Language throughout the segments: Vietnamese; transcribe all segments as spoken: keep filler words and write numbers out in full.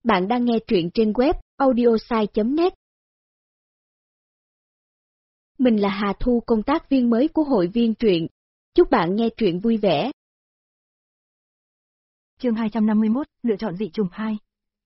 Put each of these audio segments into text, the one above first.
Bạn đang nghe truyện trên web audiosai chấm net. Mình là Hà Thu, công tác viên mới của hội viên truyện. Chúc bạn nghe truyện vui vẻ. Chương hai trăm năm mươi mốt, lựa chọn dị chủng hai.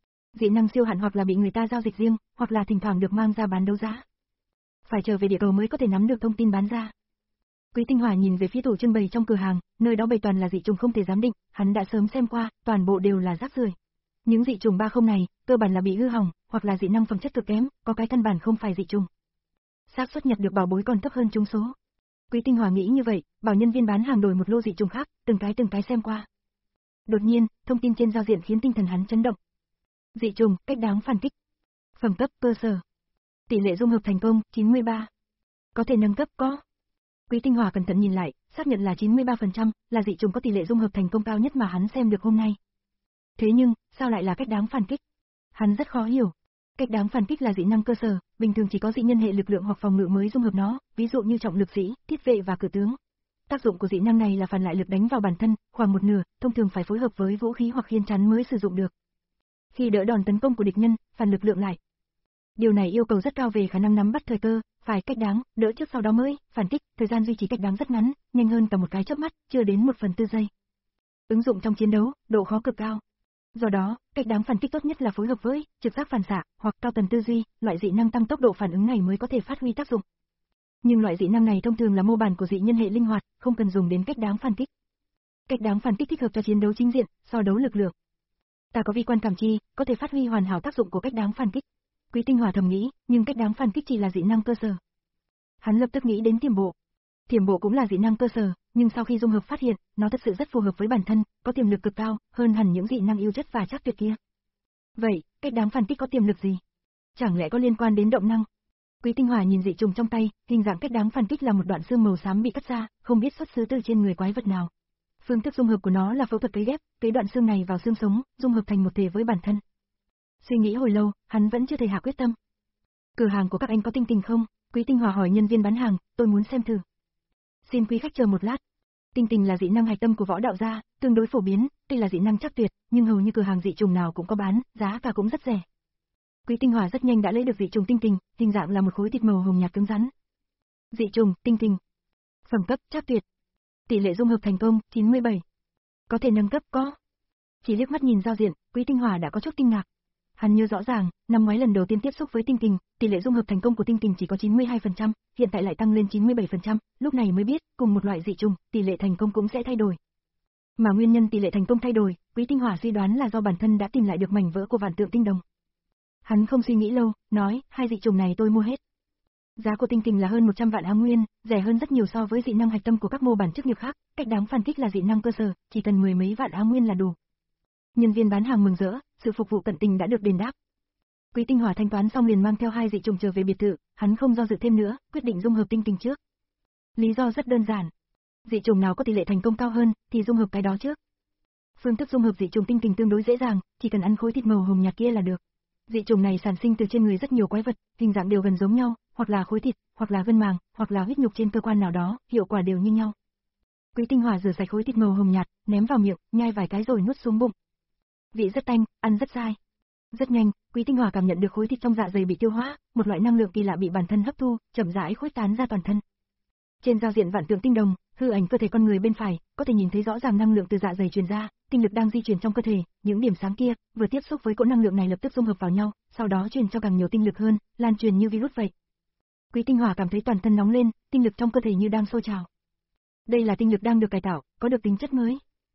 Dị năng siêu hạn hoặc là bị người ta giao dịch riêng, hoặc là thỉnh thoảng được mang ra bán đấu giá. Phải trở về địa cầu mới có thể nắm được thông tin bán ra. Quý Tinh Hỏa nhìn về phía tủ trưng bày trong cửa hàng, nơi đó bày toàn là dị chủng không thể giám định, hắn đã sớm xem qua, toàn bộ đều là rác rưởi. Những dị chủng ba không này, cơ bản là bị hư hỏng, hoặc là dị năng phẩm chất cực kém, có cái căn bản không phải dị chủng. Xác suất nhặt được bảo bối còn thấp hơn trúng số. Quý Tinh Hỏa nghĩ như vậy, bảo nhân viên bán hàng đổi một lô dị chủng khác, từng cái từng cái xem qua. Đột nhiên, thông tin trên giao diện khiến tinh thần hắn chấn động. Dị chủng, cách đáng phản kích. Phẩm cấp cơ sở. Tỷ lệ dung hợp thành công chín mươi ba. Có thể nâng cấp có. Quý Tinh Hỏa cẩn thận nhìn lại, xác nhận là chín mươi ba phần trăm, là dị chủng có tỷ lệ dung hợp thành công cao nhất mà hắn xem được hôm nay. Thế nhưng, sao lại là cách đáng phản kích? Hắn rất khó hiểu. Cách đáng phản kích là dị năng cơ sở, bình thường chỉ có dị nhân hệ lực lượng hoặc phòng ngự mới dung hợp nó, ví dụ như trọng lực sĩ, thiết vệ và cử tướng. Tác dụng của dị năng này là phản lại lực đánh vào bản thân, khoảng một nửa, thông thường phải phối hợp với vũ khí hoặc khiên chắn mới sử dụng được. Khi đỡ đòn tấn công của địch nhân, phản lực lượng lại. Điều này yêu cầu rất cao về khả năng nắm bắt thời cơ, phải cách đáng, đỡ trước sau đó mới phản kích, thời gian duy trì cách đáng rất ngắn, nhanh hơn cả một cái chớp mắt, chưa đến một phần tư giây. Ứng dụng trong chiến đấu, độ khó cực cao. Do đó, cách đáng phản kích tốt nhất là phối hợp với trực giác phản xạ hoặc cao tần tư duy, loại dị năng tăng tốc độ phản ứng này mới có thể phát huy tác dụng. Nhưng loại dị năng này thông thường là mô bản của dị nhân hệ linh hoạt, không cần dùng đến cách đáng phản kích. Cách đáng phản kích thích hợp cho chiến đấu chính diện, so đấu lực lượng. Ta có vi quan cảm chi, có thể phát huy hoàn hảo tác dụng của cách đáng phản kích. Quý Tinh Hỏa thầm nghĩ, nhưng cách đáng phản kích chỉ là dị năng cơ sở. Hắn lập tức nghĩ đến thiểm bộ. Thiểm bộ cũng là dị năng cơ sở, nhưng sau khi dung hợp phát hiện, nó thật sự rất phù hợp với bản thân, có tiềm lực cực cao, hơn hẳn những dị năng yêu chất và chắc tuyệt kia. Vậy, cách đáng phản kích có tiềm lực gì? Chẳng lẽ có liên quan đến động năng? Quý Tinh Hỏa nhìn dị trùng trong tay, hình dạng cách đáng phản kích là một đoạn xương màu xám bị cắt ra, không biết xuất xứ từ trên người quái vật nào. Phương thức dung hợp của nó là phẫu thuật cấy ghép, cấy đoạn xương này vào xương sống, dung hợp thành một thể với bản thân. Suy nghĩ hồi lâu, hắn vẫn chưa thể hạ quyết tâm. Cửa hàng của các anh có tinh tình không? Quý Tinh Hỏa hỏi nhân viên bán hàng, tôi muốn xem thử. Xin quý khách chờ một lát. Tinh tình là dị năng hạch tâm của võ đạo gia, tương đối phổ biến, tuy là dị năng chắc tuyệt, nhưng hầu như cửa hàng dị trùng nào cũng có bán, giá cả cũng rất rẻ. Quý Tinh Hỏa rất nhanh đã lấy được dị trùng tinh tình, hình dạng là một khối thịt màu hồng nhạt cứng rắn. Dị trùng, tinh tình. Phẩm cấp chắc tuyệt. Tỷ lệ dung hợp thành công chín mươi bảy. Có thể nâng cấp có. Chỉ liếc mắt nhìn giao diện, Quý Tinh Hỏa đã có chút kinh ngạc. Hắn nhớ rõ ràng, năm ngoái lần đầu tiên tiếp xúc với tinh tình, tỷ lệ dung hợp thành công của tinh tình chỉ có chín mươi hai phần trăm, hiện tại lại tăng lên chín mươi bảy phần trăm, lúc này mới biết, cùng một loại dị trùng, tỷ lệ thành công cũng sẽ thay đổi. Mà nguyên nhân tỷ lệ thành công thay đổi, Quý Tinh Hỏa suy đoán là do bản thân đã tìm lại được mảnh vỡ của vạn tượng tinh đồng. Hắn không suy nghĩ lâu, nói, hai dị trùng này tôi mua hết. Giá của tinh tình là hơn một trăm vạn á nguyên, rẻ hơn rất nhiều so với dị năng hạch tâm của các mô bản chức nghiệp khác, cách đáng phản kích là dị năng cơ sở, chỉ cần mười mấy vạn á nguyên là đủ. Nhân viên bán hàng mừng rỡ, sự phục vụ tận tình đã được đền đáp. Quý Tinh Hỏa thanh toán xong liền mang theo hai dị trùng trở về biệt thự, hắn không do dự thêm nữa, quyết định dung hợp tinh tình trước. Lý do rất đơn giản, dị trùng nào có tỷ lệ thành công cao hơn thì dung hợp cái đó trước. Phương thức dung hợp dị trùng tinh tình tương đối dễ dàng, chỉ cần ăn khối thịt màu hồng nhạt kia là được. Dị trùng này sản sinh từ trên người rất nhiều quái vật, hình dạng đều gần giống nhau, hoặc là khối thịt, hoặc là gân màng, hoặc là huyết nhục trên cơ quan nào đó, hiệu quả đều như nhau. Quý Tinh Hỏa rửa sạch khối thịt màu hồng nhạt, ném vào miệng, nhai vài cái rồi nuốt xuống bụng. Vị rất tanh, ăn rất dai. Rất nhanh, Quý Tinh Hỏa cảm nhận được khối thịt trong dạ dày bị tiêu hóa, một loại năng lượng kỳ lạ bị bản thân hấp thu, chậm rãi khuếch tán ra toàn thân. Trên giao diện vạn tượng tinh đồng, hư ảnh cơ thể con người bên phải, có thể nhìn thấy rõ ràng năng lượng từ dạ dày truyền ra, tinh lực đang di chuyển trong cơ thể, những điểm sáng kia vừa tiếp xúc với cỗ năng lượng này lập tức dung hợp vào nhau, sau đó truyền cho càng nhiều tinh lực hơn, lan truyền như virus vậy. Quý Tinh Hỏa cảm thấy toàn thân nóng lên, tinh lực trong cơ thể như đang sôi trào. Đây là tinh lực đang được cải tạo, có được tính chất mới.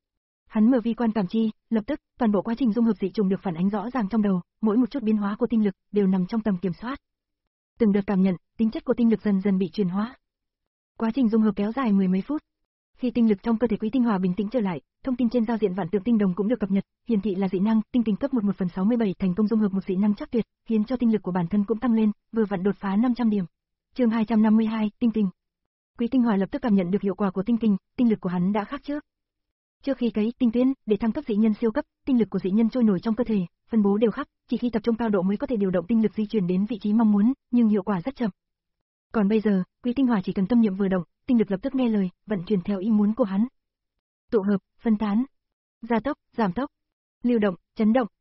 Hắn mở vi quan cảm chi, lập tức, toàn bộ quá trình dung hợp dị trùng được phản ánh rõ ràng trong đầu, mỗi một chút biến hóa của tinh lực đều nằm trong tầm kiểm soát. Từng đợt cảm nhận, tính chất của tinh lực dần dần bị chuyển hóa. Quá trình dung hợp kéo dài mười mấy phút. Khi tinh lực trong cơ thể Quý Tinh Hỏa bình tĩnh trở lại, thông tin trên giao diện vạn tượng tinh đồng cũng được cập nhật, hiển thị là dị năng tinh tình cấp một một phần sáu mươi bảy thành công dung hợp một dị năng chắc tuyệt, khiến cho tinh lực của bản thân cũng tăng lên, vừa vặn đột phá năm trăm điểm. Chương hai trăm năm mươi hai, tinh tình. Quý Tinh Hỏa lập tức cảm nhận được hiệu quả của tinh tình, tinh lực của hắn đã khác trước. Trước khi cấy tinh tuyến, để thăng cấp dị nhân siêu cấp, tinh lực của dị nhân trôi nổi trong cơ thể, phân bố đều khắp, chỉ khi tập trung cao độ mới có thể điều động tinh lực di chuyển đến vị trí mong muốn, nhưng hiệu quả rất chậm. Còn bây giờ, Quý Tinh Hỏa chỉ cần tâm niệm vừa động, tinh lực lập tức nghe lời, vận chuyển theo ý muốn của hắn. Tụ hợp, phân tán, gia tốc, giảm tốc, lưu động, chấn động.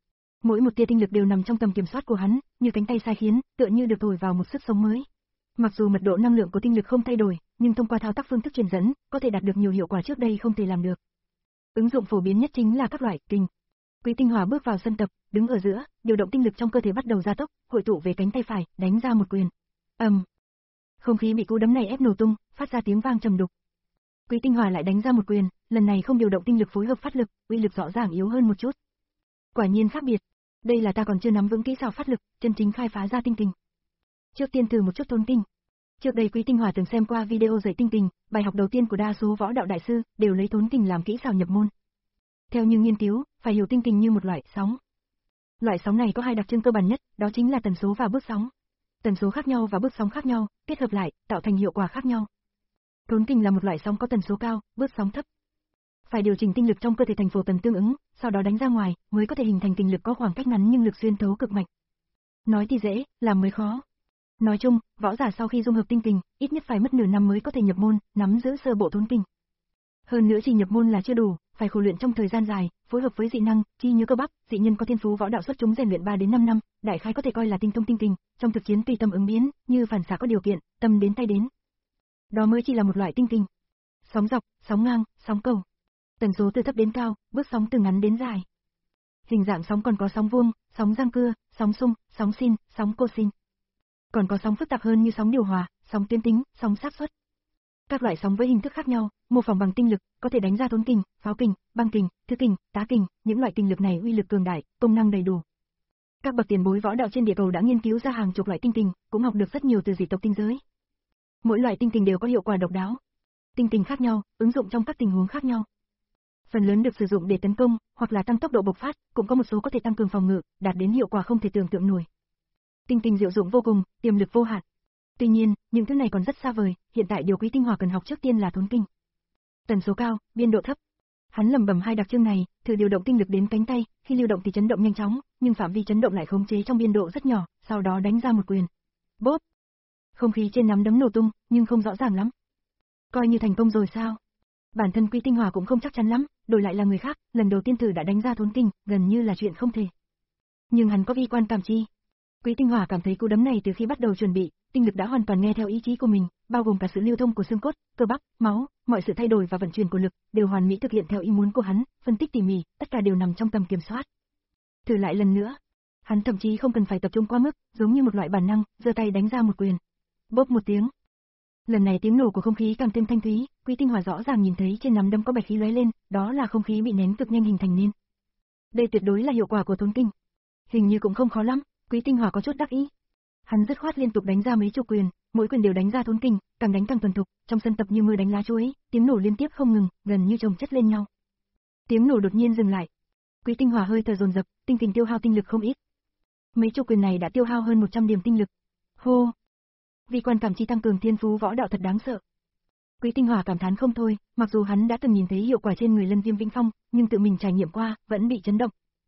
Mỗi một tia tinh lực đều nằm trong tầm kiểm soát của hắn, như cánh tay sai khiến, tựa như được thổi vào một sức sống mới. Mặc dù mật độ năng lượng của tinh lực không thay đổi, nhưng thông qua thao tác phương thức truyền dẫn, có thể đạt được nhiều hiệu quả trước đây không thể làm được. Ứng dụng phổ biến nhất chính là các loại kình. Quý Tinh Hòa bước vào sân tập, đứng ở giữa, điều động tinh lực trong cơ thể bắt đầu gia tốc, hội tụ về cánh tay phải, đánh ra một quyền. Ầm. Um. Không khí bị cú đấm này ép nổ tung, phát ra tiếng vang trầm đục. Quý Tinh Hòa lại đánh ra một quyền, lần này không điều động tinh lực phối hợp phát lực, uy lực rõ ràng yếu hơn một chút. Quả nhiên khác biệt. Đây là ta còn chưa nắm vững kỹ xảo phát lực, chân chính khai phá ra tinh kình. Trước tiên thử một chút thốn kình. Trước đây Quý Tinh Hòa từng xem qua video dạy tinh kình, bài học đầu tiên của đa số võ đạo đại sư đều lấy thốn kình làm kỹ xảo nhập môn. Theo như nghiên cứu, phải hiểu tinh kình như một loại sóng. Loại sóng này có hai đặc trưng cơ bản nhất, đó chính là tần số và bước sóng. Tần số khác nhau và bước sóng khác nhau, kết hợp lại, tạo thành hiệu quả khác nhau. Thốn kình là một loại sóng có tần số cao, bước sóng thấp. Phải điều chỉnh tinh lực trong cơ thể thành phổ tần tương ứng, sau đó đánh ra ngoài, mới có thể hình thành kình lực có khoảng cách ngắn nhưng lực xuyên thấu cực mạnh. Nói thì dễ, làm mới khó. Nói chung, võ giả sau khi dung hợp tinh kình, ít nhất phải mất nửa năm mới có thể nhập môn, nắm giữ sơ bộ thốn kình. Hơn nữa chỉ nhập môn là chưa đủ, phải khổ luyện trong thời gian dài, phối hợp với dị năng, chi nhớ cơ bắp, dị nhân có thiên phú võ đạo xuất chúng rèn luyện ba đến năm năm, đại khái có thể coi là tinh thông tinh kình, trong thực chiến tùy tâm ứng biến, như phản xạ có điều kiện, tâm đến tay đến. Đó mới chỉ là một loại tinh kình. Sóng dọc, sóng ngang, sóng cầu. Tần số từ thấp đến cao, bước sóng từ ngắn đến dài. Hình dạng sóng còn có sóng vuông, sóng giang cưa, sóng xung, sóng sin, sóng cosin. Còn có sóng phức tạp hơn như sóng điều hòa, sóng tuyến tính, sóng xác suất. Các loại sóng với hình thức khác nhau, mô phỏng bằng tinh lực, có thể đánh ra thốn kình, pháo kình, băng kình, thứ kình, tá kình, những loại kình lực này uy lực cường đại, công năng đầy đủ. Các bậc tiền bối võ đạo trên địa cầu đã nghiên cứu ra hàng chục loại tinh kình, cũng học được rất nhiều từ dị tộc tinh giới. Mỗi loại tinh kình đều có hiệu quả độc đáo. Tinh kình khác nhau, ứng dụng trong các tình huống khác nhau. Phần lớn được sử dụng để tấn công, hoặc là tăng tốc độ bộc phát, cũng có một số có thể tăng cường phòng ngự, đạt đến hiệu quả không thể tưởng tượng nổi. Tinh kình diệu dụng vô cùng, tiềm lực vô hạn. Tuy nhiên, những thứ này còn rất xa vời, hiện tại điều Quý Tinh Hòa cần học trước tiên là thốn kình. Tần số cao, biên độ thấp. Hắn lẩm bẩm hai đặc trưng này, thử điều động tinh lực đến cánh tay, khi lưu động thì chấn động nhanh chóng, nhưng phạm vi chấn động lại khống chế trong biên độ rất nhỏ, sau đó đánh ra một quyền. Bốp. Không khí trên nắm đấm nổ tung, nhưng không rõ ràng lắm. Coi như thành công rồi sao? Bản thân Quý Tinh Hòa cũng không chắc chắn lắm, đổi lại là người khác, lần đầu tiên thử đã đánh ra thốn kình, gần như là chuyện không thể. Nhưng hắn có vi quan cảm chi. Quý Tinh Hòa cảm thấy cú đấm này từ khi bắt đầu chuẩn bị, tinh lực đã hoàn toàn nghe theo ý chí của mình, bao gồm cả sự lưu thông của xương cốt, cơ bắp, máu, mọi sự thay đổi và vận chuyển của lực đều hoàn mỹ thực hiện theo ý muốn của hắn, phân tích tỉ mỉ, tất cả đều nằm trong tầm kiểm soát. Thử lại lần nữa, hắn thậm chí không cần phải tập trung quá mức, giống như một loại bản năng, giơ tay đánh ra một quyền. Bốp một tiếng. Lần này tiếng nổ của không khí càng thêm thanh thúy, Quý Tinh Hòa rõ ràng nhìn thấy trên nắm đấm có bạch khí lóe lên, đó là không khí bị nén cực nhanh hình thành nên. Đây tuyệt đối là hiệu quả của thốn kình. Hình như cũng không khó lắm, Quý Tinh Hòa có chút đắc ý. Hắn dứt khoát liên tục đánh ra mấy chục quyền, mỗi quyền đều đánh ra thốn kình, càng đánh càng thuần thục, trong sân tập như mưa đánh lá chuối, tiếng nổ liên tiếp không ngừng, gần như chồng chất lên nhau. Tiếng nổ đột nhiên dừng lại. Quý Tinh Hòa hơi thở dồn dập, tinh kình tiêu hao tinh lực không ít. Mấy chục quyền này đã tiêu hao hơn một trăm điểm tinh lực. Hô! Vi quan cảm chi tăng cường thiên phú võ đạo thật đáng sợ. Quý Tinh Hòa cảm thán không thôi, mặc dù hắn đã từng nhìn thấy hiệu quả trên người Lân Viêm Vĩnh Phong, nhưng tự mình trải nghiệm qua, vẫn bị chấn động.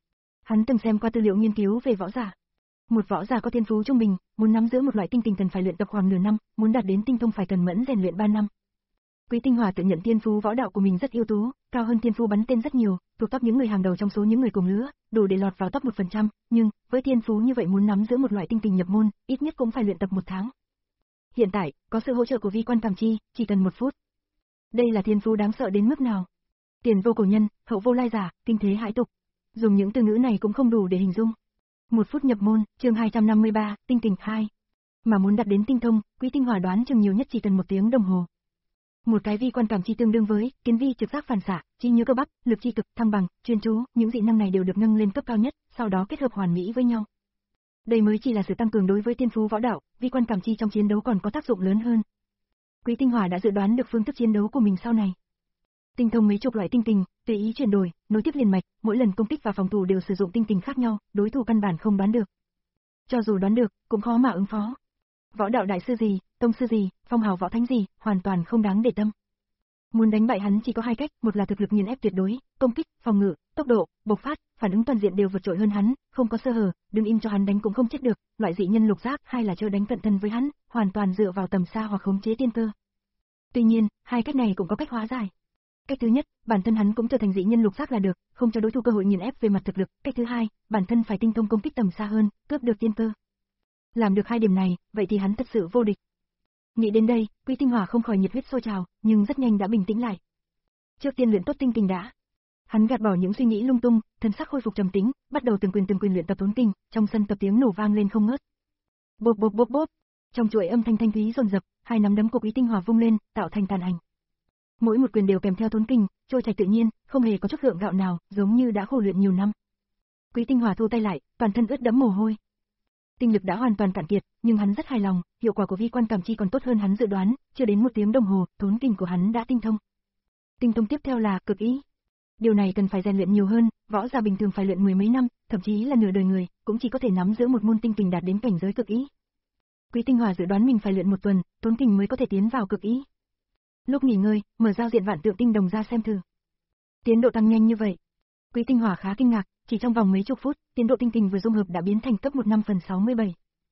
Hắn từng xem qua tư liệu nghiên cứu về võ giả. Một võ giả có thiên phú trung bình, muốn nắm giữ một loại tinh kình cần phải luyện tập khoảng nửa năm, muốn đạt đến tinh thông phải cần mẫn rèn luyện ba năm. Quý Tinh Hòa tự nhận thiên phú võ đạo của mình rất ưu tú, cao hơn thiên phú bắn tên rất nhiều, thuộc top những người hàng đầu trong số những người cùng lứa, đủ để lọt vào top một phần trăm, nhưng với thiên phú như vậy muốn nắm giữ một loại tinh kình nhập môn, ít nhất cũng phải luyện tập một tháng. Hiện tại, có sự hỗ trợ của vi quan cảm chi, chỉ cần một phút. Đây là thiên phú đáng sợ đến mức nào? Tiền vô cổ nhân, hậu vô lai giả, kinh thế hãi tục. Dùng những từ ngữ này cũng không đủ để hình dung. Một phút nhập môn, chương hai trăm năm mươi ba, tinh kình hai. Mà muốn đạt đến tinh thông, Quý Tinh Hòa đoán chừng nhiều nhất chỉ cần một tiếng đồng hồ. Một cái vi quan cảm chi tương đương với kiến vi trực giác phản xạ, trí nhớ cơ bắp, lực chi cực, thăng bằng, chuyên chú, những dị năng này đều được nâng lên cấp cao nhất, sau đó kết hợp hoàn mỹ với nhau. Đây mới chỉ là sự tăng cường đối với thiên phú võ đạo, vi quan cảm chi trong chiến đấu còn có tác dụng lớn hơn. Quý Tinh Hòa đã dự đoán được phương thức chiến đấu của mình sau này. Tinh thông mấy chục loại tinh kình, tùy ý chuyển đổi, nối tiếp liền mạch, mỗi lần công kích và phòng thủ đều sử dụng tinh kình khác nhau, đối thủ căn bản không đoán được. Cho dù đoán được, cũng khó mà ứng phó. Võ đạo đại sư gì, tông sư gì, phong hào võ thánh gì, hoàn toàn không đáng để tâm. Muốn đánh bại hắn chỉ có hai cách, một là thực lực nghiền ép tuyệt đối, công kích, phòng ngự, tốc độ, bộc phát, phản ứng toàn diện đều vượt trội hơn hắn, không có sơ hở, đừng im cho hắn đánh cũng không chết được, loại dị nhân lục giác, hay là chơi đánh cận thân với hắn, hoàn toàn dựa vào tầm xa hoặc khống chế tiên cơ. Tuy nhiên, hai cách này cũng có cách hóa giải. Cách thứ nhất, bản thân hắn cũng trở thành dị nhân lục giác là được, không cho đối thủ cơ hội nghiền ép về mặt thực lực. Cách thứ hai, bản thân phải tinh thông công kích tầm xa hơn, cướp được tiên cơ. Làm được hai điểm này, vậy thì hắn thật sự vô địch. Nghĩ đến đây, Quý Tinh Hỏa không khỏi nhiệt huyết sôi trào, nhưng rất nhanh đã bình tĩnh lại. Trước tiên luyện tốt tinh kình đã. Hắn gạt bỏ những suy nghĩ lung tung, thân sắc khôi phục trầm tĩnh, bắt đầu từng quyền từng quyền luyện tập thốn kình, trong sân tập tiếng nổ vang lên không ngớt. Bộp bộp bộp bộp, trong chuỗi âm thanh thanh thúy dồn dập, hai nắm đấm của Quý Tinh Hỏa vung lên, tạo thành tàn ảnh. Mỗi một quyền đều kèm theo thốn kình, trôi chảy tự nhiên, không hề có chút gượng gạo nào, giống như đã khổ luyện nhiều năm. Quý Tinh Hỏa thu tay lại, toàn thân ướt đẫm mồ hôi. Tinh lực đã hoàn toàn cạn kiệt, nhưng hắn rất hài lòng, hiệu quả của vi quan cảm chi còn tốt hơn hắn dự đoán, chưa đến một tiếng đồng hồ, thốn kình của hắn đã tinh thông. Tinh thông tiếp theo là cực ý. Điều này cần phải rèn luyện nhiều hơn, võ giả bình thường phải luyện mười mấy năm, thậm chí là nửa đời người, cũng chỉ có thể nắm giữ một môn tinh kình đạt đến cảnh giới cực ý. Quý Tinh Hỏa dự đoán mình phải luyện một tuần, thốn kình mới có thể tiến vào cực ý. Lúc nghỉ ngơi, mở giao diện vạn tượng tinh đồng ra xem thử. Tiến độ tăng nhanh như vậy. Quý Tinh Hỏa khá kinh ngạc, chỉ trong vòng mấy chục phút, tiến độ tinh kình vừa dung hợp đã biến thành cấp một năm phần sáu mươi bảy.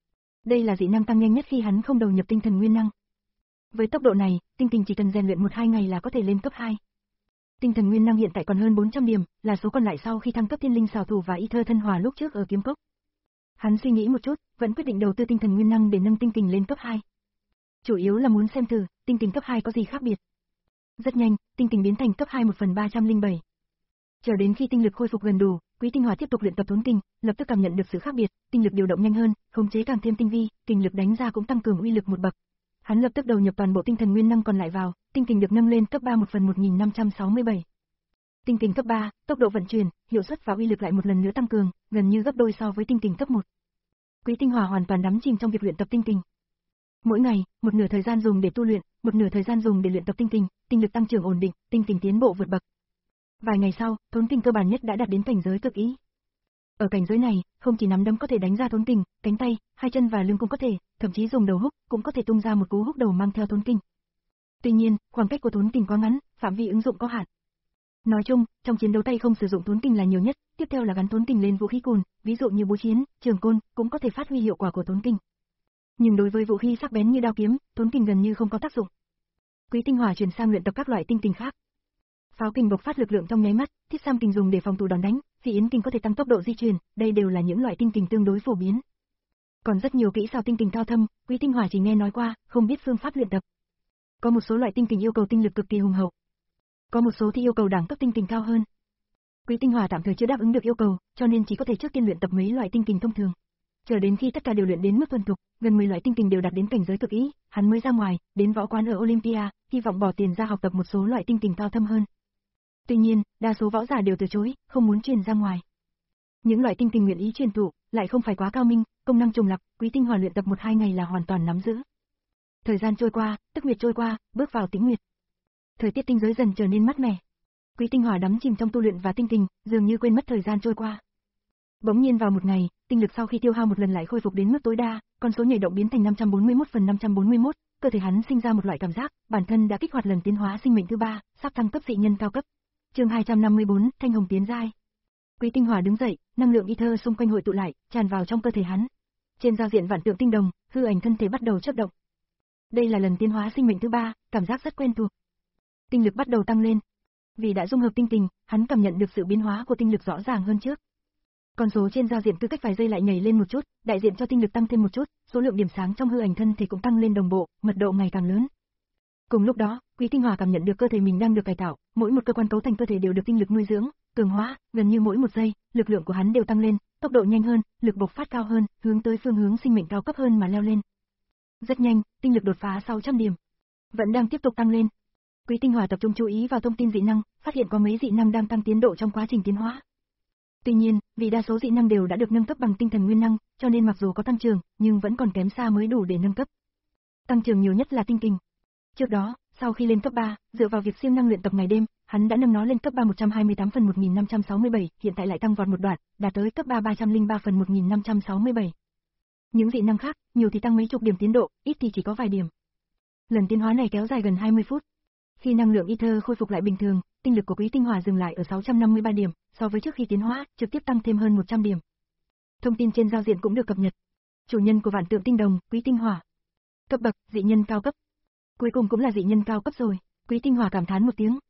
Đây là dị năng tăng nhanh nhất khi hắn không đầu nhập tinh thần nguyên năng. Với tốc độ này, tinh kình chỉ cần rèn luyện một hai ngày là có thể lên cấp hai. Tinh thần nguyên năng hiện tại còn hơn bốn trăm điểm, là số còn lại sau khi thăng cấp thiên linh xảo thủ và y thơ thân hòa lúc trước ở kiếm cốc. Hắn suy nghĩ một chút, vẫn quyết định đầu tư tinh thần nguyên năng để nâng tinh kình lên cấp hai. Chủ yếu là muốn xem thử, tinh kình cấp hai có gì khác biệt. Rất nhanh, tinh kình biến thành cấp hai một phần ba trăm lẻ bảy. Chờ đến khi tinh lực khôi phục gần đủ, Quý Tinh Hỏa tiếp tục luyện tập thốn kình, lập tức cảm nhận được sự khác biệt, tinh lực điều động nhanh hơn, khống chế càng thêm tinh vi, kình lực đánh ra cũng tăng cường uy lực một bậc. Hắn lập tức đầu nhập toàn bộ tinh thần nguyên năng còn lại vào, tinh kình được nâng lên cấp ba một phần một nghìn năm trăm sáu mươi bảy. Tinh kình cấp ba, tốc độ vận chuyển, hiệu suất và uy lực lại một lần nữa tăng cường, gần như gấp đôi so với tinh kình cấp một. Quý Tinh Hỏa hoàn toàn đắm chìm trong việc luyện tập tinh kình. Mỗi ngày, một nửa thời gian dùng để tu luyện, một nửa thời gian dùng để luyện tập tinh kình, tinh lực tăng trưởng ổn định, tinh kình tiến bộ vượt bậc. Vài ngày sau, thốn kình cơ bản nhất đã đạt đến cảnh giới cực ý. Ở cảnh giới này, không chỉ nắm đấm có thể đánh ra thốn kình, cánh tay, hai chân và lưng cũng có thể, thậm chí dùng đầu húc cũng có thể tung ra một cú húc đầu mang theo thốn kình. Tuy nhiên, khoảng cách của thốn kình quá ngắn, phạm vi ứng dụng có hạn. Nói chung, trong chiến đấu tay không sử dụng thốn kình là nhiều nhất, tiếp theo là gắn thốn kình lên vũ khí cùn, ví dụ như búa chiến, trường côn, cũng có thể phát huy hiệu quả của thốn kình. Nhưng đối với vũ khí sắc bén như đao kiếm, thốn kình gần như không có tác dụng. Quý Tinh Hỏa chuyển sang luyện tập các loại tinh kình khác. Pháo kình bộc phát lực lượng trong nháy mắt, thiết sam kình dùng để phòng thủ đòn đánh, phi yến kình có thể tăng tốc độ di chuyển, đây đều là những loại tinh kình tương đối phổ biến. Còn rất nhiều kỹ xảo tinh kình cao thâm, Quý Tinh Hỏa chỉ nghe nói qua, không biết phương pháp luyện tập. Có một số loại tinh kình yêu cầu tinh lực cực kỳ hùng hậu, có một số thì yêu cầu đẳng cấp tinh kình cao hơn. Quý Tinh Hỏa tạm thời chưa đáp ứng được yêu cầu, cho nên chỉ có thể trước tiên luyện tập mấy loại tinh kình thông thường. Chờ đến khi tất cả đều luyện đến mức thuần thục, gần mười loại tinh kình đều đạt đến cảnh giới cực ý, hắn mới ra ngoài, đến võ quán ở Olympia, hy vọng bỏ tiền ra học tập một số loại tinh kình cao thâm hơn. Tuy nhiên, đa số võ giả đều từ chối, không muốn truyền ra ngoài. Những loại tinh kình nguyện ý truyền thụ, lại không phải quá cao minh, công năng trùng lặp, Quý Tinh Hỏa luyện tập một hai ngày là hoàn toàn nắm giữ. Thời gian trôi qua, tức nguyệt trôi qua, bước vào tĩnh nguyệt. Thời tiết tinh giới dần trở nên mát mẻ. Quý Tinh Hỏa đắm chìm trong tu luyện và tinh kình, dường như quên mất thời gian trôi qua. Bỗng nhiên vào một ngày, tinh lực sau khi tiêu hao một lần lại khôi phục đến mức tối đa, con số nhảy động biến thành năm trăm bốn mươi mốt phần năm trăm bốn mươi mốt, cơ thể hắn sinh ra một loại cảm giác, bản thân đã kích hoạt lần tiến hóa sinh mệnh thứ ba, sắp thăng cấp dị nhân cao cấp. Chương hai trăm năm mươi bốn, Thanh Hồng tiến giai. Quý Tinh Hỏa đứng dậy, năng lượng ether xung quanh hội tụ lại, tràn vào trong cơ thể hắn. Trên giao diện vạn tượng tinh đồng, hư ảnh thân thể bắt đầu chớp động. Đây là lần tiến hóa sinh mệnh thứ ba, cảm giác rất quen thuộc. Tinh lực bắt đầu tăng lên. Vì đã dung hợp tinh kình, hắn cảm nhận được sự biến hóa của tinh lực rõ ràng hơn trước. Con số trên giao diện cứ cách vài giây lại nhảy lên một chút, đại diện cho tinh lực tăng thêm một chút, số lượng điểm sáng trong hư ảnh thân thể cũng tăng lên đồng bộ, mật độ ngày càng lớn. Cùng lúc đó, Quý Tinh Hỏa cảm nhận được cơ thể mình đang được cải tạo, mỗi một cơ quan cấu thành cơ thể đều được tinh lực nuôi dưỡng, cường hóa, gần như mỗi một giây, lực lượng của hắn đều tăng lên, tốc độ nhanh hơn, lực bộc phát cao hơn, hướng tới phương hướng sinh mệnh cao cấp hơn mà leo lên. Rất nhanh, tinh lực đột phá sáu trăm điểm. Vẫn đang tiếp tục tăng lên. Quý Tinh Hỏa tập trung chú ý vào thông tin dị năng, phát hiện có mấy dị năng đang tăng tiến độ trong quá trình tiến hóa. Tuy nhiên, vì đa số dị năng đều đã được nâng cấp bằng tinh thần nguyên năng, cho nên mặc dù có tăng trưởng, nhưng vẫn còn kém xa mới đủ để nâng cấp. Tăng trưởng nhiều nhất là tinh kình. Trước đó, sau khi lên cấp ba, dựa vào việc siêng năng luyện tập ngày đêm, hắn đã nâng nó lên cấp ba một trăm hai mươi tám phần một nghìn năm trăm sáu mươi bảy, hiện tại lại tăng vọt một đoạn, đạt tới cấp ba ba trăm lẻ ba phần một nghìn năm trăm sáu mươi bảy. Những dị năng khác, nhiều thì tăng mấy chục điểm tiến độ, ít thì chỉ có vài điểm. Lần tiến hóa này kéo dài gần hai mươi phút. Khi năng lượng ether khôi phục lại bình thường, tinh lực của Quý Tinh Hỏa dừng lại ở sáu trăm năm mươi ba điểm, so với trước khi tiến hóa, trực tiếp tăng thêm hơn một trăm điểm. Thông tin trên giao diện cũng được cập nhật. Chủ nhân của vạn tượng tinh đồng, Quý Tinh Hỏa. Cấp bậc, dị nhân cao cấp. Cuối cùng cũng là dị nhân cao cấp rồi, Quý Tinh Hỏa cảm thán một tiếng.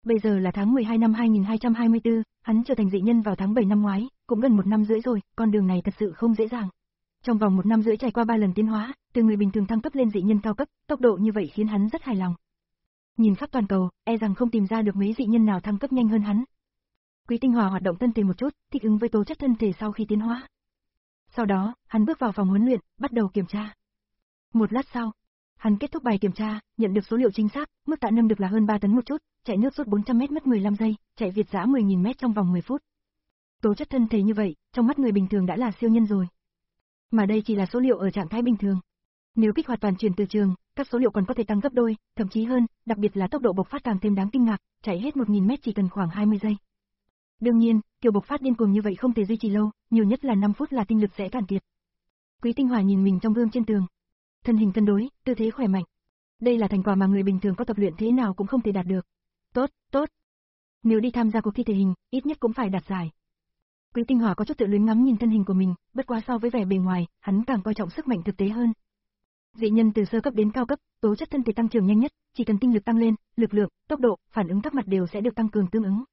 Bây giờ là tháng mười hai năm hai nghìn hai trăm hai mươi tư, hắn trở thành dị nhân vào tháng bảy năm ngoái, cũng gần một năm rưỡi rồi, con đường này thật sự không dễ dàng. Trong vòng một năm rưỡi trải qua ba lần tiến hóa, từ người bình thường thăng cấp lên dị nhân cao cấp, tốc độ như vậy khiến hắn rất hài lòng. Nhìn khắp toàn cầu, e rằng không tìm ra được mấy dị nhân nào thăng cấp nhanh hơn hắn. Quý Tinh Hòa hoạt động thân thể một chút, thích ứng với tố chất thân thể sau khi tiến hóa. Sau đó, hắn bước vào phòng huấn luyện, bắt đầu kiểm tra. Một lát sau, hắn kết thúc bài kiểm tra, nhận được số liệu chính xác, mức tạ nâng được là hơn ba tấn một chút, chạy nước rút bốn trăm mét mất mười lăm giây, chạy việt dã mười nghìn mét trong vòng mười phút. Tố chất thân thể như vậy, trong mắt người bình thường đã là siêu nhân rồi. Mà đây chỉ là số liệu ở trạng thái bình thường. Nếu kích hoạt toàn chuyển từ trường, các số liệu còn có thể tăng gấp đôi, thậm chí hơn, đặc biệt là tốc độ bộc phát càng thêm đáng kinh ngạc, chạy hết một nghìn mét chỉ cần khoảng hai mươi giây. Đương nhiên, kiểu bộc phát điên cuồng như vậy không thể duy trì lâu, nhiều nhất là năm phút là tinh lực sẽ cạn kiệt. Quý Tinh Hòa nhìn mình trong gương trên tường. Thân hình cân đối, tư thế khỏe mạnh. Đây là thành quả mà người bình thường có tập luyện thế nào cũng không thể đạt được. Tốt, tốt. Nếu đi tham gia cuộc thi thể hình, ít nhất cũng phải đạt giải. Quý Tinh Hòa có chút tự luyến ngắm nhìn thân hình của mình, bất quá so với vẻ bề ngoài, hắn càng coi trọng sức mạnh thực tế hơn. Dị nhân từ sơ cấp đến cao cấp, tố chất thân thể tăng trưởng nhanh nhất, chỉ cần tinh lực tăng lên, lực lượng, tốc độ, phản ứng các mặt đều sẽ được tăng cường tương ứng.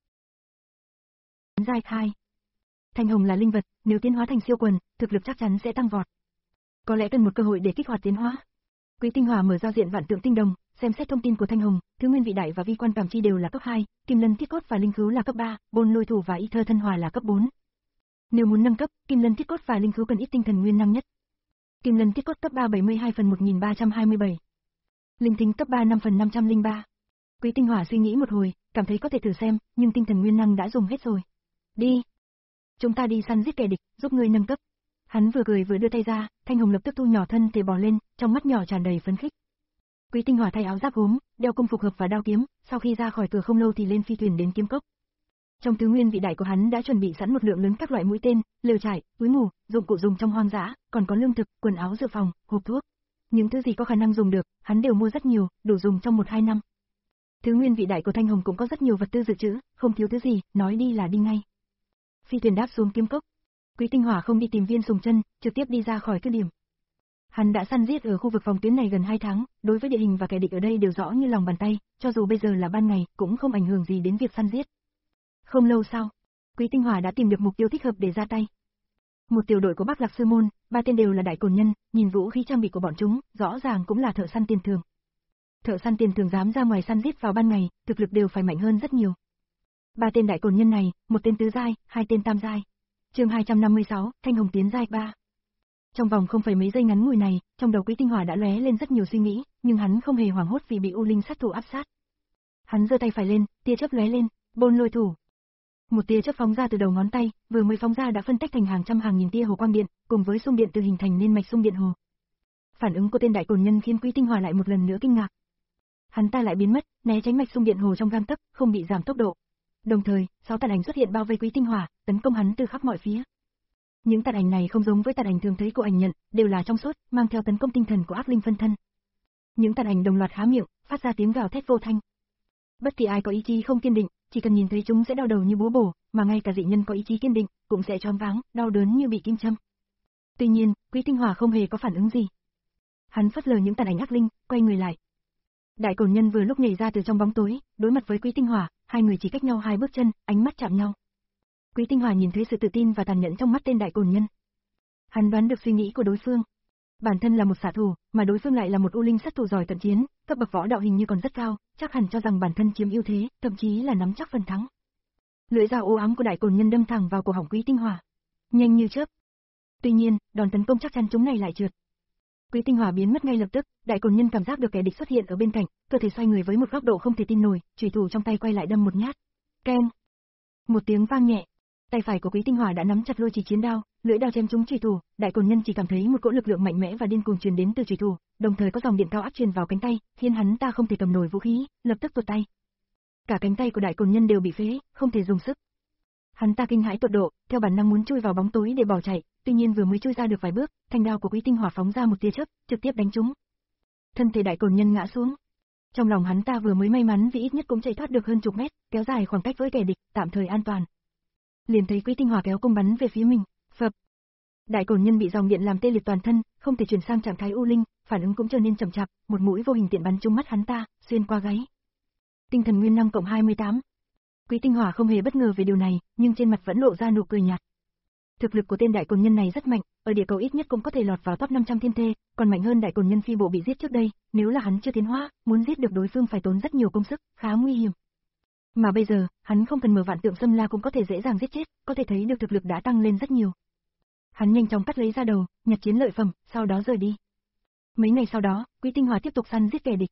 Giai hai. Thanh hồng là linh vật, nếu tiến hóa thành siêu quần, thực lực chắc chắn sẽ tăng vọt. Có lẽ cần một cơ hội để kích hoạt tiến hóa. Quý Tinh Hòa mở giao diện vạn tượng tinh đồng, xem xét thông tin của Thanh Hồng, thứ nguyên vị đại và vi quan cảm chi đều là cấp hai, kim lân thiết cốt và linh khứu là cấp ba, bôn lôi thủ và y thơ thân hòa là cấp bốn. Nếu muốn nâng cấp, kim lân thiết cốt và linh khứu cần ít tinh thần nguyên năng nhất. Kim lân thiết cốt cấp ba bảy mươi hai phần một nghìn ba trăm hai mươi bảy. Linh thính cấp ba năm phần năm trăm lẻ ba. Quý Tinh Hòa suy nghĩ một hồi, cảm thấy có thể thử xem, nhưng tinh thần nguyên năng đã dùng hết rồi. Đi. Chúng ta đi săn giết kẻ địch, giúp ngươi nâng cấp. Hắn vừa cười vừa đưa tay ra, Thanh Hồng lập tức thu nhỏ thân thể bò lên, trong mắt nhỏ tràn đầy phấn khích. Quý Tinh Hòa thay áo giáp gốm, đeo cung phục hợp và đao kiếm, sau khi ra khỏi cửa không lâu thì lên phi thuyền đến Kiếm Cốc. Trong tứ nguyên vị đại của hắn đã chuẩn bị sẵn một lượng lớn các loại mũi tên, lều trại, túi ngủ, dụng cụ dùng trong hoang dã, còn có lương thực, quần áo dự phòng, hộp thuốc. Những thứ gì có khả năng dùng được, hắn đều mua rất nhiều, đủ dùng trong một hai năm. Tứ nguyên vị đại của Thanh Hồng cũng có rất nhiều vật tư dự trữ, không thiếu thứ gì, nói đi là đi ngay. Phi thuyền đáp xuống Kiếm Cốc. Quý Tinh Hòa không đi tìm Viên Sùng Chân, trực tiếp đi ra khỏi cứ điểm. Hắn đã săn giết ở khu vực phòng tuyến này gần hai tháng, đối với địa hình và kẻ địch ở đây đều rõ như lòng bàn tay, cho dù bây giờ là ban ngày, cũng không ảnh hưởng gì đến việc săn giết. Không lâu sau, Quý Tinh Hòa đã tìm được mục tiêu thích hợp để ra tay. Một tiểu đội của Bắc Lạc Sư Môn, ba tên đều là đại cổn nhân, nhìn vũ khí trang bị của bọn chúng, rõ ràng cũng là thợ săn tiền thường. Thợ săn tiền thường dám ra ngoài săn giết vào ban ngày, thực lực đều phải mạnh hơn rất nhiều. Ba tên đại cổn nhân này, một tên tứ giai, hai tên tam giai. Chương hai trăm năm mươi sáu, Thanh Hồng tiến giai ba. Trong vòng không phải mấy giây ngắn ngủi này, trong đầu Quý Tinh Hòa đã lóe lên rất nhiều suy nghĩ, nhưng hắn không hề hoảng hốt vì bị U Linh sát thủ áp sát. Hắn giơ tay phải lên, tia chớp lóe lên, bôn lôi thủ. Một tia chớp phóng ra từ đầu ngón tay, vừa mới phóng ra đã phân tách thành hàng trăm hàng nghìn tia hồ quang điện, cùng với xung điện từ hình thành nên mạch xung điện hồ. Phản ứng của tên đại cổn nhân khiến Quý Tinh Hòa lại một lần nữa kinh ngạc. Hắn ta lại biến mất, né tránh mạch xung điện hồ trong gang tấc, không bị giảm tốc độ. Đồng thời, sáu tàn ảnh xuất hiện bao vây Quý Tinh Hòa, tấn công hắn từ khắp mọi phía. Những tàn ảnh này không giống với tàn ảnh thường thấy của ảnh nhận, đều là trong suốt, mang theo tấn công tinh thần của ác linh phân thân. Những tàn ảnh đồng loạt há miệng, phát ra tiếng gào thét vô thanh. Bất kỳ ai có ý chí không kiên định, chỉ cần nhìn thấy chúng sẽ đau đầu như búa bổ, mà ngay cả dị nhân có ý chí kiên định, cũng sẽ choáng váng, đau đớn như bị kim châm. Tuy nhiên, Quý Tinh Hòa không hề có phản ứng gì. Hắn phớt lờ những tàn ảnh ác linh, quay người lại. Đại cổn nhân vừa lúc nhảy ra từ trong bóng tối, đối mặt với Quý Tinh Hòa, hai người chỉ cách nhau hai bước chân, ánh mắt chạm nhau. Quý Tinh Hòa nhìn thấy sự tự tin và tàn nhẫn trong mắt tên đại cổn nhân. Hắn đoán được suy nghĩ của đối phương. Bản thân là một xạ thủ, mà đối phương lại là một U Linh sát thủ giỏi cận chiến, cấp bậc võ đạo hình như còn rất cao, chắc hẳn cho rằng bản thân chiếm ưu thế, thậm chí là nắm chắc phần thắng. Lưỡi dao u ám của đại cổn nhân đâm thẳng vào cổ họng Quý Tinh Hòa, nhanh như chớp. Tuy nhiên, đòn tấn công chắc chắn chúng này lại trượt. Quý Tinh Hòa biến mất ngay lập tức, đại cổn nhân cảm giác được kẻ địch xuất hiện ở bên cạnh, cơ thể xoay người với một góc độ không thể tin nổi, chủy thủ trong tay quay lại đâm một nhát. Keng. Một tiếng vang nhẹ. Tay phải của Quý Tinh Hòa đã nắm chặt lôi chỉ chiến đao, lưỡi đao chém trúng chủy thủ, đại cổn nhân chỉ cảm thấy một cỗ lực lượng mạnh mẽ và điên cuồng truyền đến từ chủy thủ, đồng thời có dòng điện cao áp truyền vào cánh tay, khiến hắn ta không thể cầm nổi vũ khí, lập tức tuột tay. Cả cánh tay của đại cổn nhân đều bị phế, không thể dùng sức. Hắn ta kinh hãi tột độ, theo bản năng muốn chui vào bóng tối để bỏ chạy, tuy nhiên vừa mới chui ra được vài bước, thanh đao của Quý Tinh Hòa phóng ra một tia chớp, trực tiếp đánh trúng. Thân thể đại cổn nhân ngã xuống. Trong lòng hắn ta vừa mới may mắn vì ít nhất cũng chạy thoát được hơn chục mét, kéo dài khoảng cách với kẻ địch, tạm thời an toàn. Liền thấy Quý Tinh Hòa kéo cung bắn về phía mình, phập. Đại cổn nhân bị dòng điện làm tê liệt toàn thân, không thể chuyển sang trạng thái U Linh, phản ứng cũng trở nên chậm chạp, một mũi vô hình tiện bắn trúng mắt hắn ta, xuyên qua gáy. Tinh thần nguyên năng cộng hai mươi tám. Quý Tinh Hỏa không hề bất ngờ về điều này, nhưng trên mặt vẫn lộ ra nụ cười nhạt. Thực lực của tên đại cồn nhân này rất mạnh, ở địa cầu ít nhất cũng có thể lọt vào top năm trăm thiên thê, còn mạnh hơn đại cồn nhân phi bộ bị giết trước đây, nếu là hắn chưa tiến hóa, muốn giết được đối phương phải tốn rất nhiều công sức, khá nguy hiểm. Mà bây giờ, hắn không cần mở vạn tượng xâm la cũng có thể dễ dàng giết chết, có thể thấy được thực lực đã tăng lên rất nhiều. Hắn nhanh chóng cắt lấy ra đầu, nhặt chiến lợi phẩm, sau đó rời đi. Mấy ngày sau đó, Quý Tinh Hỏa tiếp tục săn giết kẻ địch.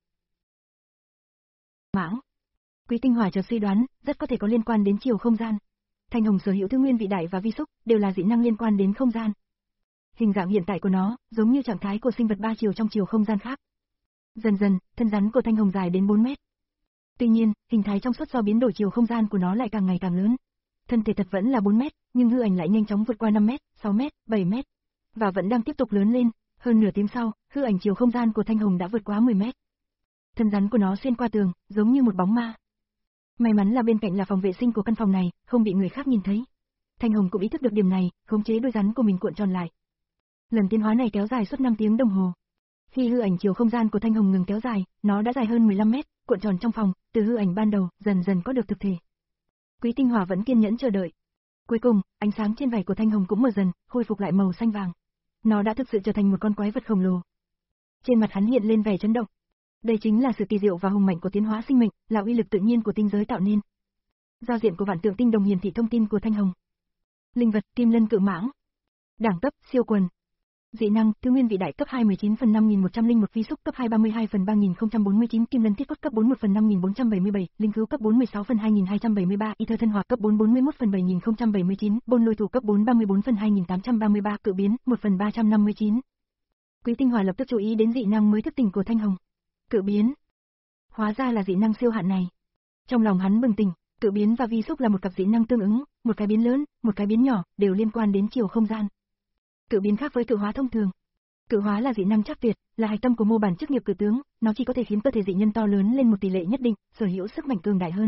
Mãng. Quý Tinh Hỏa chợt suy đoán, rất có thể có liên quan đến chiều không gian. Thanh hồng sở hữu thứ nguyên vị đại và vi xúc, đều là dị năng liên quan đến không gian. Hình dạng hiện tại của nó, giống như trạng thái của sinh vật ba chiều trong chiều không gian khác. Dần dần, thân rắn của thanh hồng dài đến bốn mét. Tuy nhiên, hình thái trong suốt do biến đổi chiều không gian của nó lại càng ngày càng lớn. Thân thể thật vẫn là bốn mét, nhưng hư ảnh lại nhanh chóng vượt qua năm mét, sáu mét, bảy mét. Và vẫn đang tiếp tục lớn lên, hơn nửa tiếng sau, hư ảnh chiều không gian của thanh hồng đã vượt quá mười mét. Thân rắn của nó xuyên qua tường, giống như một bóng ma. May mắn là bên cạnh là phòng vệ sinh của căn phòng này, không bị người khác nhìn thấy. Thanh hồng cũng ý thức được điểm này, khống chế đôi rắn của mình cuộn tròn lại. Lần tiến hóa này kéo dài suốt năm tiếng đồng hồ. Khi hư ảnh chiều không gian của thanh hồng ngừng kéo dài, nó đã dài hơn mười lăm mét, cuộn tròn trong phòng, từ hư ảnh ban đầu, dần dần có được thực thể. Quý Tinh Hỏa vẫn kiên nhẫn chờ đợi. Cuối cùng, ánh sáng trên vảy của thanh hồng cũng mờ dần, khôi phục lại màu xanh vàng. Nó đã thực sự trở thành một con quái vật khổng lồ. Trên mặt hắn hiện lên vẻ chấn động. Đây chính là sự kỳ diệu và hùng mạnh của tiến hóa sinh mệnh, là uy lực tự nhiên của tinh giới tạo nên. Giao diện của vạn tượng tinh đồng hiển thị thông tin của thanh hồng. Linh vật, kim lân cự mãng. Đẳng cấp, siêu quần. Dị năng, thứ nguyên vị đại cấp hai mười chín phần năm nghìn một trăm lẻ một, vi xúc cấp hai ba mươi hai phần ba nghìn không trăm bốn mươi chín, kim lân thiết cốt cấp bốn một phần năm nghìn bốn trăm bảy mươi bảy, linh cứu cấp bốn mươi sáu phần hai nghìn hai trăm bảy mươi ba, y thơ thân hỏa cấp bốn bốn mươi mốt phần bảy nghìn không trăm bảy mươi chín, bôn lôi thủ cấp bốn ba mươi bốn phần hai nghìn tám trăm ba mươi ba, cự biến một phần ba trăm năm mươi chín. Quý Tinh Hỏa lập tức chú ý đến dị năng mới thức tỉnh của thanh hồng. Cự biến. Hóa ra là dị năng siêu hạn này. Trong lòng hắn bừng tỉnh, cự biến và vi xúc là một cặp dị năng tương ứng, một cái biến lớn, một cái biến nhỏ, đều liên quan đến chiều không gian. Cự biến khác với cự hóa thông thường. Cự hóa là dị năng chắc tuyệt, là hạch tâm của mô bản chức nghiệp cự tướng, nó chỉ có thể khiến cơ thể dị nhân to lớn lên một tỷ lệ nhất định, sở hữu sức mạnh cường đại hơn.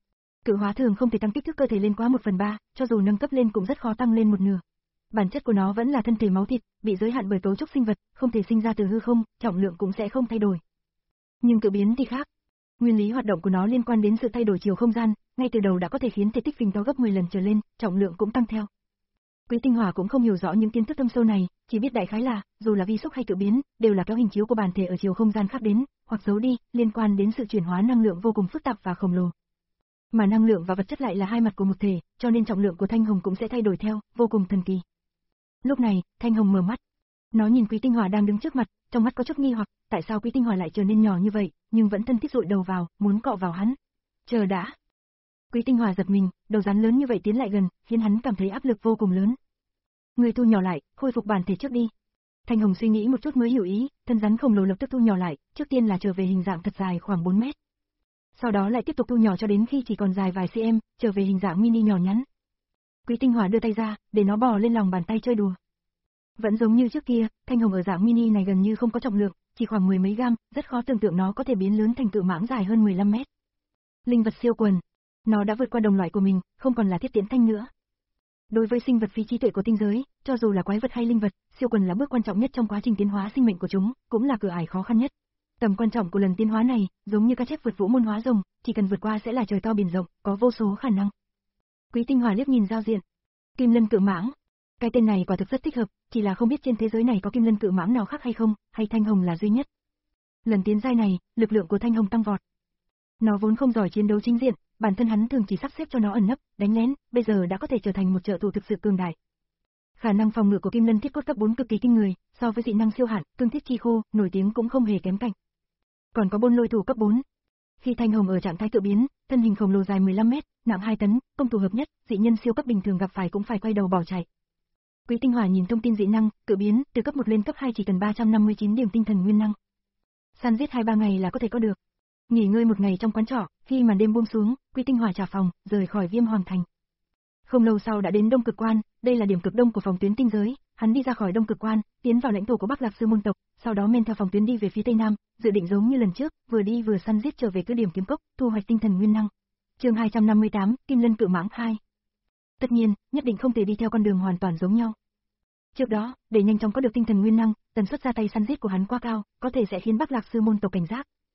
Cự hóa thường không thể tăng kích thước cơ thể lên quá một phần ba, cho dù nâng cấp lên cũng rất khó tăng lên một nửa. Bản chất của nó vẫn là thân thể máu thịt, bị giới hạn bởi cấu trúc sinh vật, không thể sinh ra từ hư không, trọng lượng cũng sẽ không thay đổi. Nhưng cự biến thì khác. Nguyên lý hoạt động của nó liên quan đến sự thay đổi chiều không gian, ngay từ đầu đã có thể khiến thể tích phình to gấp mười lần trở lên, trọng lượng cũng tăng theo. Quý Tinh Hỏa cũng không hiểu rõ những kiến thức thâm sâu này, chỉ biết đại khái là, dù là vi xúc hay cự biến, đều là kéo hình chiếu của bản thể ở chiều không gian khác đến, hoặc giấu đi, liên quan đến sự chuyển hóa năng lượng vô cùng phức tạp và khổng lồ. Mà năng lượng và vật chất lại là hai mặt của một thể, cho nên trọng lượng của thanh hồng cũng sẽ thay đổi theo, vô cùng thần kỳ. Lúc này, thanh hồng mở mắt. Nó nhìn Quý Tinh Hỏa đang đứng trước mặt, trong mắt có chút nghi hoặc, tại sao Quý Tinh Hỏa lại trở nên nhỏ như vậy, nhưng vẫn thân thiết dụi đầu vào, muốn cọ vào hắn. Chờ đã. Quý Tinh Hỏa giật mình, đầu rắn lớn như vậy tiến lại gần, khiến hắn cảm thấy áp lực vô cùng lớn. Người thu nhỏ lại, khôi phục bản thể trước đi. Thanh hồng suy nghĩ một chút mới hiểu ý, thân rắn khổng lồ lập tức thu nhỏ lại, trước tiên là trở về hình dạng thật dài khoảng bốn mét. Sau đó lại tiếp tục thu nhỏ cho đến khi chỉ còn dài vài cm, trở về hình dạng mini nhỏ nhắn. Quý Tinh Hỏa đưa tay ra, để nó bò lên lòng bàn tay chơi đùa. Vẫn giống như trước kia, thanh hồng ở dạng mini này gần như không có trọng lượng, chỉ khoảng mười mấy gam, rất khó tưởng tượng nó có thể biến lớn thành cự mãng dài hơn mười lăm mét. Linh vật siêu quần. Nó đã vượt qua đồng loại của mình, không còn là thiết tiễn thanh nữa. Đối với sinh vật phi trí tuệ của tinh giới, cho dù là quái vật hay linh vật, siêu quần là bước quan trọng nhất trong quá trình tiến hóa sinh mệnh của chúng, cũng là cửa ải khó khăn nhất. Tầm quan trọng của lần tiến hóa này, giống như cá chép vượt vũ môn hóa rồng, chỉ cần vượt qua sẽ là trời to biển rộng, có vô số khả năng. Quý Tinh Hỏa liếc nhìn giao diện. Kim lân cự mãng. Cái tên này quả thực rất thích hợp, chỉ là không biết trên thế giới này có kim lân cự mãng nào khác hay không, hay thanh hồng là duy nhất. Lần tiến giai này, lực lượng của thanh hồng tăng vọt. Nó vốn không giỏi chiến đấu chính diện, bản thân hắn thường chỉ sắp xếp cho nó ẩn nấp, đánh lén, bây giờ đã có thể trở thành một trợ thủ thực sự cường đại. Khả năng phòng ngự của kim lân thiết cốt cấp bốn cực kỳ kinh người, so với dị năng siêu hạn, cương thiết chi khô, nổi tiếng cũng không hề kém cạnh. Còn có bôn lôi thủ cấp bốn. Khi thanh hồng ở trạng thái cự biến, thân hình khổng lồ dài mười lăm mét, nặng hai tấn, công thủ hợp nhất, dị nhân siêu cấp bình thường gặp phải cũng phải quay đầu bỏ chạy. Quý Tinh Hỏa nhìn thông tin dị năng, cự biến, từ cấp một lên cấp hai chỉ cần ba trăm năm mươi chín điểm tinh thần nguyên năng. Săn giết hai ba ngày là có thể có được. Nghỉ ngơi một ngày trong quán trọ, khi màn đêm buông xuống, Quý Tinh Hỏa trả phòng, rời khỏi Viêm Hoàng Thành. Không lâu sau đã đến Đông Cực Quan, đây là điểm cực đông của phòng tuyến tinh giới, hắn đi ra khỏi Đông Cực Quan, tiến vào lãnh thổ của Bắc Lạc Sư môn tộc, sau đó men theo phòng tuyến đi về phía tây nam, dự định giống như lần trước, vừa đi vừa săn giết trở về cứ điểm kiếm cốc, thu hoạch tinh thần nguyên năng. Chương hai trăm năm mươi tám, Kim Lân Cự Mãng hai. Tất nhiên, nhất định không thể đi theo con đường hoàn toàn giống nhau. Trước đó, để nhanh chóng có được tinh thần nguyên năng, tần suất ra tay săn giết của hắn quá cao, có thể sẽ khiến Bắc Lạc Sư môn tộc cảnh giác.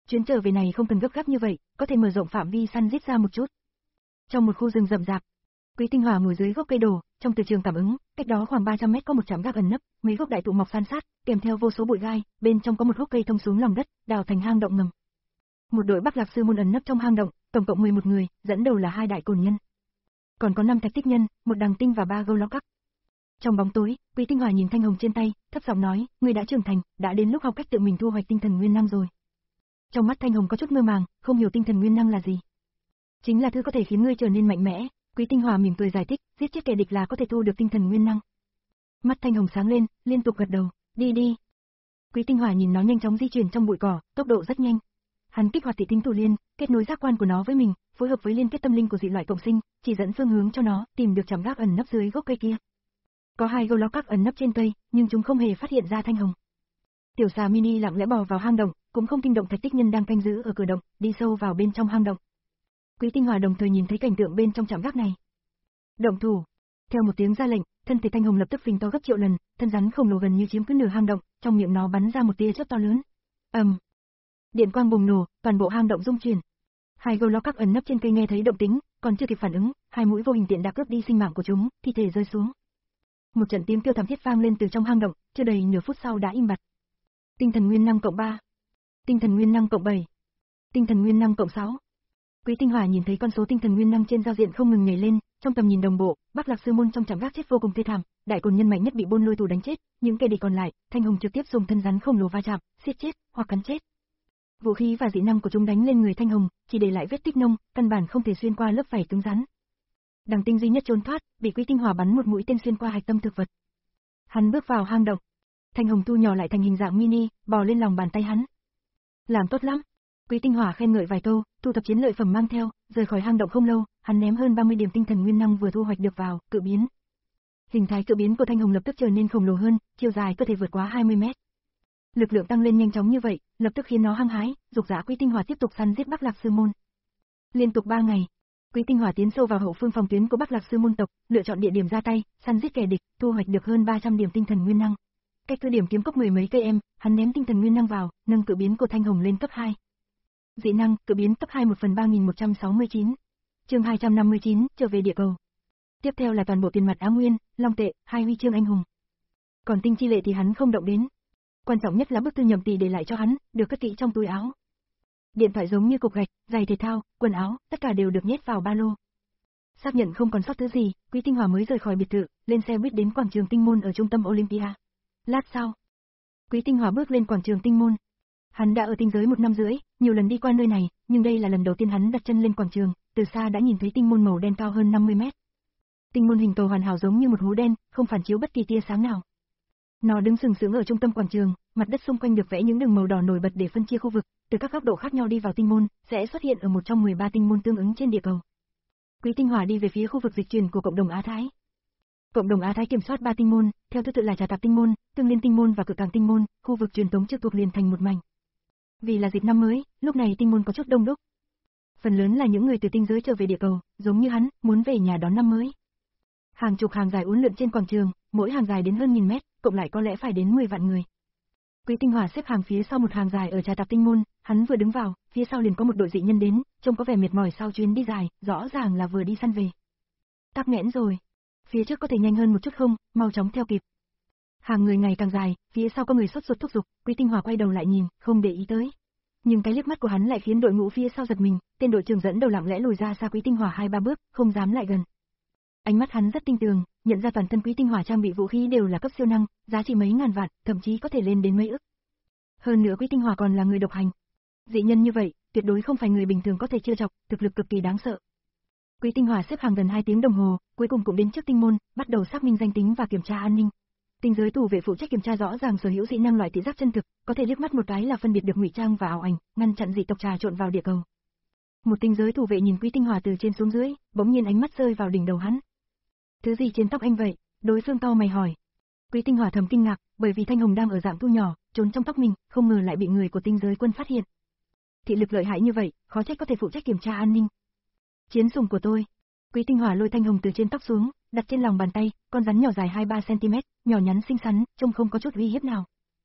chuyến trở về này không cần gấp gáp như vậy, có thể mở rộng phạm vi săn giết ra một chút. Trong một khu rừng rậm rạp, Quý Tinh Hòa ngồi dưới gốc cây đổ, trong từ trường cảm ứng, cách đó khoảng ba trăm mét có một trạm gác ẩn nấp, mấy gốc đại thụ mọc san sát, kèm theo vô số bụi gai, bên trong có một gốc cây thông xuống lòng đất, đào thành hang động ngầm. Một đội Bắc Lạc Sư môn ẩn nấp trong hang động, tổng cộng mười một người, dẫn đầu là hai đại cồn nhân. Còn có năm thạch tích nhân, một đằng tinh và ba gâu ló cắc. Trong bóng tối, Quý Tinh Hòa nhìn thanh hồng trên tay, thấp giọng nói, ngươi đã trưởng thành, đã đến lúc học cách tự mình thu hoạch tinh thần nguyên năng rồi. Trong mắt thanh hồng có chút mơ màng, không hiểu tinh thần nguyên năng là gì. Chính là thứ có thể khiến ngươi trở nên mạnh mẽ. Quý Tinh Hòa mỉm cười giải thích, giết chết kẻ địch là có thể thu được tinh thần nguyên năng. Mắt thanh hồng sáng lên, liên tục gật đầu, đi đi. Quý Tinh Hòa nhìn nó nhanh chóng di chuyển trong bụi cỏ, tốc độ rất nhanh. Hắn kích hoạt thị tinh tù liên, kết nối giác quan của nó với mình, phối hợp với liên kết tâm linh của dị loại cộng sinh, chỉ dẫn phương hướng cho nó, tìm được trạm gác ẩn nấp dưới gốc cây kia. Có hai gâu ló cắc ẩn nấp trên cây, nhưng chúng không hề phát hiện ra thanh hồng. Tiểu xà mini lặng lẽ bò vào hang động, cũng không kinh động thạch tích nhân đang canh giữ ở cửa động, đi sâu vào bên trong hang động. Quý Tinh Hòa đồng thời nhìn thấy cảnh tượng bên trong trạm gác này. Động thủ. Theo một tiếng ra lệnh, thân thể thanh hồng lập tức phình to gấp triệu lần, thân rắn khổng lồ gần như chiếm cứ nửa hang động, trong miệng nó bắn ra một tia chớp to lớn. ầm, um. Điện quang bùng nổ, toàn bộ hang động rung chuyển. Hai gâu ló cắc ẩn nấp trên cây nghe thấy động tĩnh, còn chưa kịp phản ứng, hai mũi vô hình tiện đã cướp đi sinh mạng của chúng, thi thể rơi xuống. Một trận tiếng kêu thảm thiết vang lên từ trong hang động, chưa đầy nửa phút sau đã im bặt. Tinh thần nguyên năng cộng ba, tinh thần nguyên năng cộng bảy, tinh thần nguyên năng cộng sáu. Quý Tinh Hòa nhìn thấy con số tinh thần nguyên năng trên giao diện không ngừng nhảy lên, trong tầm nhìn đồng bộ, Bắc Lạc Sư môn trong trạm gác chết vô cùng thê thảm, đại cồn nhân mạnh nhất bị buôn lôi tù đánh chết, những kẻ địch còn lại, thanh hồng trực tiếp dùng thân rắn khổng lồ va chạm, siết chết hoặc cắn chết. Vũ khí và dị năng của chúng đánh lên người thanh hồng, chỉ để lại vết tích nông, căn bản không thể xuyên qua lớp vảy cứng rắn. Đằng tinh duy nhất trốn thoát, bị Quý Tinh Hòa bắn một mũi tên xuyên qua hạch tâm thực vật. Hắn bước vào hang động, thanh hồng thu nhỏ lại thành hình dạng mini, bò lên lòng bàn tay hắn. Làm tốt lắm. Quý Tinh Hòa khen ngợi vài câu, thu thập chiến lợi phẩm mang theo, rời khỏi hang động không lâu, hắn ném hơn ba mươi điểm tinh thần nguyên năng vừa thu hoạch được vào, cự biến. Hình thái cự biến của thanh hồng lập tức trở nên khổng lồ hơn, chiều dài có thể vượt quá hai mươi mét. Lực lượng tăng lên nhanh chóng như vậy, lập tức khiến nó hăng hái, dục dã Quý Tinh Hòa tiếp tục săn giết Bắc Lạc Sư môn. Liên tục ba ngày, Quý Tinh Hòa tiến sâu vào hậu phương phòng tuyến của Bắc Lạc Sư môn tộc, lựa chọn địa điểm ra tay, săn giết kẻ địch, thu hoạch được hơn ba trăm điểm tinh thần nguyên năng. Cách cứ điểm kiếm cốc mười mấy cây em, hắn ném tinh thần nguyên năng vào, nâng cự biến của thanh hồng lên cấp hai. Dị năng, cự biến cấp hai một phần ba nghìn một trăm sáu mươi chín. Chương hai trăm năm mươi chín, trở về địa cầu. Tiếp theo là toàn bộ tiền mặt Á Nguyên, Long tệ, hai huy chương anh hùng. Còn tinh chi lệ thì hắn không động đến. Quan trọng nhất là bức thư nhậm tỷ để lại cho hắn, được cất kỹ trong túi áo. Điện thoại giống như cục gạch, giày thể thao, quần áo, tất cả đều được nhét vào ba lô. Xác nhận không còn sót thứ gì, Quý Tinh Hòa mới rời khỏi biệt thự, lên xe buýt đến quảng trường Tinh Môn ở trung tâm Olympia. Lát sau, Quý Tinh Hòa bước lên quảng trường Tinh Môn. Hắn đã ở tinh giới một năm rưỡi, nhiều lần đi qua nơi này, nhưng đây là lần đầu tiên hắn đặt chân lên quảng trường, từ xa đã nhìn thấy tinh môn màu đen cao hơn năm mươi mét. Tinh môn hình cầu hoàn hảo giống như một hố đen, không phản chiếu bất kỳ tia sáng nào. Nó đứng sừng sững ở trung tâm quảng trường, mặt đất xung quanh được vẽ những đường màu đỏ nổi bật để phân chia khu vực, từ các góc độ khác nhau đi vào tinh môn, sẽ xuất hiện ở một trong mười ba tinh môn tương ứng trên địa cầu. Quý Tinh Hòa đi về phía khu vực dịch chuyển của cộng đồng Á Thái. Cộng đồng Á Thái kiểm soát ba tinh môn, theo thứ tự là Trà Tạp tinh môn, Tương Liên tinh môn và Cực Càng tinh môn, khu vực truyền tống trực thuộc liền thành một mảnh. Vì là dịp năm mới, lúc này tinh môn có chút đông đúc. Phần lớn là những người từ tinh giới trở về địa cầu, giống như hắn, muốn về nhà đón năm mới. Hàng chục hàng dài uốn lượn trên quảng trường, mỗi hàng dài đến hơn nghìn mét, cộng lại có lẽ phải đến mười vạn người. Quý Tinh Hòa xếp hàng phía sau một hàng dài ở Trà Tạp tinh môn, hắn vừa đứng vào, phía sau liền có một đội dị nhân đến, trông có vẻ mệt mỏi sau chuyến đi dài, rõ ràng là vừa đi săn về. Tắc nghẽn rồi. Phía trước có thể nhanh hơn một chút không, mau chóng theo kịp. Hàng người ngày càng dài, phía sau có người sốt ruột thúc giục, Quý Tinh Hòa quay đầu lại nhìn, không để ý tới. Nhưng cái liếc mắt của hắn lại khiến đội ngũ phía sau giật mình, tên đội trưởng dẫn đầu lặng lẽ lùi ra xa Quý Tinh Hòa hai ba bước, không dám lại gần. Ánh mắt hắn rất tinh tường, nhận ra toàn thân Quý Tinh Hòa trang bị vũ khí đều là cấp siêu năng, giá trị mấy ngàn vạn, thậm chí có thể lên đến mấy ức. Hơn nữa Quý Tinh Hòa còn là người độc hành. Dị nhân như vậy, tuyệt đối không phải người bình thường có thể trêu chọc, thực lực cực kỳ đáng sợ. Quý Tinh Hòa xếp hàng gần hai tiếng đồng hồ, cuối cùng cũng đến trước tinh môn, bắt đầu xác minh danh tính và kiểm tra an ninh. Tinh giới thủ vệ phụ trách kiểm tra rõ ràng sở hữu dị năng loại thị giác chân thực, có thể liếc mắt một cái là phân biệt được ngụy trang và ảo ảnh, ngăn chặn dị tộc trà trộn vào địa cầu. Một tinh giới thủ vệ nhìn Quý Tinh Hòa từ trên xuống dưới, bỗng nhiên ánh mắt rơi vào đỉnh đầu hắn. Thứ gì trên tóc anh vậy? Đối phương cau mày hỏi. Quý Tinh Hòa thầm kinh ngạc, bởi vì thanh hồng đang ở dạng thu nhỏ, trốn trong tóc mình, không ngờ lại bị người của tinh giới quân phát hiện. Thị lực lợi hại như vậy, khó trách có thể phụ trách kiểm tra an ninh. Chiến sủng của tôi. Quý Tinh Hòa lôi thanh hồng từ trên tóc xuống, đặt trên lòng bàn tay, con rắn nhỏ dài hai ba xăng ti mét, nhỏ nhắn xinh xắn, trông không có chút uy hiếp nào.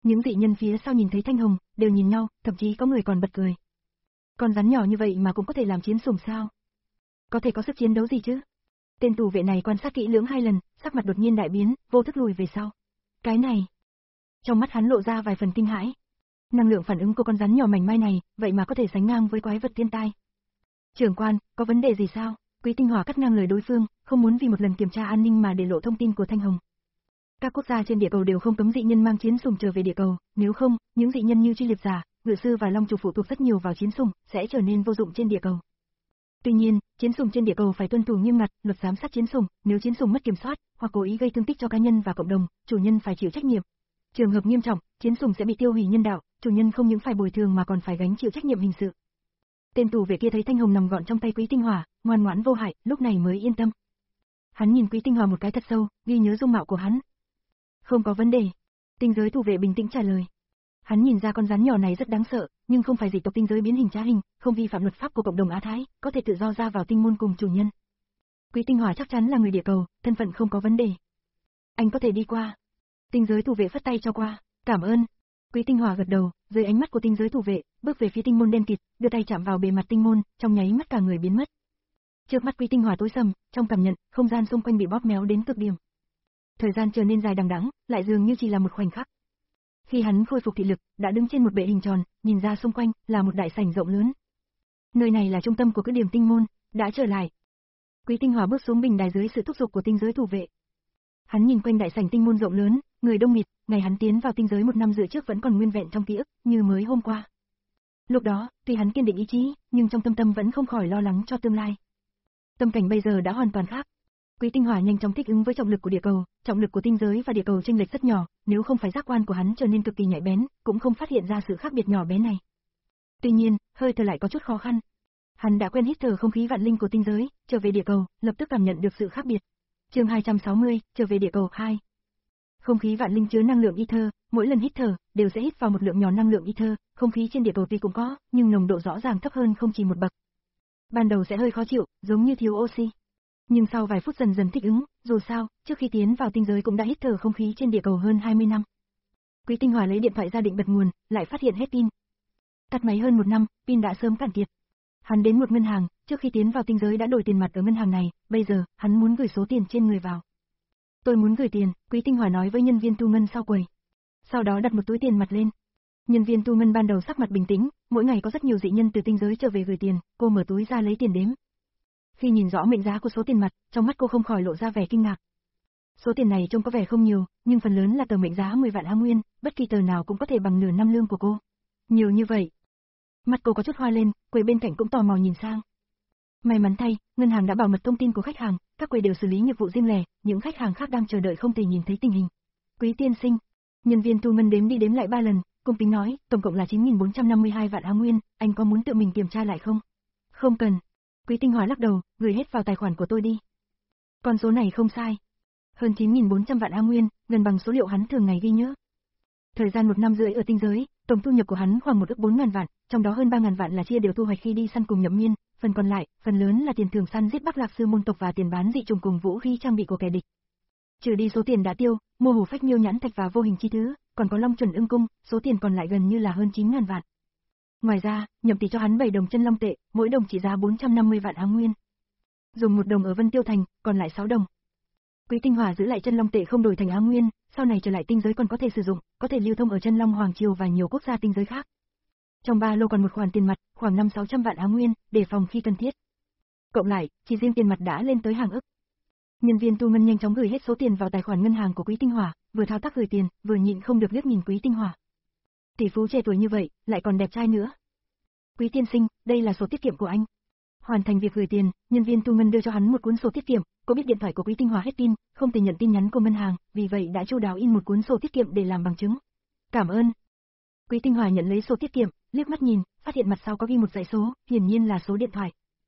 Những dị nhân phía sau nhìn thấy Thanh Hồng, đều nhìn nhau, thậm chí có người còn bật cười. Con rắn nhỏ như vậy mà cũng có thể làm chiến sủng sao? Có thể có sức chiến đấu gì chứ? Tên tù vệ này quan sát kỹ lưỡng hai lần, sắc mặt đột nhiên đại biến, vô thức lùi về sau. Cái này... Trong mắt hắn lộ ra vài phần kinh hãi. Năng lượng phản ứng của con rắn nhỏ mảnh mai này, vậy mà có thể sánh ngang với quái vật thiên tai. Trưởng quan, có vấn đề gì sao? Quý Tinh Hỏa cắt ngang lời đối phương, không muốn vì một lần kiểm tra an ninh mà để lộ thông tin của Thanh Hồng. Các quốc gia trên địa cầu đều không cấm dị nhân mang chiến sủng trở về địa cầu, nếu không, những dị nhân như truy liệp giả, ngự sư và long chủ phụ thuộc rất nhiều vào chiến sủng, sẽ trở nên vô dụng trên địa cầu. Tuy nhiên, chiến sủng trên địa cầu phải tuân thủ nghiêm ngặt luật giám sát chiến sủng, nếu chiến sủng mất kiểm soát hoặc cố ý gây thương tích cho cá nhân và cộng đồng, chủ nhân phải chịu trách nhiệm. Trường hợp nghiêm trọng, chiến sủng sẽ bị tiêu hủy nhân đạo, chủ nhân không những phải bồi thường mà còn phải gánh chịu trách nhiệm hình sự. Tên tù vệ kia thấy Thanh Hồng nằm gọn trong tay Quý Tinh Hỏa, ngoan ngoãn vô hại, lúc này mới yên tâm. Hắn nhìn Quý Tinh Hỏa một cái thật sâu, ghi nhớ dung mạo của hắn. Không có vấn đề. Tinh giới tù vệ bình tĩnh trả lời. Hắn nhìn ra con rắn nhỏ này rất đáng sợ, nhưng không phải dị tộc tinh giới biến hình trá hình, không vi phạm luật pháp của cộng đồng Á Thái, có thể tự do ra vào tinh môn cùng chủ nhân. Quý Tinh Hỏa chắc chắn là người địa cầu, thân phận không có vấn đề. Anh có thể đi qua. Tinh giới tù vệ phất tay cho qua. Cảm ơn. Quý Tinh Hỏa gật đầu, dưới ánh mắt của tinh giới tù vệ, bước về phía tinh môn đen kịt, đưa tay chạm vào bề mặt tinh môn, trong nháy mắt cả người biến mất. Trước mắt Quý Tinh Hỏa tối sầm, trong cảm nhận, không gian xung quanh bị bóp méo đến cực điểm. Thời gian trở nên dài đằng đẵng, lại dường như chỉ là một khoảnh khắc. Khi hắn khôi phục thị lực, đã đứng trên một bệ hình tròn, nhìn ra xung quanh là một đại sảnh rộng lớn. Nơi này là trung tâm của cứ điểm tinh môn, đã trở lại. Quý Tinh Hỏa bước xuống bình đài dưới sự thúc giục của tinh giới tù vệ. Hắn nhìn quanh đại sảnh tinh môn rộng lớn, người đông nghịt, ngày hắn tiến vào tinh giới một năm rưỡi trước vẫn còn nguyên vẹn trong ký ức, như mới hôm qua. Lúc đó, tuy hắn kiên định ý chí, nhưng trong tâm tâm vẫn không khỏi lo lắng cho tương lai. Tâm cảnh bây giờ đã hoàn toàn khác. Quý Tinh Hỏa nhanh chóng thích ứng với trọng lực của địa cầu, trọng lực của tinh giới và địa cầu chênh lệch rất nhỏ, nếu không phải giác quan của hắn trở nên cực kỳ nhạy bén, cũng không phát hiện ra sự khác biệt nhỏ bé này. Tuy nhiên, hơi thở lại có chút khó khăn. Hắn đã quen hít thở không khí vạn linh của tinh giới, trở về địa cầu, lập tức cảm nhận được sự khác biệt. Chương hai trăm sáu mươi, trở về địa cầu hai. Không khí vạn linh chứa năng lượng ether, mỗi lần hít thở đều sẽ hít vào một lượng nhỏ năng lượng ether, không khí trên địa cầu tuy cũng có, nhưng nồng độ rõ ràng thấp hơn không chỉ một bậc. Ban đầu sẽ hơi khó chịu, giống như thiếu oxy. Nhưng sau vài phút dần dần thích ứng, dù sao, trước khi tiến vào tinh giới cũng đã hít thở không khí trên địa cầu hơn hai mươi năm. Quý Tinh Hỏa lấy điện thoại ra định bật nguồn, lại phát hiện hết pin. Tắt máy hơn một năm, pin đã sớm cạn kiệt. Hắn đến một ngân hàng, trước khi tiến vào tinh giới đã đổi tiền mặt ở ngân hàng này, bây giờ, hắn muốn gửi số tiền trên người vào. Tôi muốn gửi tiền, Quý Tinh Hỏa nói với nhân viên thu ngân sau quầy. Sau đó đặt một túi tiền mặt lên. Nhân viên thu ngân ban đầu sắc mặt bình tĩnh, mỗi ngày có rất nhiều dị nhân từ tinh giới trở về gửi tiền, cô mở túi ra lấy tiền đếm. Khi nhìn rõ mệnh giá của số tiền mặt, trong mắt cô không khỏi lộ ra vẻ kinh ngạc. Số tiền này trông có vẻ không nhiều, nhưng phần lớn là tờ mệnh giá mười vạn á nguyên, bất kỳ tờ nào cũng có thể bằng nửa năm lương của cô. Nhiều như vậy. Mặt cô có chút hoa lên, quầy bên cạnh cũng tò mò nhìn sang. May mắn thay, ngân hàng đã bảo mật thông tin của khách hàng, các quầy đều xử lý nghiệp vụ riêng lẻ, những khách hàng khác đang chờ đợi không thể nhìn thấy tình hình. Quý tiên sinh, nhân viên thu ngân đếm đi đếm lại ba lần, cung kính nói, tổng cộng là chín nghìn bốn trăm năm mươi hai vạn á nguyên, anh có muốn tự mình kiểm tra lại không? Không cần. Quý Tinh Hỏa lắc đầu, gửi hết vào tài khoản của tôi đi. Con số này không sai. Hơn chín nghìn bốn trăm vạn á nguyên, gần bằng số liệu hắn thường ngày ghi nhớ. Thời gian một năm rưỡi ở tinh giới, tổng thu nhập của hắn khoảng một ức bốn ngàn vạn, trong đó hơn ba ngàn vạn là chia đều thu hoạch khi đi săn cùng Nhậm Miên, phần còn lại, phần lớn là tiền thưởng săn giết Bắc Lạc sư môn tộc và tiền bán dị trùng cùng vũ khí trang bị của kẻ địch. Trừ đi số tiền đã tiêu, mua hổ phách miêu nhãn thạch và vô hình chi thứ, còn có long chuẩn ưng cung, số tiền còn lại gần như là hơn chín ngàn vạn. Ngoài ra, Nhậm tỷ cho hắn bảy đồng chân long tệ, mỗi đồng trị giá bốn trăm năm mươi vạn á nguyên. Dùng một đồng ở Vân Tiêu Thành, còn lại sáu đồng. Quý Tinh Hỏa giữ lại chân long tệ không đổi thành á nguyên, sau này trở lại tinh giới còn có thể sử dụng, có thể lưu thông ở chân long hoàng triều và nhiều quốc gia tinh giới khác. Trong ba lô còn một khoản tiền mặt, khoảng năm sáu trăm vạn á nguyên, để phòng khi cần thiết. Cộng lại, chỉ riêng tiền mặt đã lên tới hàng ức. Nhân viên thu ngân nhanh chóng gửi hết số tiền vào tài khoản ngân hàng của Quý Tinh Hỏa, vừa thao tác gửi tiền, vừa nhịn không được liếc nhìn Quý Tinh Hỏa. Tỷ phú trẻ tuổi như vậy, lại còn đẹp trai nữa. Quý tiên sinh, đây là sổ tiết kiệm của anh. Hoàn thành việc gửi tiền, nhân viên thu ngân đưa cho hắn một cuốn sổ tiết kiệm, cô biết điện thoại của Quý Tinh Hỏa hết pin, không thể nhận tin nhắn của ngân hàng, vì vậy đã chu đáo in một cuốn sổ tiết kiệm để làm bằng chứng. Cảm ơn. Quý Tinh Hỏa nhận lấy sổ tiết kiệm, liếc mắt nhìn, phát hiện mặt sau có ghi một dãy số, hiển nhiên là số điện thoại.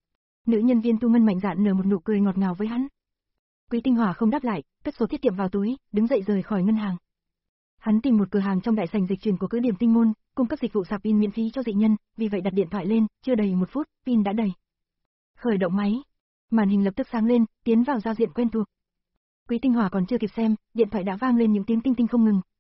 Nữ nhân viên thu ngân mạnh dạn nở một nụ cười ngọt ngào với hắn. Quý Tinh Hỏa không đáp lại, cất số tiết kiệm vào túi, đứng dậy rời khỏi ngân hàng. Hắn tìm một cửa hàng trong đại sảnh dịch chuyển của cứ điểm tinh môn, cung cấp dịch vụ sạc pin miễn phí cho dị nhân, vì vậy đặt điện thoại lên, chưa đầy một phút, pin đã đầy. Khởi động máy, màn hình lập tức sáng lên, tiến vào giao diện quen thuộc. Quý Tinh Hỏa còn chưa kịp xem, điện thoại đã vang lên những tiếng tinh tinh không ngừng,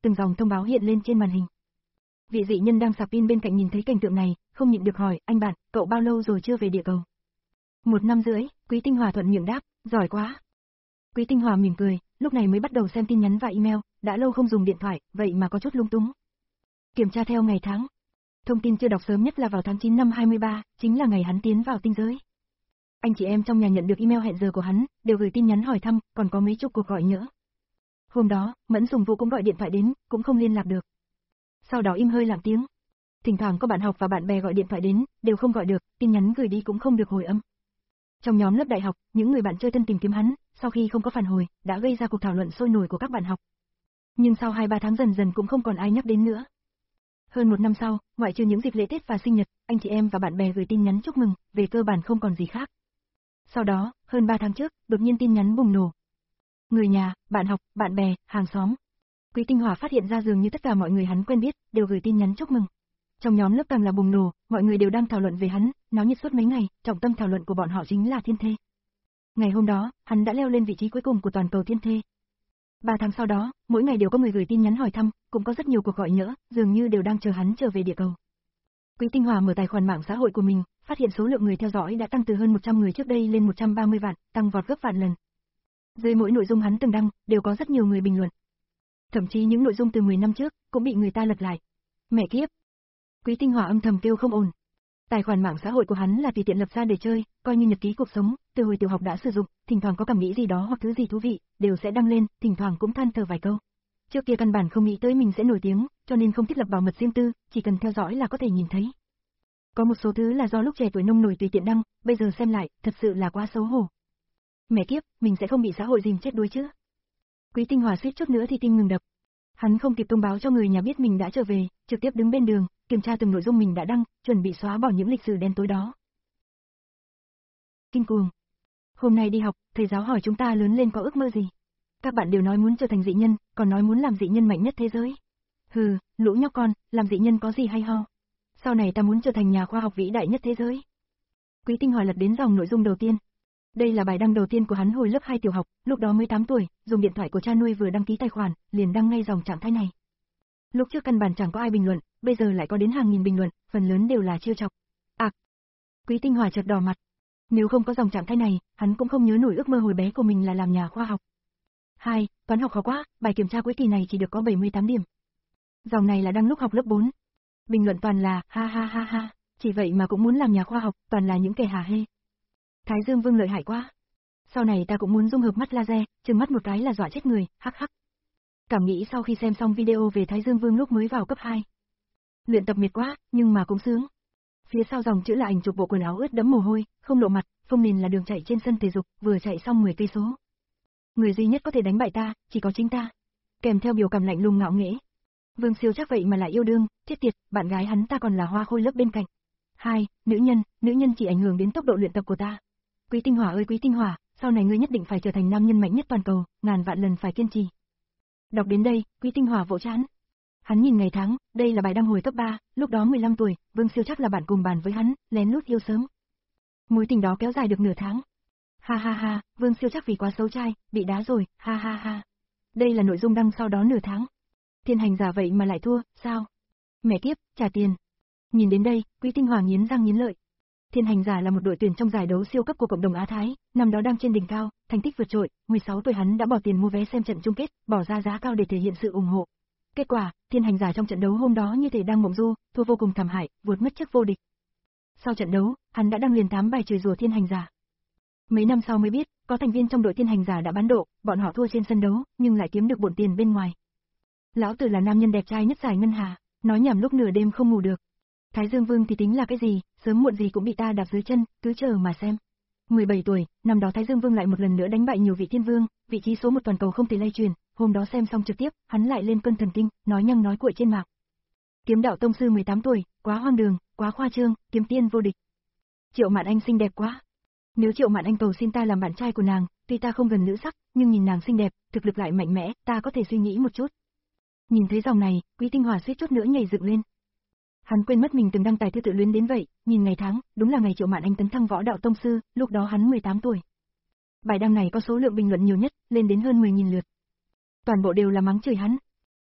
từng dòng thông báo hiện lên trên màn hình. Vị dị nhân đang sạc pin bên cạnh nhìn thấy cảnh tượng này, không nhịn được hỏi, anh bạn, cậu bao lâu rồi chưa về địa cầu? Một năm rưỡi, Quý Tinh Hòa thuận miệng đáp, giỏi quá. Quý Tinh Hòa mỉm cười, lúc này mới bắt đầu xem tin nhắn và email, đã lâu không dùng điện thoại, vậy mà có chút lung túng. Kiểm tra theo ngày tháng. Thông tin chưa đọc sớm nhất là vào tháng chín năm hai mươi ba, chính là ngày hắn tiến vào tinh giới. Anh chị em trong nhà nhận được email hẹn giờ của hắn, đều gửi tin nhắn hỏi thăm, còn có mấy chục cuộc gọi nhỡ. Hôm đó, Mẫn Sùng Vũ cũng gọi điện thoại đến, cũng không liên lạc được. Sau đó im hơi lặng tiếng. Thỉnh thoảng có bạn học và bạn bè gọi điện thoại đến, đều không gọi được, tin nhắn gửi đi cũng không được hồi âm. Trong nhóm lớp đại học, những người bạn chơi thân tìm kiếm hắn, sau khi không có phản hồi, đã gây ra cuộc thảo luận sôi nổi của các bạn học. Nhưng sau hai ba tháng dần dần cũng không còn ai nhắc đến nữa. Hơn một năm sau, ngoại trừ những dịp lễ Tết và sinh nhật, anh chị em và bạn bè gửi tin nhắn chúc mừng, về cơ bản không còn gì khác. Sau đó, hơn ba tháng trước, đột nhiên tin nhắn bùng nổ. Người nhà, bạn học, bạn bè, hàng xóm. Quý Tinh Hòa phát hiện ra dường như tất cả mọi người hắn quen biết, đều gửi tin nhắn chúc mừng. Trong nhóm lớp càng là bùng nổ, mọi người đều đang thảo luận về hắn, náo nhiệt suốt mấy ngày, trọng tâm thảo luận của bọn họ chính là thiên thê. Ngày hôm đó, hắn đã leo lên vị trí cuối cùng của toàn cầu thiên thê. Ba tháng sau đó, mỗi ngày đều có người gửi tin nhắn hỏi thăm, cũng có rất nhiều cuộc gọi nhỡ, dường như đều đang chờ hắn trở về địa cầu. Quý Tinh Hòa mở tài khoản mạng xã hội của mình, phát hiện số lượng người theo dõi đã tăng từ hơn một trăm người trước đây lên một trăm ba mươi vạn, tăng vọt gấp vạn lần. Dưới mỗi nội dung hắn từng đăng, đều có rất nhiều người bình luận. Thậm chí những nội dung từ mười năm trước, cũng bị người ta lật lại. Mẹ kiếp! Quý Tinh Hòa âm thầm kêu không ổn. Tài khoản mạng xã hội của hắn là tùy tiện lập ra để chơi, coi như nhật ký cuộc sống, từ hồi tiểu học đã sử dụng, thỉnh thoảng có cảm nghĩ gì đó hoặc thứ gì thú vị, đều sẽ đăng lên, thỉnh thoảng cũng than thở vài câu. Trước kia căn bản không nghĩ tới mình sẽ nổi tiếng, cho nên không thiết lập bảo mật riêng tư, chỉ cần theo dõi là có thể nhìn thấy. Có một số thứ là do lúc trẻ tuổi nông nổi tùy tiện đăng, bây giờ xem lại, thật sự là quá xấu hổ. Mẹ kiếp, mình sẽ không bị xã hội dìm chết đuối chứ. Quý Tinh Hòa suýt chút nữa thì tim ngừng đập. Hắn không kịp thông báo cho người nhà biết mình đã trở về, trực tiếp đứng bên đường, kiểm tra từng nội dung mình đã đăng, chuẩn bị xóa bỏ những lịch sử đen tối đó. Kinh cuồng. Hôm nay đi học, thầy giáo hỏi chúng ta lớn lên có ước mơ gì? Các bạn đều nói muốn trở thành dị nhân, còn nói muốn làm dị nhân mạnh nhất thế giới. Hừ, lũ nhóc con, làm dị nhân có gì hay ho? Sau này ta muốn trở thành nhà khoa học vĩ đại nhất thế giới. Quý Tinh Hòa lật đến dòng nội dung đầu tiên. Đây là bài đăng đầu tiên của hắn hồi lớp hai tiểu học, lúc đó mới tám tuổi, dùng điện thoại của cha nuôi vừa đăng ký tài khoản, liền đăng ngay dòng trạng thái này. Lúc trước căn bản chẳng có ai bình luận, bây giờ lại có đến hàng nghìn bình luận, phần lớn đều là trêu chọc. À, Quý Tinh Hòa chợt đỏ mặt. Nếu không có dòng trạng thái này, hắn cũng không nhớ nổi ước mơ hồi bé của mình là làm nhà khoa học. Hai, toán học khó quá, bài kiểm tra cuối kỳ này chỉ được có bảy mươi tám điểm. Dòng này là đăng lúc học lớp bốn. Bình luận toàn là ha ha ha ha, chỉ vậy mà cũng muốn làm nhà khoa học, toàn là những kẻ hả hê. Thái Dương Vương lợi hại quá. Sau này ta cũng muốn dung hợp mắt laser, chừng mắt một cái là dọa chết người, hắc hắc. Cảm nghĩ sau khi xem xong video về Thái Dương Vương lúc mới vào cấp hai. Luyện tập mệt quá, nhưng mà cũng sướng. Phía sau dòng chữ là ảnh chụp bộ quần áo ướt đẫm mồ hôi, không lộ mặt, phông nền là đường chạy trên sân thể dục, vừa chạy xong mười cây số. Người duy nhất có thể đánh bại ta, chỉ có chính ta. Kèm theo biểu cảm lạnh lùng ngạo nghễ. Vương Siêu chắc vậy mà lại yêu đương, chết tiệt, bạn gái hắn ta còn là hoa khôi lớp bên cạnh. Hai, nữ nhân, nữ nhân chỉ ảnh hưởng đến tốc độ luyện tập của ta. Quý Tinh Hòa ơi Quý Tinh Hòa, sau này ngươi nhất định phải trở thành nam nhân mạnh nhất toàn cầu, ngàn vạn lần phải kiên trì. Đọc đến đây, Quý Tinh Hòa vỗ trán. Hắn nhìn ngày tháng, đây là bài đăng hồi cấp ba, lúc đó mười lăm tuổi, Vương Siêu chắc là bạn cùng bàn với hắn, lén lút yêu sớm. Mối tình đó kéo dài được nửa tháng. Ha ha ha, Vương Siêu chắc vì quá xấu trai, bị đá rồi, ha ha ha. Đây là nội dung đăng sau đó nửa tháng. Thiên hành giả vậy mà lại thua, sao? Mẹ kiếp, trả tiền. Nhìn đến đây, Quý Tinh Hòa nghiến răng nghiến lợi. Thiên hành giả là một đội tuyển trong giải đấu siêu cấp của cộng đồng Á Thái, năm đó đang trên đỉnh cao, thành tích vượt trội, mười sáu tuổi hắn đã bỏ tiền mua vé xem trận chung kết, bỏ ra giá cao để thể hiện sự ủng hộ. Kết quả, thiên hành giả trong trận đấu hôm đó như thể đang mộng du, thua vô cùng thảm hại, vụt mất chức vô địch. Sau trận đấu, hắn đã đăng liền tám bài chửi rủa thiên hành giả. Mấy năm sau mới biết, có thành viên trong đội thiên hành giả đã bán độ, bọn họ thua trên sân đấu, nhưng lại kiếm được bộn tiền bên ngoài. Lão tử là nam nhân đẹp trai nhất giải ngân hà, nói nhảm lúc nửa đêm không ngủ được. Thái Dương Vương thì tính là cái gì, sớm muộn gì cũng bị ta đạp dưới chân, cứ chờ mà xem. mười bảy tuổi, năm đó Thái Dương Vương lại một lần nữa đánh bại nhiều vị thiên vương, vị trí số một toàn cầu không thể lay truyền, hôm đó xem xong trực tiếp, hắn lại lên cơn thần kinh, nói nhăng nói cuội trên mạng. Kiếm đạo tông sư mười tám tuổi, quá hoang đường, quá khoa trương, kiếm tiên vô địch. Triệu Mạn Anh xinh đẹp quá. Nếu Triệu Mạn Anh cầu xin ta làm bạn trai của nàng, tuy ta không gần nữ sắc, nhưng nhìn nàng xinh đẹp, thực lực lại mạnh mẽ, ta có thể suy nghĩ một chút. Nhìn thấy dòng này, Quý Tinh Hòa suýt chút nữa nhảy dựng lên. Hắn quên mất mình từng đăng tài thư tự luyến đến vậy, nhìn ngày tháng, đúng là ngày Triệu Mạn Anh tấn thăng võ đạo tông sư, lúc đó hắn mười tám tuổi. Bài đăng này có số lượng bình luận nhiều nhất, lên đến hơn mười nghìn lượt. Toàn bộ đều là mắng chửi hắn.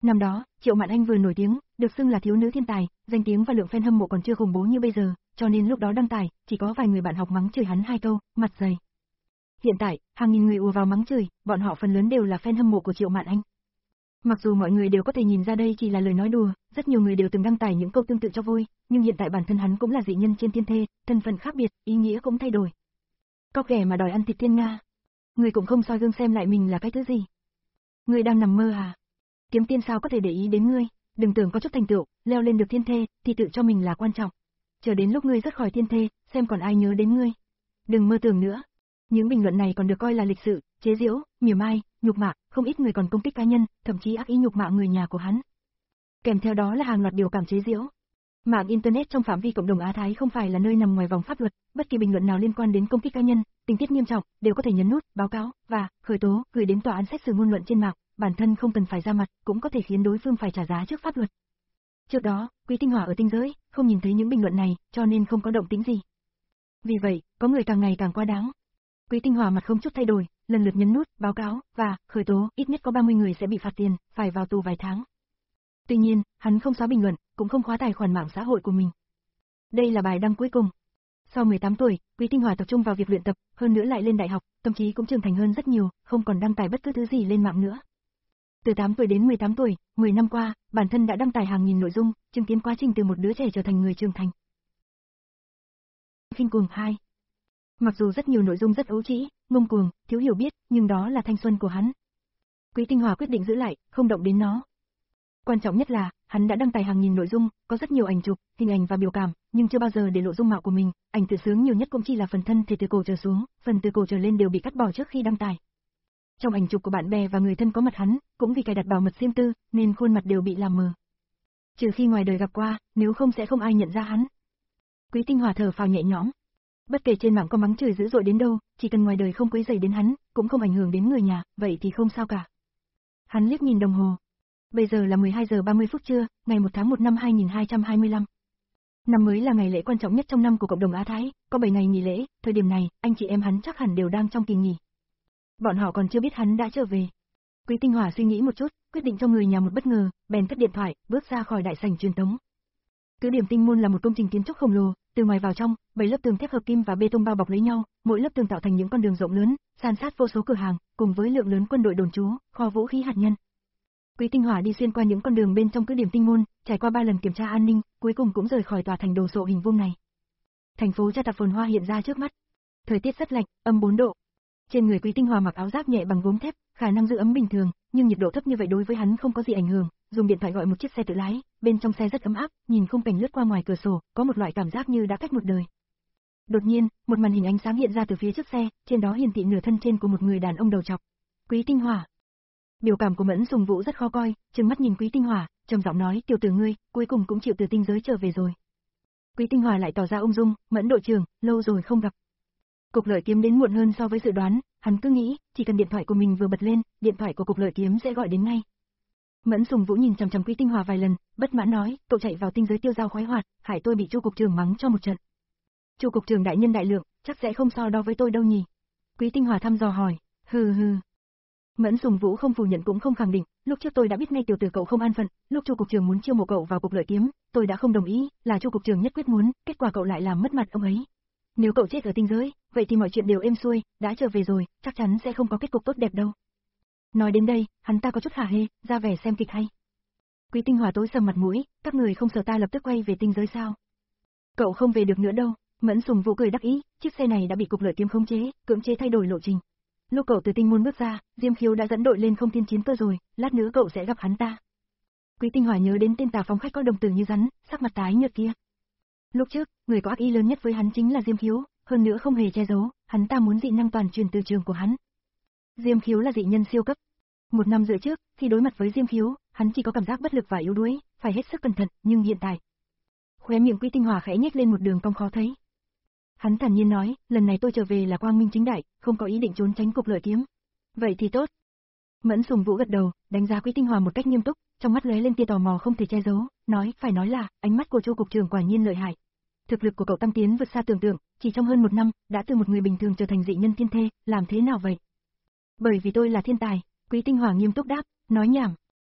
Năm đó, Triệu Mạn Anh vừa nổi tiếng, được xưng là thiếu nữ thiên tài, danh tiếng và lượng fan hâm mộ còn chưa khủng bố như bây giờ, cho nên lúc đó đăng tải, chỉ có vài người bạn học mắng chửi hắn hai câu, mặt dày. Hiện tại, hàng nghìn người ùa vào mắng chửi, bọn họ phần lớn đều là fan hâm mộ của Triệu Mạn Anh. Mặc dù mọi người đều có thể nhìn ra đây chỉ là lời nói đùa, rất nhiều người đều từng đăng tải những câu tương tự cho vui, nhưng hiện tại bản thân hắn cũng là dị nhân trên thiên thê, thân phận khác biệt, ý nghĩa cũng thay đổi. Cóc ghẻ mà đòi ăn thịt thiên nga. Người cũng không soi gương xem lại mình là cái thứ gì. Người đang nằm mơ à? Kiếm tiên sao có thể để ý đến ngươi, đừng tưởng có chút thành tựu, leo lên được thiên thê, thì tự cho mình là quan trọng. Chờ đến lúc ngươi rớt khỏi thiên thê, xem còn ai nhớ đến ngươi. Đừng mơ tưởng nữa. Những bình luận này còn được coi là lịch sự, chế giễu, mỉa mai, nhục mạ, không ít người còn công kích cá nhân, thậm chí ác ý nhục mạ người nhà của hắn. Kèm theo đó là hàng loạt biểu cảm chế giễu. Mạng internet trong phạm vi cộng đồng Á Thái không phải là nơi nằm ngoài vòng pháp luật, bất kỳ bình luận nào liên quan đến công kích cá nhân, tình tiết nghiêm trọng, đều có thể nhấn nút, báo cáo và khởi tố, gửi đến tòa án xét xử ngôn luận trên mạng, bản thân không cần phải ra mặt, cũng có thể khiến đối phương phải trả giá trước pháp luật. Trước đó, Quý Tinh Hỏa ở tinh giới, không nhìn thấy những bình luận này, cho nên không có động tĩnh gì. Vì vậy, có người càng ngày càng quá đáng. Quý Tinh Hỏa mặt không chút thay đổi, lần lượt nhấn nút, báo cáo và khởi tố, ít nhất có ba mươi người sẽ bị phạt tiền, phải vào tù vài tháng. Tuy nhiên, hắn không xóa bình luận, cũng không khóa tài khoản mạng xã hội của mình. Đây là bài đăng cuối cùng. Sau mười tám tuổi, Quý Tinh Hỏa tập trung vào việc luyện tập, hơn nữa lại lên đại học, tâm trí cũng trưởng thành hơn rất nhiều, không còn đăng tải bất cứ thứ gì lên mạng nữa. Từ tám tuổi đến mười tám tuổi, mười năm qua, bản thân đã đăng tải hàng nghìn nội dung, chứng kiến quá trình từ một đứa trẻ trở thành người trưởng thành. Khinh cuồng hai. Mặc dù rất nhiều nội dung rất ấu trĩ, ngông cuồng, thiếu hiểu biết, nhưng đó là thanh xuân của hắn. Quý Tinh Hỏa quyết định giữ lại, không động đến nó. Quan trọng nhất là, hắn đã đăng tải hàng nghìn nội dung, có rất nhiều ảnh chụp, hình ảnh và biểu cảm, nhưng chưa bao giờ để lộ dung mạo của mình, ảnh tự sướng nhiều nhất cũng chỉ là phần thân thể từ cổ trở xuống, phần từ cổ trở lên đều bị cắt bỏ trước khi đăng tải. Trong ảnh chụp của bạn bè và người thân có mặt hắn, cũng vì cài đặt bảo mật riêng tư, nên khuôn mặt đều bị làm mờ. Trừ khi ngoài đời gặp qua, nếu không sẽ không ai nhận ra hắn. Quý Tinh Hỏa thở phào nhẹ nhõm. Bất kể trên mạng có mắng chửi dữ dội đến đâu, chỉ cần ngoài đời không quấy rầy đến hắn, cũng không ảnh hưởng đến người nhà, vậy thì không sao cả. Hắn liếc nhìn đồng hồ. Bây giờ là mười hai giờ ba mươi phút trưa, ngày một tháng một năm hai nghìn hai trăm hai mươi lăm. Năm mới là ngày lễ quan trọng nhất trong năm của cộng đồng Á Thái, có bảy ngày nghỉ lễ, thời điểm này, anh chị em hắn chắc hẳn đều đang trong kỳ nghỉ. Bọn họ còn chưa biết hắn đã trở về. Quý Tinh Hỏa suy nghĩ một chút, quyết định cho người nhà một bất ngờ, bèn cất điện thoại, bước ra khỏi đại sảnh truyền tống. Cứ điểm Tinh Môn là một công trình kiến trúc khổng lồ, từ ngoài vào trong, bảy lớp tường thép hợp kim và bê tông bao bọc lấy nhau, mỗi lớp tường tạo thành những con đường rộng lớn, san sát vô số cửa hàng, cùng với lượng lớn quân đội đồn trú, kho vũ khí hạt nhân. Quý Tinh Hỏa đi xuyên qua những con đường bên trong cứ điểm Tinh Môn, trải qua ba lần kiểm tra an ninh, cuối cùng cũng rời khỏi tòa thành đồ sộ hình vuông này. Thành phố Cha Tạp phồn hoa hiện ra trước mắt. Thời tiết rất lạnh, âm bốn độ. Trên người Quý Tinh Hỏa mặc áo giáp nhẹ bằng gốm thép, khả năng giữ ấm bình thường, nhưng nhiệt độ thấp như vậy đối với hắn không có gì ảnh hưởng, dùng điện thoại gọi một chiếc xe tự lái, bên trong xe rất ấm áp, nhìn khung cảnh lướt qua ngoài cửa sổ, có một loại cảm giác như đã cách một đời. Đột nhiên, một màn hình ánh sáng hiện ra từ phía trước xe, trên đó hiển thị nửa thân trên của một người đàn ông đầu trọc. Quý Tinh Hỏa. Biểu cảm của Mẫn Sùng Vũ rất khó coi, trừng mắt nhìn Quý Tinh Hỏa, trầm giọng nói, tiểu tử ngươi, cuối cùng cũng chịu từ tinh giới trở về rồi. Quý Tinh Hỏa lại tỏ ra ung dung, Mẫn đội trưởng, lâu rồi không gặp. Cục Lợi Kiếm đến muộn hơn so với dự đoán, hắn cứ nghĩ, chỉ cần điện thoại của mình vừa bật lên, điện thoại của Cục Lợi Kiếm sẽ gọi đến ngay. Mẫn Sùng Vũ nhìn chằm chằm Quý Tinh Hỏa vài lần, bất mãn nói, cậu chạy vào tinh giới tiêu dao khoái hoạt, hại tôi bị Chu cục trưởng mắng cho một trận. Chu cục trưởng đại nhân đại lượng, chắc sẽ không so đo với tôi đâu nhỉ? Quý Tinh Hỏa thăm dò hỏi, hừ hừ. Mẫn Sùng Vũ không phủ nhận cũng không khẳng định, lúc trước tôi đã biết ngay tiểu tử cậu không an phận, lúc Chu cục trưởng muốn chiêu mộ cậu vào Cục Lợi Kiếm, tôi đã không đồng ý, là Chu cục trưởng nhất quyết muốn, kết quả cậu lại làm mất mặt ông ấy. Nếu cậu chết ở tinh giới, vậy thì mọi chuyện đều êm xuôi, đã trở về rồi, chắc chắn sẽ không có kết cục tốt đẹp đâu. Nói đến đây, hắn ta có chút hả hê, ra vẻ xem kịch hay. Quý Tinh Hỏa tối sầm mặt mũi, các người không sợ ta lập tức quay về tinh giới sao? Cậu không về được nữa đâu. Mẫn Sùng Vũ cười đắc ý, chiếc xe này đã bị Cục Lợi Kiếm khống chế, cưỡng chế thay đổi lộ trình. Lúc cậu từ tinh môn bước ra, Diêm Khiếu đã dẫn đội lên không thiên chiến cơ rồi, lát nữa cậu sẽ gặp hắn ta. Quý Tinh Hỏa nhớ đến tên tà phóng khách có đồng tử như rắn, sắc mặt tái nhợt kia. Lúc trước, người có ác ý lớn nhất với hắn chính là Diêm Khiếu, hơn nữa không hề che giấu, hắn ta muốn dị năng toàn truyền từ trường của hắn. Diêm Khiếu là dị nhân siêu cấp. Một năm rưỡi trước, khi đối mặt với Diêm Khiếu, hắn chỉ có cảm giác bất lực và yếu đuối, phải hết sức cẩn thận, nhưng hiện tại, khóe miệng Quý Tinh Hỏa khẽ nhếch lên một đường cong khó thấy. Hắn thản nhiên nói, lần này tôi trở về là quang minh chính đại, không có ý định trốn tránh Cục Lợi Kiếm. Vậy thì tốt. Mẫn Sùng Vũ gật đầu, đánh giá Quý Tinh Hỏa một cách nghiêm túc, trong mắt lóe lên tia tò mò không thể che giấu, nói, phải nói là, ánh mắt của Chu cục trưởng quả nhiên lợi hại. Thực lực của cậu tăng tiến vượt xa tưởng tượng, chỉ trong hơn một năm, đã từ một người bình thường trở thành dị nhân thiên thê, làm thế nào vậy? Bởi vì tôi là thiên tài, Quý Tinh Hỏa nghiêm túc đáp, nói nhảm.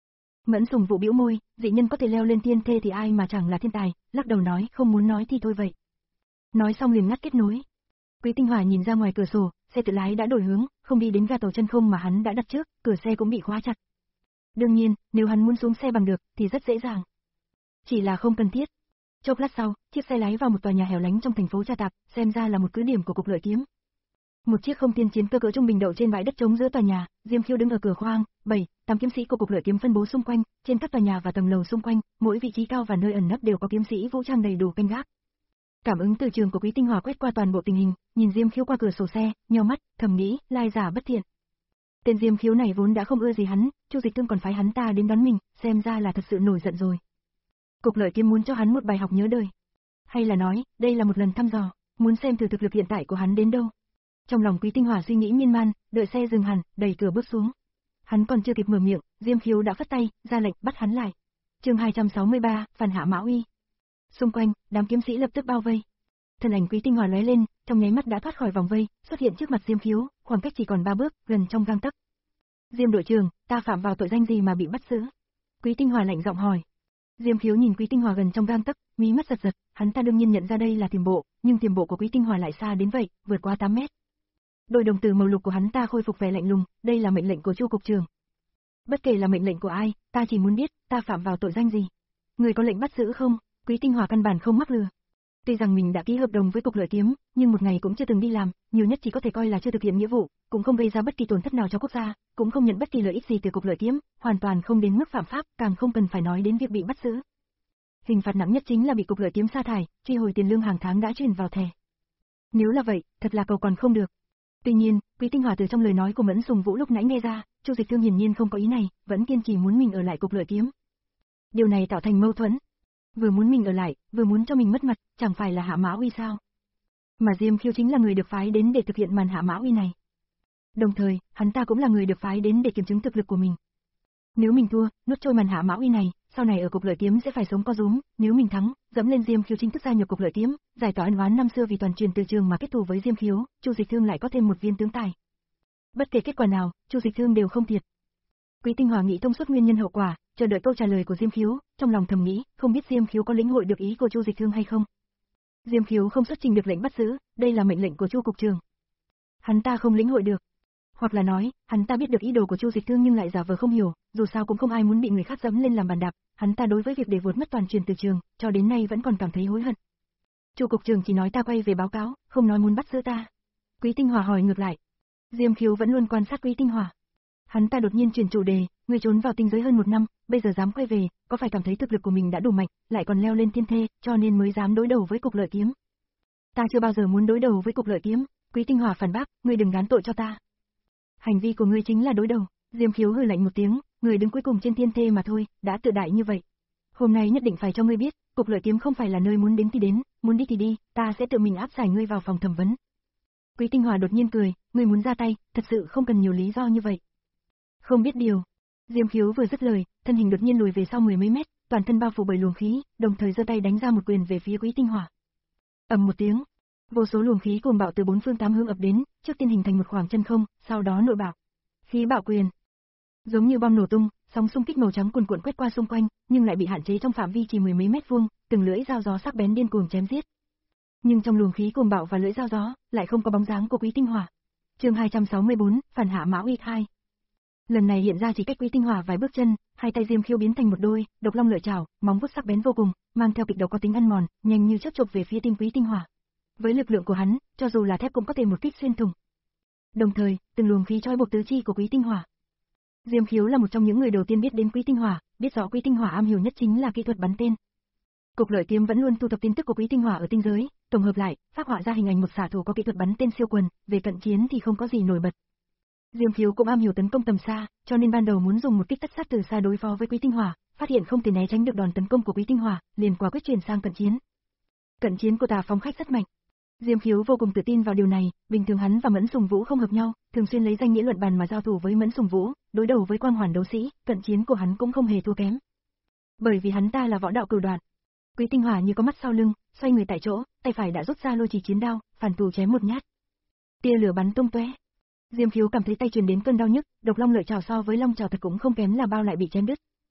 Mẫn Sùng Vũ bĩu môi, dị nhân có thể leo lên thiên thê thì ai mà chẳng là thiên tài, lắc đầu nói không muốn nói thì thôi vậy. Nói xong liền ngắt kết nối. Quý Tinh Hòa nhìn ra ngoài cửa sổ, xe tự lái đã đổi hướng, không đi đến ga tàu chân không mà hắn đã đặt trước, cửa xe cũng bị khóa chặt. Đương nhiên, nếu hắn muốn xuống xe bằng được thì rất dễ dàng. Chỉ là không cần thiết. Chốc lát sau, chiếc xe lái vào một tòa nhà hẻo lánh trong thành phố Tra Tạp, xem ra là một cứ điểm của cục lợi kiếm. Một chiếc không tiên chiến cơ cỡ trung bình đậu trên bãi đất trống giữa tòa nhà, Diêm Khiêu đứng ở cửa khoang, bảy, tám kiếm sĩ của cục lợi kiếm phân bố xung quanh, trên các tòa nhà và tầng lầu xung quanh, mỗi vị trí cao và nơi ẩn nấp đều có kiếm sĩ vũ trang đầy đủ canh gác. Cảm ứng từ trường của Quý Tinh Hòa quét qua toàn bộ tình hình, nhìn Diêm Khiếu qua cửa sổ xe, nheo mắt, thầm nghĩ, lai giả bất thiện. Tên Diêm Khiếu này vốn đã không ưa gì hắn, Chu Dịch Thương còn phái hắn ta đến đón mình, xem ra là thật sự nổi giận rồi. Cục lợi kiếm muốn cho hắn một bài học nhớ đời. Hay là nói, đây là một lần thăm dò, muốn xem thử thực lực hiện tại của hắn đến đâu. Trong lòng Quý Tinh Hòa suy nghĩ miên man, đợi xe dừng hẳn, đẩy cửa bước xuống. Hắn còn chưa kịp mở miệng, Diêm Khiếu đã phất tay, ra lệnh bắt hắn lại. Chương hai trăm sáu mươi ba, Phản Hạ Mã Uy. Xung quanh, đám kiếm sĩ lập tức bao vây. Thân ảnh Quý Tinh Hòa lóe lên, trong nháy mắt đã thoát khỏi vòng vây, xuất hiện trước mặt Diêm Khiếu, khoảng cách chỉ còn ba bước, gần trong gang tấc. Diêm đội trưởng, ta phạm vào tội danh gì mà bị bắt giữ? Quý Tinh Hòa lạnh giọng hỏi. Diêm Khiếu nhìn Quý Tinh Hòa gần trong gang tấc, mí mắt giật giật, hắn ta đương nhiên nhận ra đây là tiềm bộ, nhưng tiềm bộ của Quý Tinh Hòa lại xa đến vậy, vượt qua tám mét. Đôi đồng tử màu lục của hắn ta khôi phục vẻ lạnh lùng, đây là mệnh lệnh của Chu cục trưởng. Bất kể là mệnh lệnh của ai, ta chỉ muốn biết, ta phạm vào tội danh gì? Người có lệnh bắt giữ không? Quý Tinh Hòa căn bản không mắc lừa. Tuy rằng mình đã ký hợp đồng với cục lợi kiếm, nhưng một ngày cũng chưa từng đi làm, nhiều nhất chỉ có thể coi là chưa thực hiện nghĩa vụ, cũng không gây ra bất kỳ tổn thất nào cho quốc gia, cũng không nhận bất kỳ lợi ích gì từ cục lợi kiếm, hoàn toàn không đến mức phạm pháp, càng không cần phải nói đến việc bị bắt giữ. Hình phạt nặng nhất chính là bị cục lợi kiếm sa thải, truy hồi tiền lương hàng tháng đã chuyển vào thẻ. Nếu là vậy, thật là cầu còn không được. Tuy nhiên, Quý Tinh Hòa từ trong lời nói của Mẫn Sùng Vũ lúc nãy nghe ra, Chu Dịch Thương hiển nhiên không có ý này, vẫn kiên trì muốn mình ở lại cục lợi kiếm. Điều này tạo thành mâu thuẫn. Vừa muốn mình ở lại, vừa muốn cho mình mất mặt, chẳng phải là hạ mã uy sao? Mà Diêm Khiêu chính là người được phái đến để thực hiện màn hạ mã uy này. Đồng thời, hắn ta cũng là người được phái đến để kiểm chứng thực lực của mình. Nếu mình thua, nuốt trôi màn hạ mã uy này, sau này ở cục lợi kiếm sẽ phải sống co rúm, nếu mình thắng, dẫm lên Diêm Khiêu chính thức gia nhập cục lợi kiếm, giải tỏa ân oán năm xưa vì toàn truyền từ trường mà kết thù với Diêm Khiếu, Chu Dịch Thương lại có thêm một viên tướng tài. Bất kể kết quả nào, Chu Dịch Thương đều không thiệt. Quý Tinh Hòa nghĩ thông suốt nguyên nhân hậu quả, chờ đợi câu trả lời của Diêm Khiếu, trong lòng thầm nghĩ, không biết Diêm Khiếu có lĩnh hội được ý của Chu Dịch Thương hay không. Diêm Khiếu không xuất trình được lệnh bắt giữ, đây là mệnh lệnh của Chu cục trưởng. Hắn ta không lĩnh hội được, hoặc là nói, hắn ta biết được ý đồ của Chu Dịch Thương nhưng lại giả vờ không hiểu, dù sao cũng không ai muốn bị người khác dẫm lên làm bàn đạp, hắn ta đối với việc để vượt mất toàn truyền từ trường, cho đến nay vẫn còn cảm thấy hối hận. Chu cục trưởng chỉ nói ta quay về báo cáo, không nói muốn bắt giữ ta. Quý Tinh Hòa hỏi ngược lại. Diêm Khiếu vẫn luôn quan sát Quý Tinh Hòa. Hắn ta đột nhiên chuyển chủ đề, người trốn vào tinh giới hơn một năm, bây giờ dám quay về, có phải cảm thấy thực lực của mình đã đủ mạnh, lại còn leo lên thiên thê, cho nên mới dám đối đầu với cục lợi kiếm? Ta chưa bao giờ muốn đối đầu với cục lợi kiếm. Quý Tinh Hòa phản bác, ngươi đừng gán tội cho ta. Hành vi của ngươi chính là đối đầu. Diêm Khiếu hừ lạnh một tiếng, người đứng cuối cùng trên thiên thê mà thôi, đã tự đại như vậy. Hôm nay nhất định phải cho ngươi biết, cục lợi kiếm không phải là nơi muốn đến thì đến, muốn đi thì đi, ta sẽ tự mình áp giải ngươi vào phòng thẩm vấn. Quý Tinh Hòa đột nhiên cười, ngươi muốn ra tay, thật sự không cần nhiều lý do như vậy. Không biết điều. Diêm Khiếu vừa dứt lời, thân hình đột nhiên lùi về sau mười mấy mét, toàn thân bao phủ bởi luồng khí, đồng thời giơ tay đánh ra một quyền về phía Quý Tinh Hòa. Ầm một tiếng, vô số luồng khí cuồng bạo từ bốn phương tám hướng ập đến, trước tiên hình thành một khoảng chân không, sau đó nội bạo. Khí bạo quyền. Giống như bom nổ tung, sóng xung kích màu trắng cuồn cuộn quét qua xung quanh, nhưng lại bị hạn chế trong phạm vi chỉ mười mấy mét vuông, từng lưỡi dao gió sắc bén điên cuồng chém giết. Nhưng trong luồng khí cuồng bạo và lưỡi dao gió, lại không có bóng dáng của Quý Tinh Hòa. Chương hai trăm sáu mươi bốn, Phản Hạ Mã Uy hai. Lần này hiện ra chỉ cách Quý Tinh Hòa vài bước chân, hai tay Diêm Khiêu biến thành một đôi, độc long lợi chảo, móng vuốt sắc bén vô cùng, mang theo kịch độc có tính ăn mòn, nhanh như chớp chộp về phía tim Quý Tinh Hòa. Với lực lượng của hắn, cho dù là thép cũng có thể một kích xuyên thủng. Đồng thời, từng luồng khí trói buộc tứ chi của Quý Tinh Hòa. Diêm Khiếu là một trong những người đầu tiên biết đến Quý Tinh Hòa, biết rõ Quý Tinh Hòa am hiểu nhất chính là kỹ thuật bắn tên. Cục lợi kiếm vẫn luôn thu thập tin tức của Quý Tinh Hòa ở tinh giới, tổng hợp lại, phác họa ra hình ảnh một xạ thủ có kỹ thuật bắn tên siêu quần, về cận chiến thì không có gì nổi bật. Diêm Khiếu cũng am hiểu tấn công tầm xa, cho nên ban đầu muốn dùng một kích tất sát từ xa đối phó với Quý Tinh Hòa, phát hiện không thể né tránh được đòn tấn công của Quý Tinh Hòa, liền quả quyết chuyển sang cận chiến. Cận chiến của Tà Phong khách rất mạnh. Diêm Khiếu vô cùng tự tin vào điều này, bình thường hắn và Mẫn Sùng Vũ không hợp nhau, thường xuyên lấy danh nghĩa luận bàn mà giao thủ với Mẫn Sùng Vũ, đối đầu với quang hoàn đấu sĩ, cận chiến của hắn cũng không hề thua kém. Bởi vì hắn ta là võ đạo cửu đoạn. Quý Tinh Hòa như có mắt sau lưng, xoay người tại chỗ, tay phải đã rút ra lôi chỉ chiến đao, phản thủ chém một nhát. Tia lửa bắn tung tóe. Diêm Khiếu cảm thấy tay truyền đến cơn đau nhức, độc long lợi chảo so với long chảo thật cũng không kém là bao lại bị chém đứt.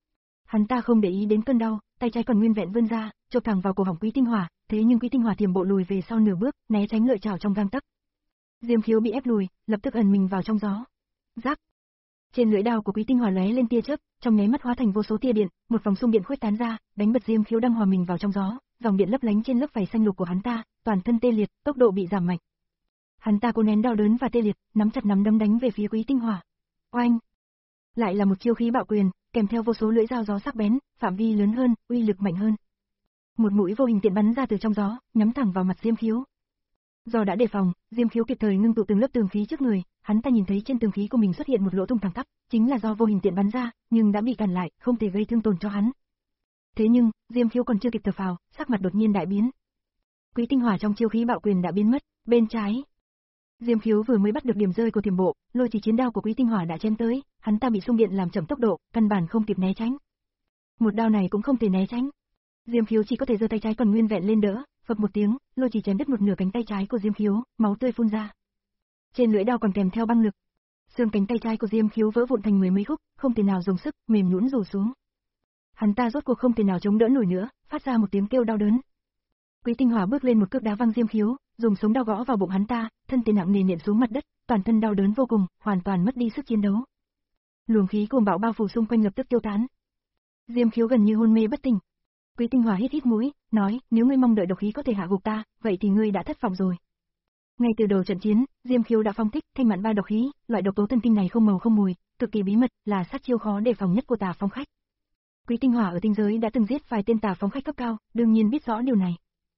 Hắn ta không để ý đến cơn đau, tay trái còn nguyên vẹn vươn ra, chộp thẳng vào cổ họng Quý Tinh Hỏa, thế nhưng Quý Tinh Hỏa tiềm bộ lùi về sau nửa bước, né tránh lợi chảo trong gang tấc. Diêm Khiếu bị ép lùi, lập tức ẩn mình vào trong gió. Rắc. Trên lưỡi đao của Quý Tinh Hỏa lóe lên tia chớp, trong nháy mắt hóa thành vô số tia điện, một vòng xung điện khuếch tán ra, đánh bật Diêm Khiếu đang hòa mình vào trong gió, dòng điện lấp lánh trên lớp vảy xanh lục của hắn ta, toàn thân tê liệt, tốc độ bị giảm mạnh. Hắn ta cố nén đau đớn và tê liệt, nắm chặt nắm đấm đánh về phía Quý Tinh Hỏa. Oanh! Lại là một chiêu khí bạo quyền, kèm theo vô số lưỡi dao gió sắc bén, phạm vi lớn hơn, uy lực mạnh hơn. Một mũi vô hình tiện bắn ra từ trong gió, nhắm thẳng vào mặt Diêm Khiếu. Do đã đề phòng, Diêm Khiếu kịp thời ngưng tụ từng lớp tường khí trước người, hắn ta nhìn thấy trên tường khí của mình xuất hiện một lỗ thủng thẳng tắp, chính là do vô hình tiện bắn ra, nhưng đã bị cản lại, không thể gây thương tổn cho hắn. Thế nhưng, Diêm Khiếu còn chưa kịp thở phào, sắc mặt đột nhiên đại biến. Quý Tinh Hỏa trong chiêu khí bạo quyền đã biến mất, bên trái. Diêm Khiếu vừa mới bắt được điểm rơi của tiềm bộ, lôi chỉ chiến đao của Quý Tinh Hỏa đã chém tới, hắn ta bị xung điện làm chậm tốc độ, căn bản không kịp né tránh. Một đao này cũng không thể né tránh. Diêm Khiếu chỉ có thể giơ tay trái còn nguyên vẹn lên đỡ, phập một tiếng, lôi chỉ chém đứt một nửa cánh tay trái của Diêm Khiếu, máu tươi phun ra. Trên lưỡi đao còn kèm theo băng lực. Xương cánh tay trái của Diêm Khiếu vỡ vụn thành mười mấy khúc, không thể nào dùng sức, mềm nhũn rủ xuống. Hắn ta rốt cuộc không thể nào chống đỡ nổi nữa, phát ra một tiếng kêu đau đớn. Quý Tinh Hỏa bước lên một cước đá văng Diêm Khiếu, dùng sống đao gõ vào bụng hắn ta, thân thể nặng nề nện xuống mặt đất, toàn thân đau đớn vô cùng, hoàn toàn mất đi sức chiến đấu. Luồng khí cuồng bạo bao phủ xung quanh lập tức tiêu tán. Diêm Khiếu gần như hôn mê bất tỉnh. Quý Tinh Hỏa hít hít mũi, nói, nếu ngươi mong đợi độc khí có thể hạ gục ta, vậy thì ngươi đã thất vọng rồi. Ngay từ đầu trận chiến, Diêm Khiếu đã phong thích thanh mạn ba độc khí, loại độc tố thần kinh này không màu không mùi, cực kỳ bí mật, là sát chiêu khó đề phòng nhất của Tà Phong khách. Quý Tinh Hỏa ở tinh giới đã từng giết vài tên Tà Phong khách cấp cao, đương nhiên biết rõ điều này.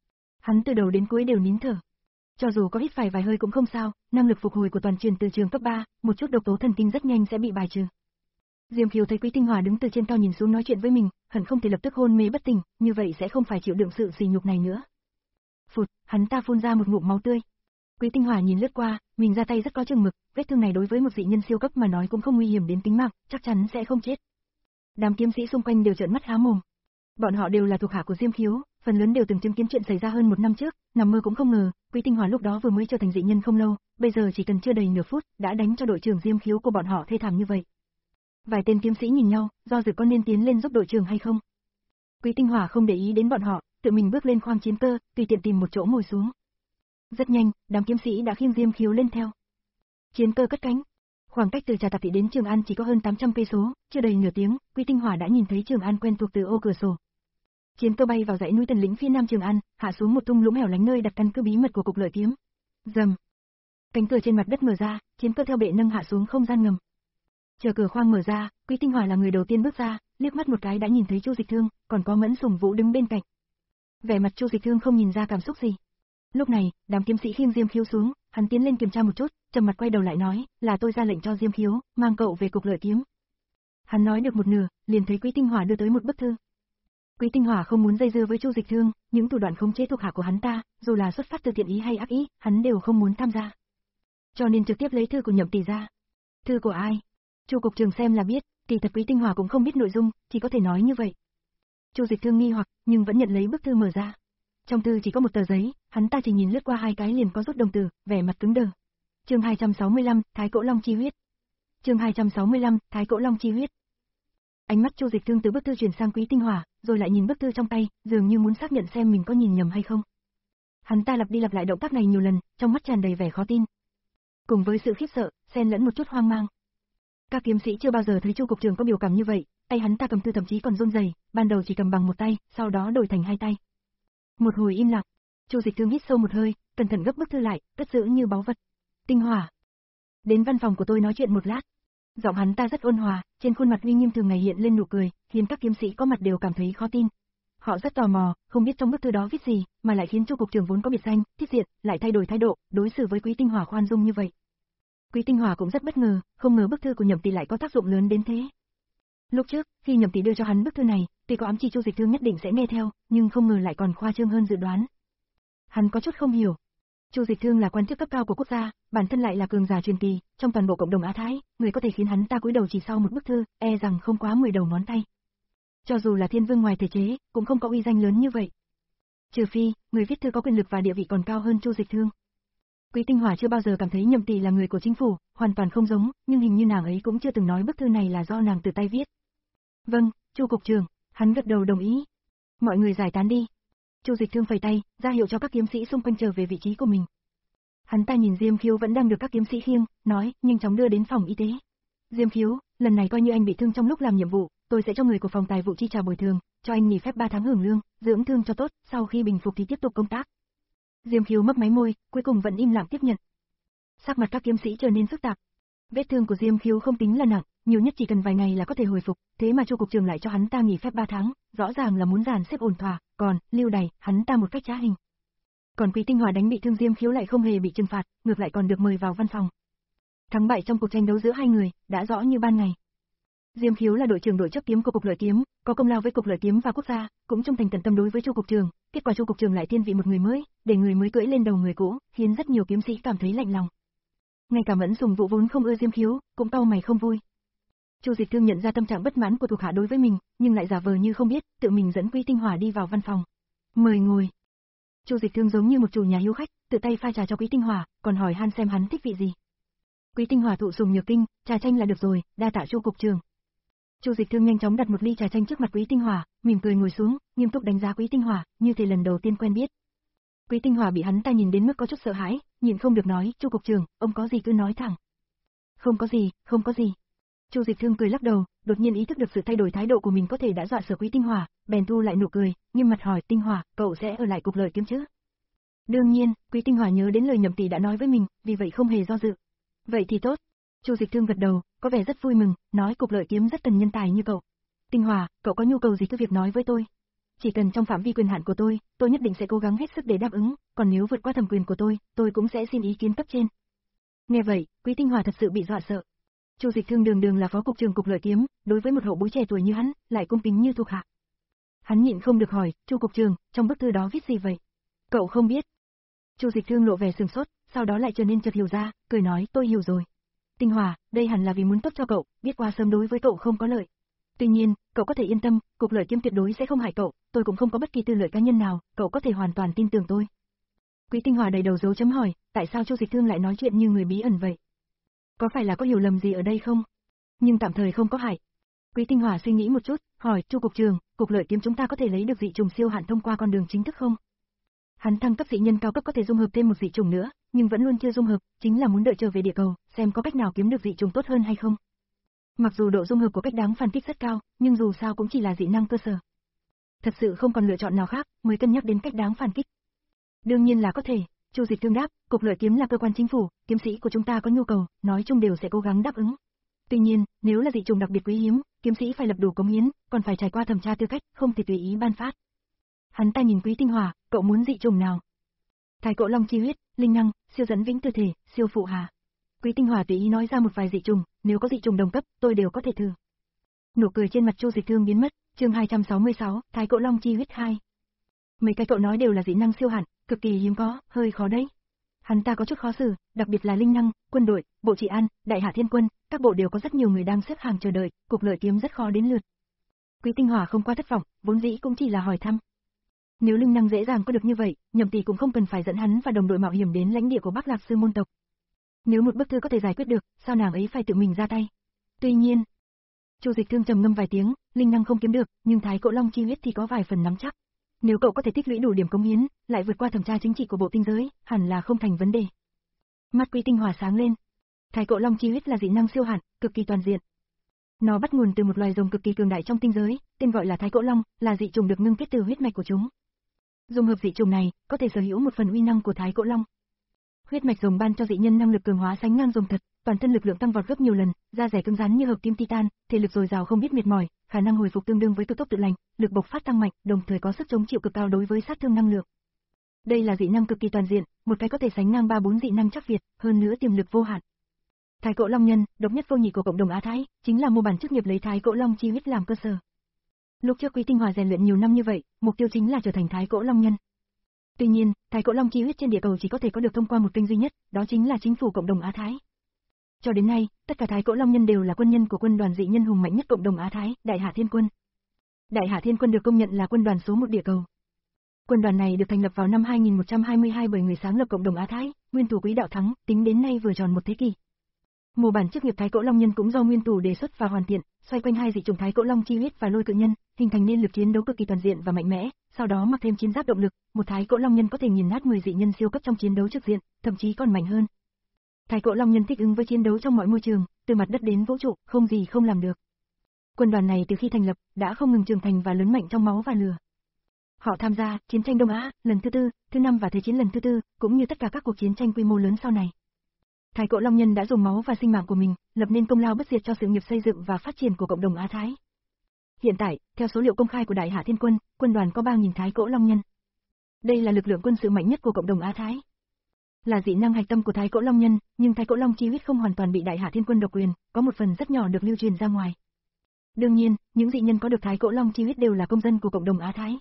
Hắn từ đầu đến cuối đều nín thở. Cho dù có hít phải vài hơi cũng không sao, năng lực phục hồi của toàn truyền từ trường cấp ba, một chút độc tố thần kinh rất nhanh sẽ bị bài trừ. Diêm Khiếu thấy Quý Tinh Hỏa đứng từ trên cao nhìn xuống nói chuyện với mình, hẳn không thể lập tức hôn mê bất tỉnh, như vậy sẽ không phải chịu đựng sự sỉ nhục này nữa. Phụt, hắn ta phun ra một ngụm máu tươi. Quý Tinh Hỏa nhìn lướt qua, mình ra tay rất có chừng mực, vết thương này đối với một dị nhân siêu cấp mà nói cũng không nguy hiểm đến tính mạng, chắc chắn sẽ không chết. Đám kiếm sĩ xung quanh đều trợn mắt há mồm. Bọn họ đều là thuộc hạ của Diêm Khiếu, phần lớn đều từng chứng kiến chuyện xảy ra hơn một năm trước, nằm mơ cũng không ngờ, Quý Tinh Hỏa lúc đó vừa mới trở thành dị nhân không lâu, bây giờ chỉ cần chưa đầy nửa phút, đã đánh cho đội trưởng Diêm Khiếu của bọn họ thê thảm như vậy. Vài tên kiếm sĩ nhìn nhau, do dự có nên tiến lên giúp đội trưởng hay không. Quý Tinh Hỏa không để ý đến bọn họ, tự mình bước lên khoang chiến cơ, tùy tiện tìm một chỗ ngồi xuống. Rất nhanh, đám kiếm sĩ đã khiêng Diêm Khiếu lên theo. Chiến cơ cất cánh. Khoảng cách từ Trà Tạp Thị đến Trường An chỉ có hơn tám trăm cây số, chưa đầy nửa tiếng, Quý Tinh Hỏa đã nhìn thấy Trường An quen thuộc từ ô cửa sổ. Chiến cơ bay vào dãy núi Tần Lĩnh phía nam Trường An, hạ xuống một thung lũng hẻo lánh nơi đặt căn cứ bí mật của cục lợi kiếm. Rầm. Cánh cửa trên mặt đất mở ra, chiến cơ theo bệ nâng hạ xuống không gian ngầm. Chờ cửa khoang mở ra, Quý Tinh Hỏa là người đầu tiên bước ra, liếc mắt một cái đã nhìn thấy Chu Dịch Thương, còn có Mẫn Sùng Vũ đứng bên cạnh. Vẻ mặt Chu Dịch Thương không nhìn ra cảm xúc gì. Lúc này, đám kiếm sĩ khiêng Diêm Khiếu xuống, hắn tiến lên kiểm tra một chút, trầm mặt quay đầu lại nói, là tôi ra lệnh cho Diêm Khiếu, mang cậu về cục lợi kiếm. Hắn nói được một nửa, liền thấy Quý Tinh Hỏa đưa tới một bức thư. Quý Tinh Hỏa không muốn dây dưa với Chu Dịch Thương, những thủ đoạn khống chế thuộc hạ của hắn ta, dù là xuất phát từ thiện ý hay ác ý, hắn đều không muốn tham gia. Cho nên trực tiếp lấy thư của Nhậm Tỷ ra. Thư của ai? Chu cục trưởng xem là biết, kỳ thật Quý Tinh Hỏa cũng không biết nội dung, chỉ có thể nói như vậy. Chu Dịch Thương nghi hoặc, nhưng vẫn nhận lấy bức thư mở ra. Trong thư chỉ có một tờ giấy, hắn ta chỉ nhìn lướt qua hai cái liền có rút đồng tử, vẻ mặt cứng đờ. Chương hai trăm sáu mươi lăm, Thái Cỗ Long chi huyết. Chương hai trăm sáu mươi lăm, Thái Cỗ Long chi huyết. Ánh mắt Chu Dịch Thương từ bức thư chuyển sang Quý Tinh Hỏa, rồi lại nhìn bức thư trong tay, dường như muốn xác nhận xem mình có nhìn nhầm hay không. Hắn ta lặp đi lặp lại động tác này nhiều lần, trong mắt tràn đầy vẻ khó tin. Cùng với sự khiếp sợ, xen lẫn một chút hoang mang. Các kiếm sĩ chưa bao giờ thấy Chu cục trưởng có biểu cảm như vậy, tay hắn ta cầm thư thậm chí còn run rẩy, ban đầu chỉ cầm bằng một tay, sau đó đổi thành hai tay. Một hồi im lặng, Chu Dịch Thương hít sâu một hơi, cẩn thận gấp bức thư lại, cất giữ như báu vật. Tinh Hỏa, đến văn phòng của tôi nói chuyện một lát. Giọng hắn ta rất ôn hòa, trên khuôn mặt uy nghiêm thường ngày hiện lên nụ cười, khiến các kiếm sĩ có mặt đều cảm thấy khó tin. Họ rất tò mò, không biết trong bức thư đó viết gì, mà lại khiến Chu cục trưởng vốn có biệt danh, thiết diện, lại thay đổi thái độ, đối xử với Quý Tinh Hỏa khoan dung như vậy. Quý Tinh Hỏa cũng rất bất ngờ, không ngờ bức thư của Nhậm Tỷ lại có tác dụng lớn đến thế. Lúc trước, khi Nhậm Tỷ đưa cho hắn bức thư này, tuy có ám chỉ Chu Dịch Thương nhất định sẽ nghe theo, nhưng không ngờ lại còn khoa trương hơn dự đoán. Hắn có chút không hiểu. Chu Dịch Thương là quan chức cấp cao của quốc gia, bản thân lại là cường giả truyền kỳ, trong toàn bộ cộng đồng Á Thái, người có thể khiến hắn ta cúi đầu chỉ sau một bức thư, e rằng không quá mười đầu ngón tay. Cho dù là thiên vương ngoài thể chế, cũng không có uy danh lớn như vậy. Trừ phi, người viết thư có quyền lực và địa vị còn cao hơn Chu Dịch Thương. Quý Tinh Hỏa chưa bao giờ cảm thấy Nhậm Tỷ là người của chính phủ, hoàn toàn không giống, nhưng hình như nàng ấy cũng chưa từng nói bức thư này là do nàng tự tay viết. Vâng, Chu cục trưởng, hắn gật đầu đồng ý. Mọi người giải tán đi. Chu Dịch Thương phẩy tay, ra hiệu cho các kiếm sĩ xung quanh trở về vị trí của mình. Hắn ta nhìn Diêm Khiếu vẫn đang được các kiếm sĩ khiêng, nói, nhanh chóng đưa đến phòng y tế. Diêm Khiếu, lần này coi như anh bị thương trong lúc làm nhiệm vụ, tôi sẽ cho người của phòng tài vụ chi trả bồi thường, cho anh nghỉ phép ba tháng hưởng lương, dưỡng thương cho tốt, sau khi bình phục thì tiếp tục công tác. Diêm Khiếu mấp máy môi, cuối cùng vẫn im lặng tiếp nhận. Sắc mặt các kiếm sĩ trở nên phức tạp. Vết thương của Diêm Khiếu không tính là nặng, nhiều nhất chỉ cần vài ngày là có thể hồi phục, thế mà Chu cục trưởng lại cho hắn ta nghỉ phép ba tháng, rõ ràng là muốn dàn xếp ổn thỏa, còn lưu đày hắn ta một cách trá hình. Còn Quý Tinh Hòa đánh bị thương Diêm Khiếu lại không hề bị trừng phạt, ngược lại còn được mời vào văn phòng. Thắng bại trong cuộc tranh đấu giữa hai người đã rõ như ban ngày. Diêm Khiếu là đội trưởng đội chấp kiếm của cục lợi kiếm, có công lao với cục lợi kiếm và quốc gia, cũng trung thành tận tâm đối với Chu cục trưởng, kết quả Chu cục trưởng lại thiên vị một người mới, để người mới cưỡi lên đầu người cũ, khiến rất nhiều kiếm sĩ cảm thấy lạnh lòng. Ngay cả Mẫn Sùng Vũ vốn không ưa Diêm Khiếu, cũng cau mày không vui. Chu Dịch Thương nhận ra tâm trạng bất mãn của thuộc hạ đối với mình, nhưng lại giả vờ như không biết, tự mình dẫn Quý Tinh Hòa đi vào văn phòng. Mời ngồi. Chu Dịch Thương giống như một chủ nhà hiếu khách, tự tay pha trà cho Quý Tinh Hòa, còn hỏi han xem hắn thích vị gì. Quý Tinh Hòa thụ sùng nhược kinh, trà chanh là được rồi, đa tạ Chu cục trưởng. Chu Dịch Thương nhanh chóng đặt một ly trà chanh trước mặt Quý Tinh Hòa, mỉm cười ngồi xuống, nghiêm túc đánh giá Quý Tinh Hòa, như thể lần đầu tiên quen biết. Quý Tinh Hòa bị hắn ta nhìn đến mức có chút sợ hãi, nhịn không được nói, Chu cục trưởng, ông có gì cứ nói thẳng. Không có gì, không có gì. Chu Dịch Thương cười lắc đầu, đột nhiên ý thức được sự thay đổi thái độ của mình có thể đã dọa sợ Quý Tinh Hòa, bèn thu lại nụ cười, nghiêm mặt hỏi, Tinh Hòa, cậu sẽ ở lại cục lợi kiếm chứ? Đương nhiên, Quý Tinh Hòa nhớ đến lời Nhậm tỷ đã nói với mình, vì vậy không hề do dự. Vậy thì tốt. Chu Dịch Thương gật đầu, có vẻ rất vui mừng, nói cục lợi kiếm rất cần nhân tài như cậu. Tinh Hòa, cậu có nhu cầu gì cứ việc nói với tôi. Chỉ cần trong phạm vi quyền hạn của tôi, tôi nhất định sẽ cố gắng hết sức để đáp ứng, còn nếu vượt qua thẩm quyền của tôi, tôi cũng sẽ xin ý kiến cấp trên. Nghe vậy, Quý Tinh Hòa thật sự bị dọa sợ. Chu Dịch Thương đường đường là phó cục trưởng cục lợi kiếm, đối với một hậu bối trẻ tuổi như hắn, lại cung kính như thuộc hạ. Hắn nhịn không được hỏi, Chu cục trưởng, trong bức thư đó viết gì vậy? Cậu không biết. Chu Dịch Thương lộ vẻ sừng sốt, sau đó lại trở nên chợt hiểu ra, cười nói, tôi hiểu rồi. Tinh Hòa, đây hẳn là vì muốn tốt cho cậu, biết qua sớm đối với cậu không có lợi. Tuy nhiên, cậu có thể yên tâm, cục lợi kiếm tuyệt đối sẽ không hại cậu, tôi cũng không có bất kỳ tư lợi cá nhân nào, cậu có thể hoàn toàn tin tưởng tôi. Quý Tinh Hòa đầy đầu dấu chấm hỏi, tại sao Chu Dịch Thương lại nói chuyện như người bí ẩn vậy? Có phải là có hiểu lầm gì ở đây không? Nhưng tạm thời không có hại. Quý Tinh Hòa suy nghĩ một chút, hỏi, Chu cục trưởng, cục lợi kiếm chúng ta có thể lấy được dị trùng siêu hạn thông qua con đường chính thức không? Hắn thăng cấp dị nhân cao cấp có thể dung hợp thêm một dị trùng nữa, nhưng vẫn luôn chưa dung hợp, chính là muốn đợi trở về địa cầu, xem có cách nào kiếm được dị trùng tốt hơn hay không. Mặc dù độ dung hợp của cách đáng phản kích rất cao, nhưng dù sao cũng chỉ là dị năng cơ sở. Thật sự không còn lựa chọn nào khác, mới cân nhắc đến cách đáng phản kích. Đương nhiên là có thể, Chu Dịch Thương đáp, cục lợi kiếm là cơ quan chính phủ, kiếm sĩ của chúng ta có nhu cầu, nói chung đều sẽ cố gắng đáp ứng. Tuy nhiên, nếu là dị trùng đặc biệt quý hiếm, kiếm sĩ phải lập đủ cống hiến, còn phải trải qua thẩm tra tư cách, không thể tùy ý ban phát. Hắn ta nhìn Quý Tinh Hòa, cậu muốn dị trùng nào? Thái Cổ Long chi huyết, linh năng, siêu dẫn vĩnh tư thể, siêu phụ hà. Quý Tinh Hòa tùy ý nói ra một vài dị trùng, nếu có dị trùng đồng cấp, tôi đều có thể thử. Nụ cười trên mặt Chu Dịch Thương biến mất, chương hai trăm sáu mươi sáu, Thái Cổ Long chi huyết hai. Mấy cái cậu nói đều là dị năng siêu hạn, cực kỳ hiếm có, hơi khó đấy. Hắn ta có chút khó xử, đặc biệt là linh năng, quân đội, bộ trị an, đại hạ thiên quân, các bộ đều có rất nhiều người đang xếp hàng chờ đợi, cục lợi kiếm rất khó đến lượt. Quý Tinh Hòa không qua thất vọng, vốn dĩ cũng chỉ là hỏi thăm. Nếu linh năng dễ dàng có được như vậy, Nhậm tỷ cũng không cần phải dẫn hắn và đồng đội mạo hiểm đến lãnh địa của Bắc Lạc Sư môn tộc. Nếu một bức thư có thể giải quyết được, sao nàng ấy phải tự mình ra tay? Tuy nhiên, Chu Dịch Thương trầm ngâm vài tiếng, linh năng không kiếm được, nhưng Thái Cổ Long chi huyết thì có vài phần nắm chắc. Nếu cậu có thể tích lũy đủ điểm cống hiến, lại vượt qua thẩm tra chính trị của bộ tinh giới, hẳn là không thành vấn đề. Mắt Quý Tinh Hòa sáng lên. Thái Cổ Long chi huyết là dị năng siêu hạn, cực kỳ toàn diện. Nó bắt nguồn từ một loài rồng cực kỳ cường đại trong tinh giới, tên gọi là Thái Cổ Long, là dị trùng được ngưng kết từ huyết mạch của chúng. Dung hợp dị trùng này, có thể sở hữu một phần uy năng của Thái Cổ Long. Huyết mạch rồng ban cho dị nhân năng lực cường hóa sánh ngang rồng thật, toàn thân lực lượng tăng vọt gấp nhiều lần, da dẻ cứng rắn như hợp kim titan, thể lực dồi dào không biết mệt mỏi, khả năng hồi phục tương đương với cực tốc tự lành, lực bộc phát tăng mạnh, đồng thời có sức chống chịu cực cao đối với sát thương năng lượng. Đây là dị năng cực kỳ toàn diện, một cái có thể sánh ngang ba bốn dị năng chắc Việt, hơn nữa tiềm lực vô hạn. Thái Cổ Long nhân, độc nhất vô nhị của cộng đồng Á Thái, chính là mô bản chức nghiệp lấy Thái Cổ Long chi huyết làm cơ sở. Lúc trước Quý Tinh Hòa rèn luyện nhiều năm như vậy, mục tiêu chính là trở thành Thái Cổ Long nhân. Tuy nhiên, Thái Cổ Long chi huyết trên địa cầu chỉ có thể có được thông qua một kênh duy nhất, đó chính là chính phủ cộng đồng Á Thái. Cho đến nay, tất cả Thái Cổ Long nhân đều là quân nhân của quân đoàn dị nhân hùng mạnh nhất cộng đồng Á Thái, Đại Hạ Thiên Quân. Đại Hạ Thiên Quân được công nhận là quân đoàn số một địa cầu. Quân đoàn này được thành lập vào năm hai nghìn một trăm hai mươi hai bởi người sáng lập cộng đồng Á Thái, nguyên thủ Quý Đạo Thắng, tính đến nay vừa tròn một thế kỷ. Mô bản chức nghiệp Thái Cỗ Long Nhân cũng do nguyên tù đề xuất và hoàn thiện, xoay quanh hai dị chủng Thái Cỗ Long Chi Huyết và Lôi Cự Nhân, hình thành nên lực chiến đấu cực kỳ toàn diện và mạnh mẽ, sau đó mặc thêm chiến giáp động lực, một Thái Cỗ Long Nhân có thể nghiền nát mười dị nhân siêu cấp trong chiến đấu trực diện, thậm chí còn mạnh hơn. Thái Cỗ Long Nhân thích ứng với chiến đấu trong mọi môi trường, từ mặt đất đến vũ trụ, không gì không làm được. Quân đoàn này từ khi thành lập, đã không ngừng trưởng thành và lớn mạnh trong máu và lửa. Họ tham gia chiến tranh Đông Á lần thứ tư, thứ năm và Thế chiến lần thứ tư, cũng như tất cả các cuộc chiến tranh quy mô lớn sau này. Thái Cỗ Long Nhân đã dùng máu và sinh mạng của mình, lập nên công lao bất diệt cho sự nghiệp xây dựng và phát triển của cộng đồng Á Thái. Hiện tại, theo số liệu công khai của Đại Hạ Thiên Quân, quân đoàn có ba nghìn Thái Cỗ Long Nhân. Đây là lực lượng quân sự mạnh nhất của cộng đồng Á Thái. Là dị năng hạch tâm của Thái Cỗ Long Nhân, nhưng Thái Cỗ Long Chi Huyết không hoàn toàn bị Đại Hạ Thiên Quân độc quyền, có một phần rất nhỏ được lưu truyền ra ngoài. Đương nhiên, những dị nhân có được Thái Cỗ Long Chi Huyết đều là công dân của cộng đồng Á Thái.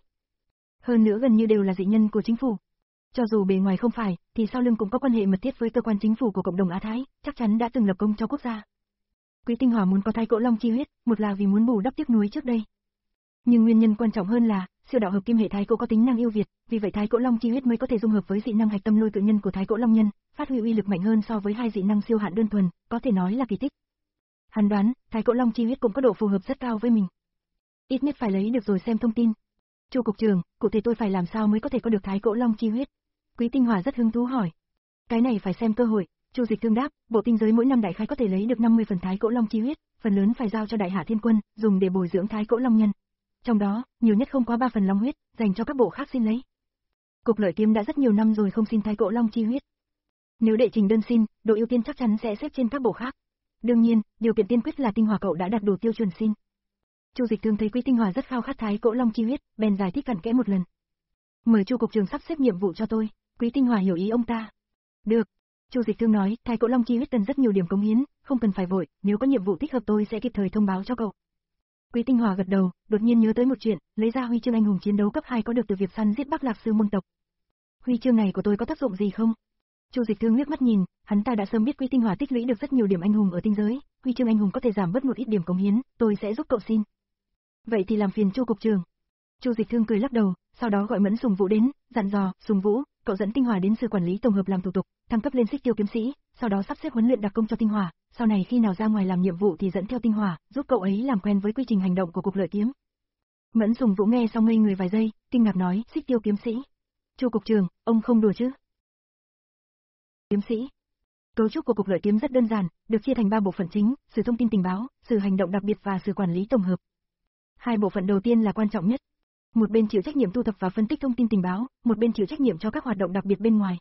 Hơn nữa gần như đều là dị nhân của chính phủ. Cho dù bề ngoài không phải, thì sau lưng cũng có quan hệ mật thiết với cơ quan chính phủ của cộng đồng Á Thái, chắc chắn đã từng lập công cho quốc gia. Quý Tinh Hỏa muốn có Thái Cỗ Long Chi Huyết, một là vì muốn bù đắp tiếc nuối trước đây. Nhưng nguyên nhân quan trọng hơn là, siêu đạo hợp kim hệ Thái Cỗ có tính năng ưu việt, vì vậy Thái Cỗ Long Chi Huyết mới có thể dung hợp với dị năng hạch tâm Lôi Cự Nhân của Thái Cỗ Long Nhân, phát huy uy lực mạnh hơn so với hai dị năng siêu hạn đơn thuần, có thể nói là kỳ tích. Hắn đoán, Thái Cỗ Long Chi Huyết cũng có độ phù hợp rất cao với mình. Ít nhất phải lấy được rồi xem thông tin. Chu cục trưởng, cụ thể tôi phải làm sao mới có thể có được Thái Cỗ Long Chi Huyết? Quý Tinh Hỏa rất hứng thú hỏi. Cái này phải xem cơ hội. Chu Dịch Thương đáp, bộ tinh giới mỗi năm đại khái có thể lấy được năm mươi phần Thái Cỗ Long Chi Huyết, phần lớn phải giao cho Đại Hạ Thiên Quân, dùng để bồi dưỡng Thái Cỗ Long Nhân. Trong đó, nhiều nhất không quá ba phần long huyết, dành cho các bộ khác xin lấy. Cục Lợi Kiếm đã rất nhiều năm rồi không xin Thái Cỗ Long Chi Huyết. Nếu đệ trình đơn xin, độ ưu tiên chắc chắn sẽ xếp trên các bộ khác. Đương nhiên, điều kiện tiên quyết là Tinh Hỏa cậu đã đạt đủ tiêu chuẩn xin. Chu Dịch Thương thấy Quý Tinh Hỏa rất khao khát Thái Cỗ Long Chi Huyết, bèn giải thích cặn kẽ một lần. Mời Chu cục trưởng sắp xếp nhiệm vụ cho tôi. Quý Tinh Hỏa hiểu ý ông ta. Được. Chu Dịch Thương nói, Thái Cỗ Long Chi Huyết cần rất nhiều điểm cống hiến, không cần phải vội, nếu có nhiệm vụ thích hợp tôi sẽ kịp thời thông báo cho cậu. Quý Tinh Hỏa gật đầu, đột nhiên nhớ tới một chuyện, lấy ra huy chương anh hùng chiến đấu cấp hai có được từ việc săn giết Bắc Lạc Sư môn tộc. Huy chương này của tôi có tác dụng gì không? Chu Dịch Thương liếc mắt nhìn, hắn ta đã sớm biết Quý Tinh Hỏa tích lũy được rất nhiều điểm anh hùng ở tinh giới, huy chương anh hùng có thể giảm bớt một ít điểm cống hiến, tôi sẽ giúp cậu xin. Vậy thì làm phiền Chu cục trưởng. Chu Dịch Thương cười lắc đầu, sau đó gọi Mẫn Sùng Vũ đến, dặn dò, Sùng Vũ, cậu dẫn Tinh Hỏa đến sư quản lý tổng hợp làm thủ tục, thăng cấp lên Xích Tiêu kiếm sĩ, sau đó sắp xếp huấn luyện đặc công cho Tinh Hỏa, sau này khi nào ra ngoài làm nhiệm vụ thì dẫn theo Tinh Hỏa, giúp cậu ấy làm quen với quy trình hành động của Cục Lợi Kiếm. Mẫn Sùng Vũ nghe xong ngây người vài giây, kinh ngạc nói, Xích Tiêu kiếm sĩ. Chu cục trưởng, ông không đùa chứ? Kiếm sĩ. Cấu trúc của Cục Lợi Kiếm rất đơn giản, được chia thành ba bộ phận chính, sử thông tin tình báo, sử hành động đặc biệt và sử quản lý tổng hợp. Hai bộ phận đầu tiên là quan trọng nhất. Một bên chịu trách nhiệm thu thập và phân tích thông tin tình báo, một bên chịu trách nhiệm cho các hoạt động đặc biệt bên ngoài.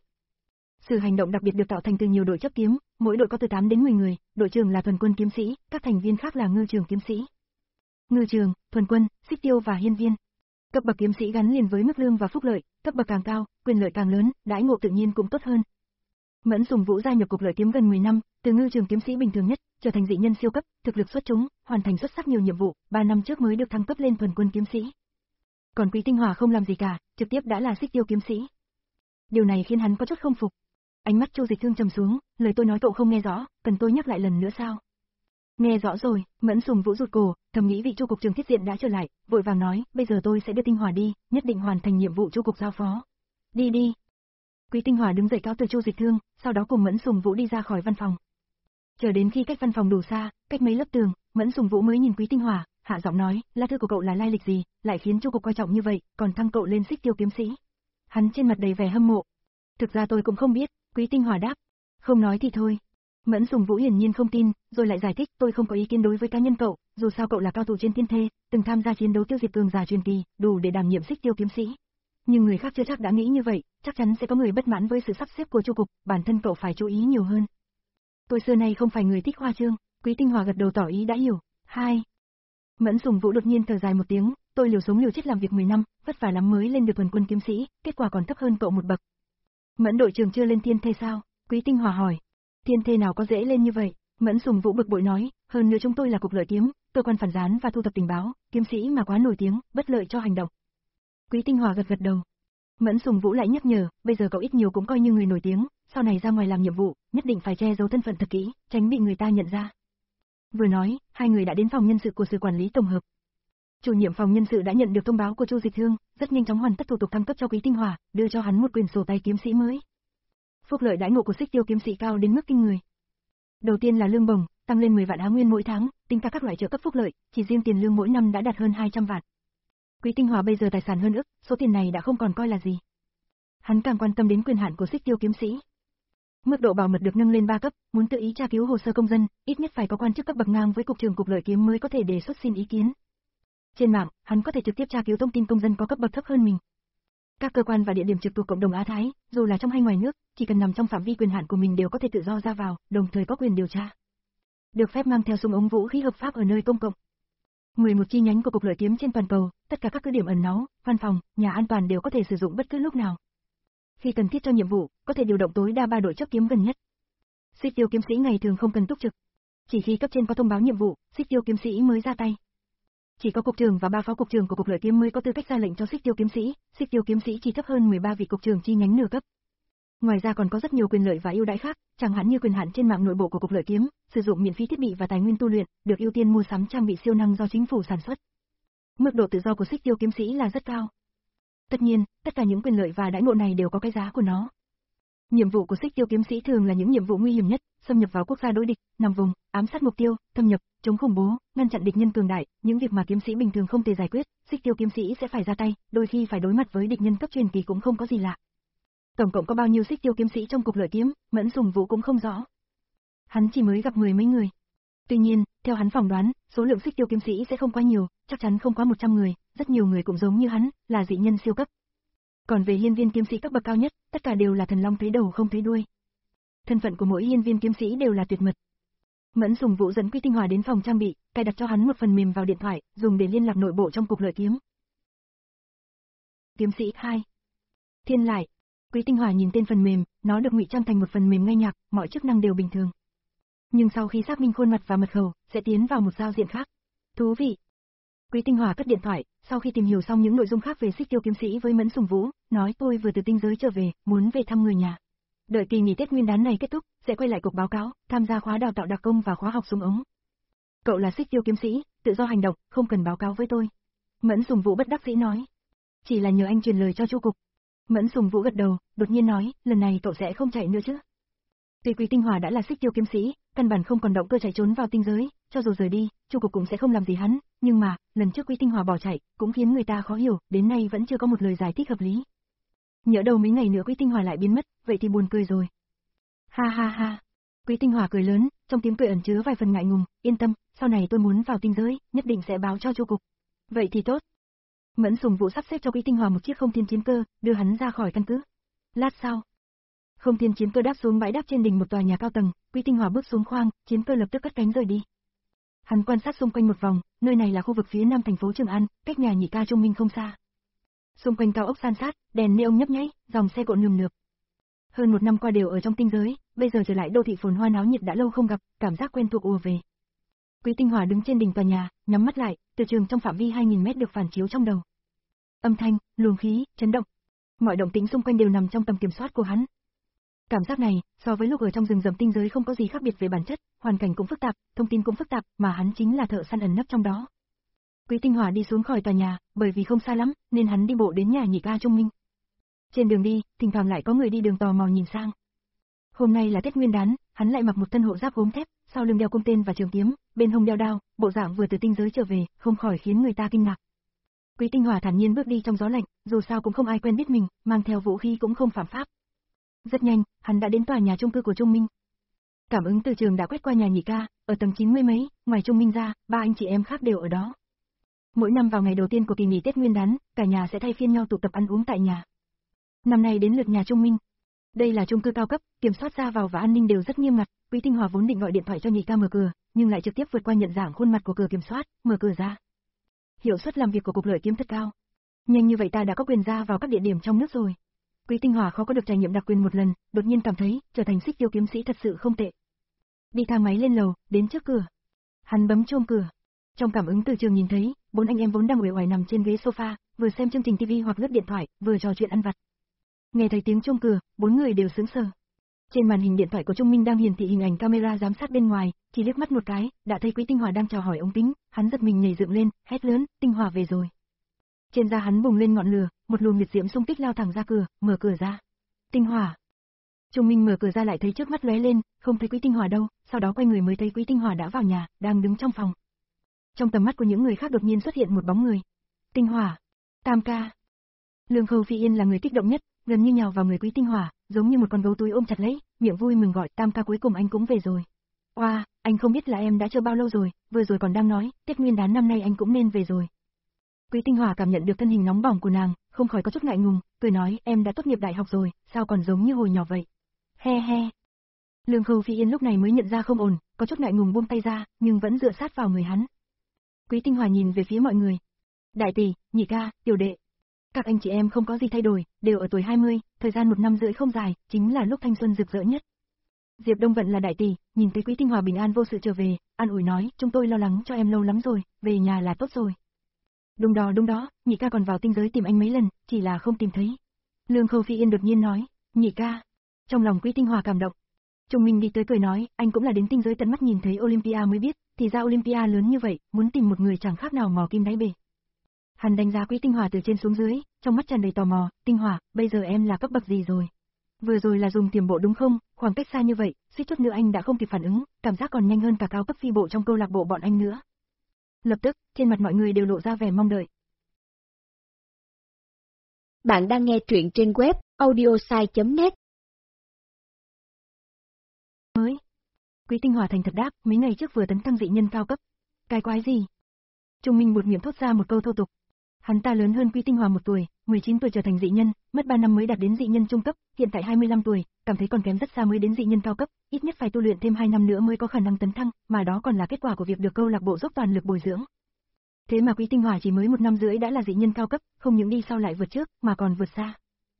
Sử hành động đặc biệt được tạo thành từ nhiều đội chấp kiếm, mỗi đội có từ tám đến mười người, đội trưởng là thuần quân kiếm sĩ, các thành viên khác là ngư trường kiếm sĩ. Ngư trường, thuần quân, xích tiêu và hiên viên. Cấp bậc kiếm sĩ gắn liền với mức lương và phúc lợi, cấp bậc càng cao, quyền lợi càng lớn, đãi ngộ tự nhiên cũng tốt hơn. Mẫn Sùng Vũ gia nhập Cục Lợi Kiếm gần mười năm, từ ngư trường kiếm sĩ bình thường nhất, trở thành dị nhân siêu cấp, thực lực xuất chúng, hoàn thành xuất sắc nhiều nhiệm vụ, ba năm trước mới được thăng cấp lên thuần quân kiếm sĩ. Còn Quý Tinh Hỏa không làm gì cả, trực tiếp đã là xích tiêu kiếm sĩ. Điều này khiến hắn có chút không phục. Ánh mắt Chu Dịch Thương trầm xuống, lời tôi nói cậu không nghe rõ, cần tôi nhắc lại lần nữa sao? Nghe rõ rồi, Mẫn Sùng Vũ rụt cổ, thầm nghĩ vị Chu cục trưởng Thiết Diện đã trở lại, vội vàng nói, bây giờ tôi sẽ đưa Tinh Hỏa đi, nhất định hoàn thành nhiệm vụ Chu cục giao phó. Đi đi. Quý Tinh Hỏa đứng dậy cáo từ Chu Dịch Thương, sau đó cùng Mẫn Sùng Vũ đi ra khỏi văn phòng. Chờ đến khi cách văn phòng đủ xa, cách mấy lớp tường, Mẫn Sùng Vũ mới nhìn Quý Tinh Hỏa, hạ giọng nói, lá thư của cậu là lai lịch gì, lại khiến Chu cục coi trọng như vậy, còn thăng cậu lên xích tiêu kiếm sĩ. Hắn trên mặt đầy vẻ hâm mộ. Thực ra tôi cũng không biết, Quý Tinh Hỏa đáp. Không nói thì thôi. Mẫn Sùng Vũ hiển nhiên không tin, rồi lại giải thích, tôi không có ý kiến đối với cá nhân cậu, dù sao cậu là cao thủ trên tiên thê, từng tham gia chiến đấu tiêu diệt cường giả truyền kỳ, đủ để đảm nhiệm xích tiêu kiếm sĩ. Nhưng người khác chưa chắc đã nghĩ như vậy, chắc chắn sẽ có người bất mãn với sự sắp xếp của Chu cục, bản thân cậu phải chú ý nhiều hơn. Tôi xưa nay không phải người thích hoa trương, Quý Tinh Hỏa gật đầu tỏ ý đã hiểu. Hai. Mẫn Sùng Vũ đột nhiên thở dài một tiếng, tôi liều sống liều chết làm việc mười năm, vất vả lắm mới lên được thuần quân kiếm sĩ, kết quả còn thấp hơn cậu một bậc. Mẫn đội trưởng chưa lên thiên thê sao? Quý Tinh Hỏa hỏi. Thiên thê nào có dễ lên như vậy? Mẫn Sùng Vũ bực bội nói, hơn nữa chúng tôi là Cục Lợi Kiếm, cơ quan phản gián và thu thập tình báo, kiếm sĩ mà quá nổi tiếng, bất lợi cho hành động. Quý Tinh Hỏa gật gật đầu. Mẫn Sùng Vũ lại nhắc nhở, bây giờ cậu ít nhiều cũng coi như người nổi tiếng, sau này ra ngoài làm nhiệm vụ, nhất định phải che giấu thân phận thật kỹ, tránh bị người ta nhận ra. Vừa nói, hai người đã đến phòng nhân sự của Sở Quản lý tổng hợp. Chủ nhiệm phòng nhân sự đã nhận được thông báo của Chu Dịch Thương, rất nhanh chóng hoàn tất thủ tục thăng cấp cho Quý Tinh Hỏa, đưa cho hắn một quyền sổ tay kiếm sĩ mới. Phúc lợi đãi ngộ của xích tiêu kiếm sĩ cao đến mức kinh người. Đầu tiên là lương bổng, tăng lên mười vạn Á Nguyên mỗi tháng, tính cả các loại trợ cấp phúc lợi, chỉ riêng tiền lương mỗi năm đã đạt hơn hai trăm vạn. Quý Tinh Hòa bây giờ tài sản hơn ức, số tiền này đã không còn coi là gì. Hắn càng quan tâm đến quyền hạn của Xích Tiêu kiếm sĩ. Mức độ bảo mật được nâng lên ba cấp, muốn tự ý tra cứu hồ sơ công dân, ít nhất phải có quan chức cấp bậc ngang với cục trưởng cục lợi kiếm mới có thể đề xuất xin ý kiến. Trên mạng, hắn có thể trực tiếp tra cứu thông tin công dân có cấp bậc thấp hơn mình. Các cơ quan và địa điểm trực thuộc cộng đồng Á Thái, dù là trong hay ngoài nước, chỉ cần nằm trong phạm vi quyền hạn của mình đều có thể tự do ra vào, đồng thời có quyền điều tra. Được phép mang theo súng ống vũ khí hợp pháp ở nơi công cộng. mười một chi nhánh của cục lợi kiếm trên toàn cầu, tất cả các cứ điểm ẩn náu, văn phòng, nhà an toàn đều có thể sử dụng bất cứ lúc nào. Khi cần thiết cho nhiệm vụ, có thể điều động tối đa ba đội chấp kiếm gần nhất. Xích Tiêu kiếm sĩ ngày thường không cần túc trực. Chỉ khi cấp trên có thông báo nhiệm vụ, Xích Tiêu kiếm sĩ mới ra tay. Chỉ có cục trưởng và ba phó cục trưởng của cục lợi kiếm mới có tư cách ra lệnh cho Xích Tiêu kiếm sĩ, Xích Tiêu kiếm sĩ chỉ thấp hơn mười ba vị cục trưởng chi nhánh nửa cấp. Ngoài ra còn có rất nhiều quyền lợi và ưu đãi khác, chẳng hạn như quyền hạn trên mạng nội bộ của cục lợi kiếm, sử dụng miễn phí thiết bị và tài nguyên tu luyện, được ưu tiên mua sắm trang bị siêu năng do chính phủ sản xuất. Mức độ tự do của Xích Tiêu kiếm sĩ là rất cao. Tất nhiên, tất cả những quyền lợi và đãi ngộ này đều có cái giá của nó. Nhiệm vụ của Xích Tiêu kiếm sĩ thường là những nhiệm vụ nguy hiểm nhất, xâm nhập vào quốc gia đối địch, nằm vùng, ám sát mục tiêu, thâm nhập, chống khủng bố, ngăn chặn địch nhân cường đại, những việc mà kiếm sĩ bình thường không thể giải quyết, Xích Tiêu kiếm sĩ sẽ phải ra tay, đôi khi phải đối mặt với địch nhân cấp truyền kỳ cũng không có gì lạ. Tổng cộng có bao nhiêu Xích Tiêu kiếm sĩ trong cục lợi kiếm, Mẫn Sùng Vũ cũng không rõ. Hắn chỉ mới gặp mười mấy người. Tuy nhiên, theo hắn phỏng đoán, số lượng Xích Tiêu kiếm sĩ sẽ không quá nhiều, chắc chắn không quá một trăm người, rất nhiều người cũng giống như hắn, là dị nhân siêu cấp. Còn về hiên viên kiếm sĩ cấp bậc cao nhất, tất cả đều là thần long thấy đầu không thấy đuôi. Thân phận của mỗi hiên viên kiếm sĩ đều là tuyệt mật. Mẫn Sùng Vũ dẫn Quý Tinh Hòa đến phòng trang bị, cài đặt cho hắn một phần mềm vào điện thoại, dùng để liên lạc nội bộ trong cục lợi kiếm. Kiếm sĩ hai. Thiên Lại. Quý Tinh Hòa nhìn tên phần mềm, nó được ngụy trang thành một phần mềm nghe nhạc, mọi chức năng đều bình thường. Nhưng sau khi xác minh khuôn mặt và mật khẩu, sẽ tiến vào một giao diện khác. Thú vị. Quý Tinh Hòa cất điện thoại, sau khi tìm hiểu xong những nội dung khác về Xích Tiêu kiếm sĩ với Mẫn Sùng Vũ, nói tôi vừa từ tinh giới trở về, muốn về thăm người nhà. Đợi kỳ nghỉ Tết Nguyên đán này kết thúc, sẽ quay lại cục báo cáo, tham gia khóa đào tạo đặc công và khóa học súng ống. Cậu là Xích Tiêu kiếm sĩ, tự do hành động, không cần báo cáo với tôi. Mẫn Sùng Vũ bất đắc dĩ nói. Chỉ là nhờ anh truyền lời cho Chu cục. Mẫn Sùng Vũ gật đầu, đột nhiên nói, lần này cậu sẽ không chạy nữa chứ? Tuy Quý Tinh Hòa đã là Xích Tiêu kiếm sĩ, căn bản không còn động cơ chạy trốn vào tinh giới, cho dù rời đi, Chu cục cũng sẽ không làm gì hắn, nhưng mà, lần trước Quý Tinh Hòa bỏ chạy, cũng khiến người ta khó hiểu, đến nay vẫn chưa có một lời giải thích hợp lý. Nhỡ đâu mấy ngày nữa Quý Tinh Hòa lại biến mất, vậy thì buồn cười rồi. Ha ha ha. Quý Tinh Hòa cười lớn, trong tiếng cười ẩn chứa vài phần ngại ngùng, yên tâm, sau này tôi muốn vào tinh giới, nhất định sẽ báo cho Chu cục. Vậy thì tốt. Mẫn Sùng Vũ sắp xếp cho Quý Tinh Hòa một chiếc không thiên chiến cơ, đưa hắn ra khỏi căn cứ. Lát sau, không thiên chiến cơ đáp xuống bãi đáp trên đỉnh một tòa nhà cao tầng, Quý Tinh Hòa bước xuống khoang, chiến cơ lập tức cất cánh rời đi. Hắn quan sát xung quanh một vòng, nơi này là khu vực phía nam thành phố Trường An, cách nhà nhị ca Trung Minh không xa. Xung quanh cao ốc san sát, đèn neon nhấp nháy, dòng xe cộ nườm nượp. Hơn một năm qua đều ở trong tinh giới, bây giờ trở lại đô thị phồn hoa náo nhiệt đã lâu không gặp, cảm giác quen thuộc ùa về. Quý Tinh Hòa đứng trên đỉnh tòa nhà, nhắm mắt lại, từ trường trong phạm vi hai nghìn mét được phản chiếu trong đầu. Âm thanh, luồng khí, chấn động, mọi động tĩnh xung quanh đều nằm trong tầm kiểm soát của hắn. Cảm giác này, so với lúc ở trong rừng rậm tinh giới không có gì khác biệt về bản chất, hoàn cảnh cũng phức tạp, thông tin cũng phức tạp, mà hắn chính là thợ săn ẩn nấp trong đó. Quý Tinh Hòa đi xuống khỏi tòa nhà, bởi vì không xa lắm, nên hắn đi bộ đến nhà nhị ca Trung Minh. Trên đường đi, thỉnh thoảng lại có người đi đường tò mò nhìn sang. Hôm nay là Tết Nguyên đán, hắn lại mặc một thân hộ giáp gốm thép, sau lưng đeo cung tên và trường kiếm, bên hông đeo đao, bộ dạng vừa từ tinh giới trở về, không khỏi khiến người ta kinh ngạc. Quý Tinh Hòa thản nhiên bước đi trong gió lạnh, dù sao cũng không ai quen biết mình, mang theo vũ khí cũng không phạm pháp. Rất nhanh, hắn đã đến tòa nhà chung cư của Trung Minh. Cảm ứng từ trường đã quét qua nhà nhị ca, ở tầng chín mươi mấy, ngoài Trung Minh ra, ba anh chị em khác đều ở đó. Mỗi năm vào ngày đầu tiên của kỳ nghỉ Tết Nguyên đán, cả nhà sẽ thay phiên nhau tụ tập ăn uống tại nhà. Năm nay đến lượt nhà Trung Minh. Đây là chung cư cao cấp, kiểm soát ra vào và an ninh đều rất nghiêm ngặt. Quý Tinh Hòa vốn định gọi điện thoại cho nhị ca mở cửa, nhưng lại trực tiếp vượt qua nhận dạng khuôn mặt của cửa kiểm soát, mở cửa ra. Hiệu suất làm việc của cục lợi kiếm thật cao. Nhanh như vậy ta đã có quyền ra vào các địa điểm trong nước rồi. Quý Tinh Hòa khó có được trải nghiệm đặc quyền một lần, đột nhiên cảm thấy trở thành Xích Tiêu kiếm sĩ thật sự không tệ. Đi thang máy lên lầu, đến trước cửa. Hắn bấm chuông cửa. Trong cảm ứng từ trường nhìn thấy, bốn anh em vốn đang uể oải nằm trên ghế sofa, vừa xem chương trình tivi hoặc lướt điện thoại, vừa trò chuyện ăn vặt. Nghe thấy tiếng chuông cửa, bốn người đều sững sờ. Trên màn hình điện thoại của Trung Minh đang hiển thị hình ảnh camera giám sát bên ngoài, chỉ liếc mắt một cái, đã thấy Quý Tinh Hòa đang chào hỏi ống kính, hắn giật mình nhảy dựng lên, hét lớn, Tinh Hòa về rồi. Trên da hắn bùng lên ngọn lửa, một luồng liệt diễm xung kích lao thẳng ra cửa, mở cửa ra. Tinh Hòa. Trung Minh mở cửa ra lại thấy trước mắt lóe lên, không thấy Quý Tinh Hòa đâu, sau đó quay người mới thấy Quý Tinh Hòa đã vào nhà, đang đứng trong phòng. Trong tầm mắt của những người khác đột nhiên xuất hiện một bóng người. Tinh Hòa, Tam ca. Lương Khâu Phi Yên là người kích động nhất, gần như nhào vào người Quý Tinh Hòa, giống như một con gấu túi ôm chặt lấy, miệng vui mừng gọi Tam ca cuối cùng anh cũng về rồi. Oa, anh không biết là em đã chờ bao lâu rồi, vừa rồi còn đang nói, Tết Nguyên đán năm nay anh cũng nên về rồi. Quý Tinh Hòa cảm nhận được thân hình nóng bỏng của nàng, không khỏi có chút ngại ngùng, cười nói em đã tốt nghiệp đại học rồi, sao còn giống như hồi nhỏ vậy. He he. Lương Khâu Phi Yên lúc này mới nhận ra không ổn, có chút ngại ngùng buông tay ra, nhưng vẫn dựa sát vào người hắn. Quý Tinh Hòa nhìn về phía mọi người. Đại tỷ, nhị ca, tiểu đệ. Các anh chị em không có gì thay đổi, đều ở tuổi hai mươi, thời gian một năm rưỡi không dài, chính là lúc thanh xuân rực rỡ nhất. Diệp Đông Vận là đại tỷ, nhìn thấy Quý Tinh Hòa bình an vô sự trở về, an ủi nói, chúng tôi lo lắng cho em lâu lắm rồi, về nhà là tốt rồi. Đúng đó đúng đó, nhị ca còn vào tinh giới tìm anh mấy lần, chỉ là không tìm thấy. Lương Khâu Phi Yên đột nhiên nói, nhị ca. Trong lòng Quý Tinh Hòa cảm động. Trung Minh đi tới cười nói, anh cũng là đến tinh giới tận mắt nhìn thấy Olympia mới biết, thì ra Olympia lớn như vậy, muốn tìm một người chẳng khác nào mò kim đáy bể. Hắn đánh giá Quý Tinh Hòa từ trên xuống dưới, trong mắt tràn đầy tò mò, Tinh Hòa, bây giờ em là cấp bậc gì rồi? Vừa rồi là dùng tiềm bộ đúng không, khoảng cách xa như vậy, suýt chút nữa anh đã không kịp phản ứng, cảm giác còn nhanh hơn cả cao cấp phi bộ trong câu lạc bộ bọn anh nữa. Lập tức, trên mặt mọi người đều lộ ra vẻ mong đợi. Bạn đang nghe truyện trên web audiosai chấm net. Mới. Quý Tinh Hòa thành thật đáp, mấy ngày trước vừa tấn thăng dị nhân cao cấp. Cái quái gì? Trung Minh buột miệng thốt ra một câu thô tục. Hắn ta lớn hơn Quý Tinh Hòa một tuổi, mười chín tuổi trở thành dị nhân, mất ba năm mới đạt đến dị nhân trung cấp, hiện tại hai mươi lăm tuổi, cảm thấy còn kém rất xa mới đến dị nhân cao cấp, ít nhất phải tu luyện thêm hai năm nữa mới có khả năng tấn thăng, mà đó còn là kết quả của việc được câu lạc bộ dốc toàn lực bồi dưỡng. Thế mà Quý Tinh Hòa chỉ mới một năm rưỡi đã là dị nhân cao cấp, không những đi sau lại vượt trước, mà còn vượt xa.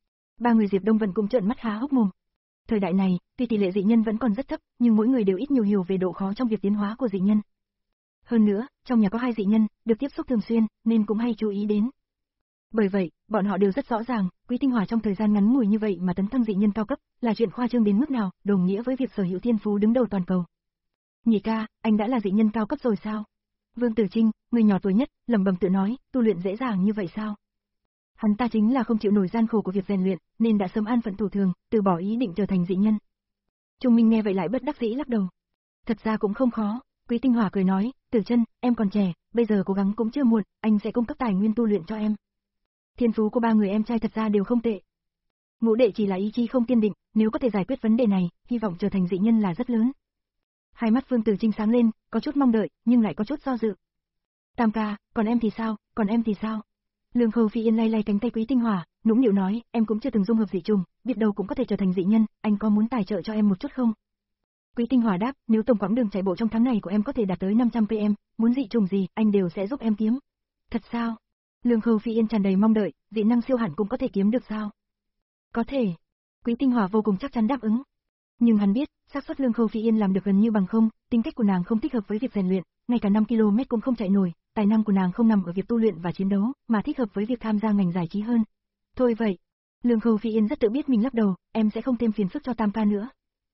Ba người Diệp Đông Vận cũng trợn mắt há hốc mồm. Thời đại này, tuy tỷ lệ dị nhân vẫn còn rất thấp, nhưng mỗi người đều ít nhiều hiểu về độ khó trong việc tiến hóa của dị nhân. Hơn nữa, trong nhà có hai dị nhân, được tiếp xúc thường xuyên, nên cũng hay chú ý đến. Bởi vậy, bọn họ đều rất rõ ràng, Quý Tinh Hòa trong thời gian ngắn ngủi như vậy mà tấn thăng dị nhân cao cấp, là chuyện khoa trương đến mức nào, đồng nghĩa với việc sở hữu thiên phú đứng đầu toàn cầu. Nhị ca, anh đã là dị nhân cao cấp rồi sao? Vương Tử Trinh, người nhỏ tuổi nhất, lẩm bẩm tự nói, tu luyện dễ dàng như vậy sao? Hắn ta chính là không chịu nổi gian khổ của việc rèn luyện, nên đã sớm an phận thủ thường, từ bỏ ý định trở thành dị nhân. Trung Minh nghe vậy lại bất đắc dĩ lắc đầu. Thật ra cũng không khó, Quý Tinh Hòa cười nói, Tử Chân, em còn trẻ, bây giờ cố gắng cũng chưa muộn, anh sẽ cung cấp tài nguyên tu luyện cho em. Thiên phú của ba người em trai thật ra đều không tệ. Ngũ đệ chỉ là ý chí không kiên định, nếu có thể giải quyết vấn đề này, hy vọng trở thành dị nhân là rất lớn. Hai mắt Vương Tử Trinh sáng lên, có chút mong đợi, nhưng lại có chút do dự. Tam ca, còn em thì sao, còn em thì sao? Lương Khâu Phi Yên lay lay cánh tay Quý Tinh Hòa, nũng nịu nói, em cũng chưa từng dung hợp dị trùng, biết đâu cũng có thể trở thành dị nhân, anh có muốn tài trợ cho em một chút không? Quý Tinh Hòa đáp, nếu tổng quãng đường chạy bộ trong tháng này của em có thể đạt tới năm trăm ki lô mét, muốn dị trùng gì, anh đều sẽ giúp em kiếm. Thật sao? Lương Khâu Phi Yên tràn đầy mong đợi, dị năng siêu hẳn cũng có thể kiếm được sao? Có thể. Quý Tinh Hòa vô cùng chắc chắn đáp ứng. Nhưng hắn biết, xác suất Lương Khâu Phi Yên làm được gần như bằng không, tính cách của nàng không thích hợp với việc rèn luyện, ngay cả năm ki lô mét cũng không chạy nổi, tài năng của nàng không nằm ở việc tu luyện và chiến đấu, mà thích hợp với việc tham gia ngành giải trí hơn. Thôi vậy. Lương Khâu Phi Yên rất tự biết mình lắc đầu, em sẽ không thêm phiền phức cho Tam ca nữa.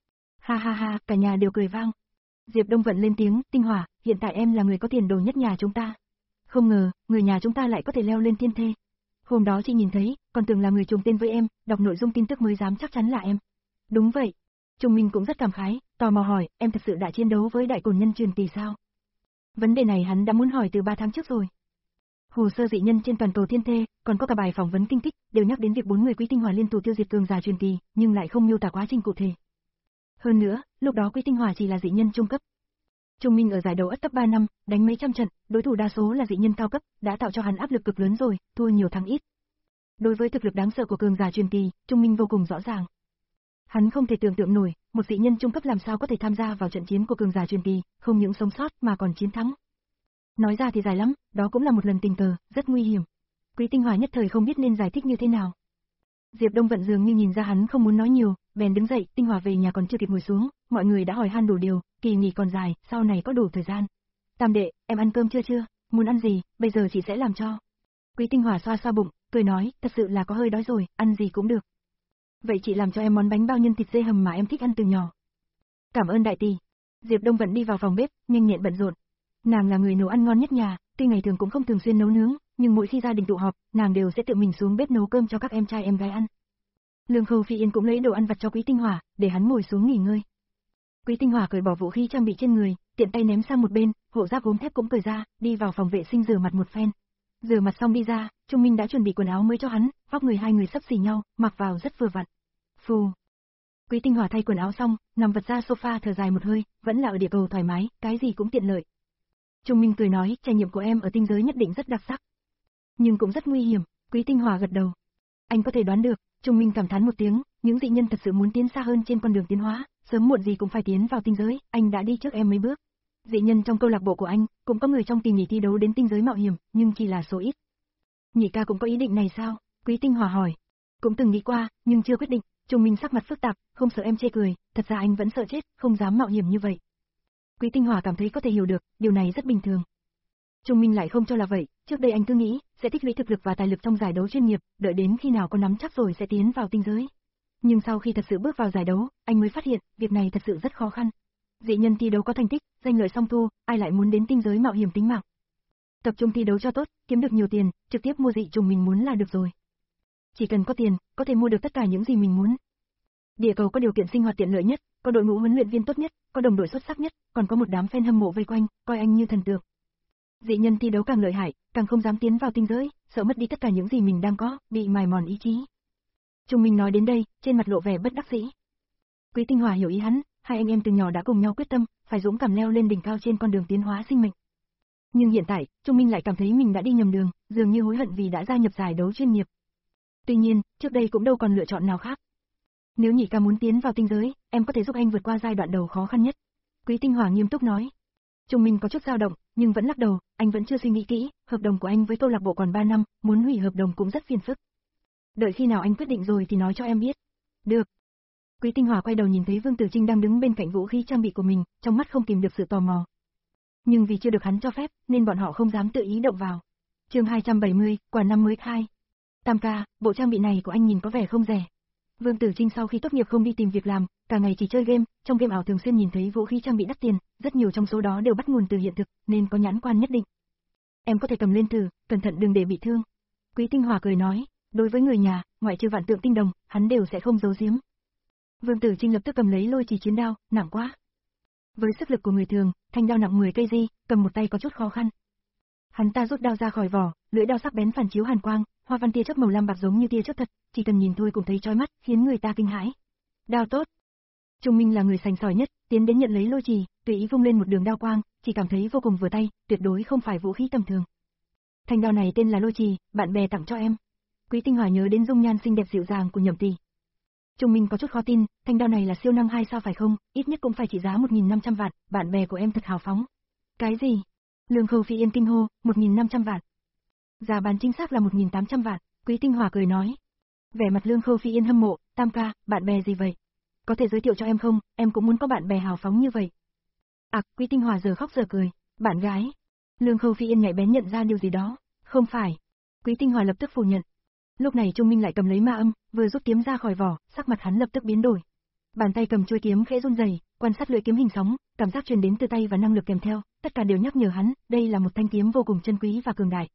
Ha ha ha, cả nhà đều cười vang. Diệp Đông Vận lên tiếng, Tinh Hòa, hiện tại em là người có tiền đồ nhất nhà chúng ta. Không ngờ, người nhà chúng ta lại có thể leo lên thiên thê. Hôm đó chị nhìn thấy, còn tưởng là người trùng tên với em, đọc nội dung tin tức mới dám chắc chắn là em. Đúng vậy. Trung Minh cũng rất cảm khái, tò mò hỏi, em thật sự đã chiến đấu với đại cổn nhân truyền kỳ sao? Vấn đề này hắn đã muốn hỏi từ ba tháng trước rồi. Hồ sơ dị nhân trên toàn cầu thiên thê, còn có cả bài phỏng vấn kinh thích, đều nhắc đến việc bốn người Quý Tinh Hòa liên tục tiêu diệt cường giả truyền kỳ, nhưng lại không miêu tả quá trình cụ thể. Hơn nữa, lúc đó Quý Tinh Hòa chỉ là dị nhân trung cấp. Trung Minh ở giải đấu ất cấp ba năm, đánh mấy trăm trận, đối thủ đa số là dị nhân cao cấp, đã tạo cho hắn áp lực cực lớn rồi, thua nhiều thắng ít. Đối với thực lực đáng sợ của cường giả truyền kỳ, Trung Minh vô cùng rõ ràng. Hắn không thể tưởng tượng nổi, một dị nhân trung cấp làm sao có thể tham gia vào trận chiến của cường giả truyền kỳ, không những sống sót mà còn chiến thắng. Nói ra thì dài lắm, đó cũng là một lần tình cờ, rất nguy hiểm. Quý Tinh Hòa nhất thời không biết nên giải thích như thế nào. Diệp Đông Vận dường như nhìn ra hắn không muốn nói nhiều, bèn đứng dậy, Tinh Hòa về nhà còn chưa kịp ngồi xuống, mọi người đã hỏi han đủ điều, kỳ nghỉ còn dài, sau này có đủ thời gian. Tam đệ, em ăn cơm chưa chưa, muốn ăn gì, bây giờ chị sẽ làm cho. Quý Tinh Hòa xoa xoa bụng, cười nói, thật sự là có hơi đói rồi, ăn gì cũng được. Vậy chị làm cho em món bánh bao nhân thịt dê hầm mà em thích ăn từ nhỏ. Cảm ơn đại tỷ. Diệp Đông Vận đi vào phòng bếp, nhanh nhẹn bận rộn. Nàng là người nấu ăn ngon nhất nhà, tuy ngày thường cũng không thường xuyên nấu nướng, nhưng mỗi khi gia đình tụ họp, nàng đều sẽ tự mình xuống bếp nấu cơm cho các em trai em gái ăn. Lương Khâu Phi Yên cũng lấy đồ ăn vặt cho Quý Tinh Hỏa, để hắn ngồi xuống nghỉ ngơi. Quý Tinh Hỏa cởi bỏ vũ khí trang bị trên người, tiện tay ném sang một bên, hộ giáp gốm thép cũng cởi ra, đi vào phòng vệ sinh rửa mặt một phen. Rửa mặt xong đi ra, Trung Minh đã chuẩn bị quần áo mới cho hắn, vóc người hai người sấp xỉ nhau, mặc vào rất vừa vặn. Phù. Quý Tinh Hỏa thay quần áo xong, nằm vật ra sofa thở dài một hơi, vẫn là ở địa cầu thoải mái, cái gì cũng tiện lợi. Trung Minh cười nói, trải nghiệm của em ở tinh giới nhất định rất đặc sắc, nhưng cũng rất nguy hiểm. Quý Tinh Hỏa gật đầu. Anh có thể đoán được. Trung Minh cảm thán một tiếng, những dị nhân thật sự muốn tiến xa hơn trên con đường tiến hóa, sớm muộn gì cũng phải tiến vào tinh giới, anh đã đi trước em mấy bước. Dị nhân trong câu lạc bộ của anh, cũng có người trong kỳ nghỉ thi đấu đến tinh giới mạo hiểm, nhưng chỉ là số ít. Nhị ca cũng có ý định này sao? Quý Tinh Hỏa hỏi. Cũng từng nghĩ qua, nhưng chưa quyết định. Trung Minh sắc mặt phức tạp, không sợ em chê cười, thật ra anh vẫn sợ chết, không dám mạo hiểm như vậy. Quý Tinh Hỏa cảm thấy có thể hiểu được, điều này rất bình thường. Trung Minh lại không cho là vậy, trước đây anh cứ nghĩ, sẽ tích lũy thực lực và tài lực trong giải đấu chuyên nghiệp, đợi đến khi nào có nắm chắc rồi sẽ tiến vào tinh giới. Nhưng sau khi thật sự bước vào giải đấu, anh mới phát hiện, việc này thật sự rất khó khăn. Dị nhân thi đấu có thành tích, danh lợi song thu, ai lại muốn đến tinh giới mạo hiểm tính mạng. Tập trung thi đấu cho tốt, kiếm được nhiều tiền, trực tiếp mua dị trùng mình muốn là được rồi. Chỉ cần có tiền, có thể mua được tất cả những gì mình muốn. Địa cầu có điều kiện sinh hoạt tiện lợi nhất, có đội ngũ huấn luyện viên tốt nhất, có đồng đội xuất sắc nhất, còn có một đám fan hâm mộ vây quanh, coi anh như thần tượng. Dị nhân thi đấu càng lợi hại, càng không dám tiến vào tinh giới, sợ mất đi tất cả những gì mình đang có, bị mài mòn ý chí. Trung Minh nói đến đây, trên mặt lộ vẻ bất đắc dĩ. Quý Tinh Hỏa hiểu ý hắn, hai anh em từ nhỏ đã cùng nhau quyết tâm, phải dũng cảm leo lên đỉnh cao trên con đường tiến hóa sinh mệnh. Nhưng hiện tại, Trung Minh lại cảm thấy mình đã đi nhầm đường, dường như hối hận vì đã gia nhập giải đấu chuyên nghiệp. Tuy nhiên, trước đây cũng đâu còn lựa chọn nào khác. Nếu nhị ca muốn tiến vào tinh giới, em có thể giúp anh vượt qua giai đoạn đầu khó khăn nhất. Quý Tinh Hỏa nghiêm túc nói. Trung Minh có chút dao động, nhưng vẫn lắc đầu, anh vẫn chưa suy nghĩ kỹ, hợp đồng của anh với câu lạc bộ còn ba năm, muốn hủy hợp đồng cũng rất phiền phức. Đợi khi nào anh quyết định rồi thì nói cho em biết. Được. Quý Tinh Hỏa quay đầu nhìn thấy Vương Tử Trinh đang đứng bên cạnh vũ khí trang bị của mình, trong mắt không kìm được sự tò mò. Nhưng vì chưa được hắn cho phép, nên bọn họ không dám tự ý động vào. Chương hai trăm bảy mươi, quả năm mới hai. Tam ca, bộ trang bị này của anh nhìn có vẻ không rẻ. Vương Tử Trinh sau khi tốt nghiệp không đi tìm việc làm, cả ngày chỉ chơi game, trong game ảo thường xuyên nhìn thấy vũ khí trang bị đắt tiền, rất nhiều trong số đó đều bắt nguồn từ hiện thực, nên có nhãn quan nhất định. Em có thể cầm lên thử, cẩn thận đừng để bị thương. Quý Tinh Hỏa cười nói, đối với người nhà, ngoại trừ Vạn Tượng Tinh Đồng, hắn đều sẽ không giấu giếm. Vương Tử Trinh lập tức cầm lấy lôi trì chiến đao, nặng quá. Với sức lực của người thường, thanh đao nặng mười cây gi, cầm một tay có chút khó khăn. Hắn ta rút đao ra khỏi vỏ, lưỡi đao sắc bén phản chiếu hàn quang, hoa văn tia chớp màu lam bạc giống như tia chớp thật, chỉ cần nhìn thôi cũng thấy chói mắt, khiến người ta kinh hãi. Đao tốt. Trung Minh là người sành sỏi nhất, tiến đến nhận lấy lôi trì, tùy ý vung lên một đường đao quang, chỉ cảm thấy vô cùng vừa tay, tuyệt đối không phải vũ khí tầm thường. Thanh đao này tên là lôi trì, bạn bè tặng cho em. Quý Tinh Hỏa nhớ đến dung nhan xinh đẹp dịu dàng của Nhậm Tỷ. Trung Minh có chút khó tin, thanh đao này là siêu năng hai sao phải không, ít nhất cũng phải trị giá một nghìn năm trăm vạn, bạn bè của em thật hào phóng. Cái gì? Lương Khâu Phi Yên kinh hô, một nghìn năm trăm vạn. Giá bán chính xác là một nghìn tám trăm vạn, Quý Tinh Hỏa cười nói. Vẻ mặt Lương Khâu Phi Yên hâm mộ, Tam ca, bạn bè gì vậy? Có thể giới thiệu cho em không, em cũng muốn có bạn bè hào phóng như vậy. À, Quý Tinh Hỏa giờ khóc giờ cười, bạn gái. Lương Khâu Phi Yên nhạy bén nhận ra điều gì đó, không phải. Quý Tinh Hỏa lập tức phủ nhận. Lúc này Trung Minh lại cầm lấy ma âm, vừa rút kiếm ra khỏi vỏ, sắc mặt hắn lập tức biến đổi. Bàn tay cầm chuôi kiếm khẽ run rẩy, quan sát lưỡi kiếm hình sóng, cảm giác truyền đến từ tay và năng lực kèm theo, tất cả đều nhắc nhở hắn, đây là một thanh kiếm vô cùng chân quý và cường đại.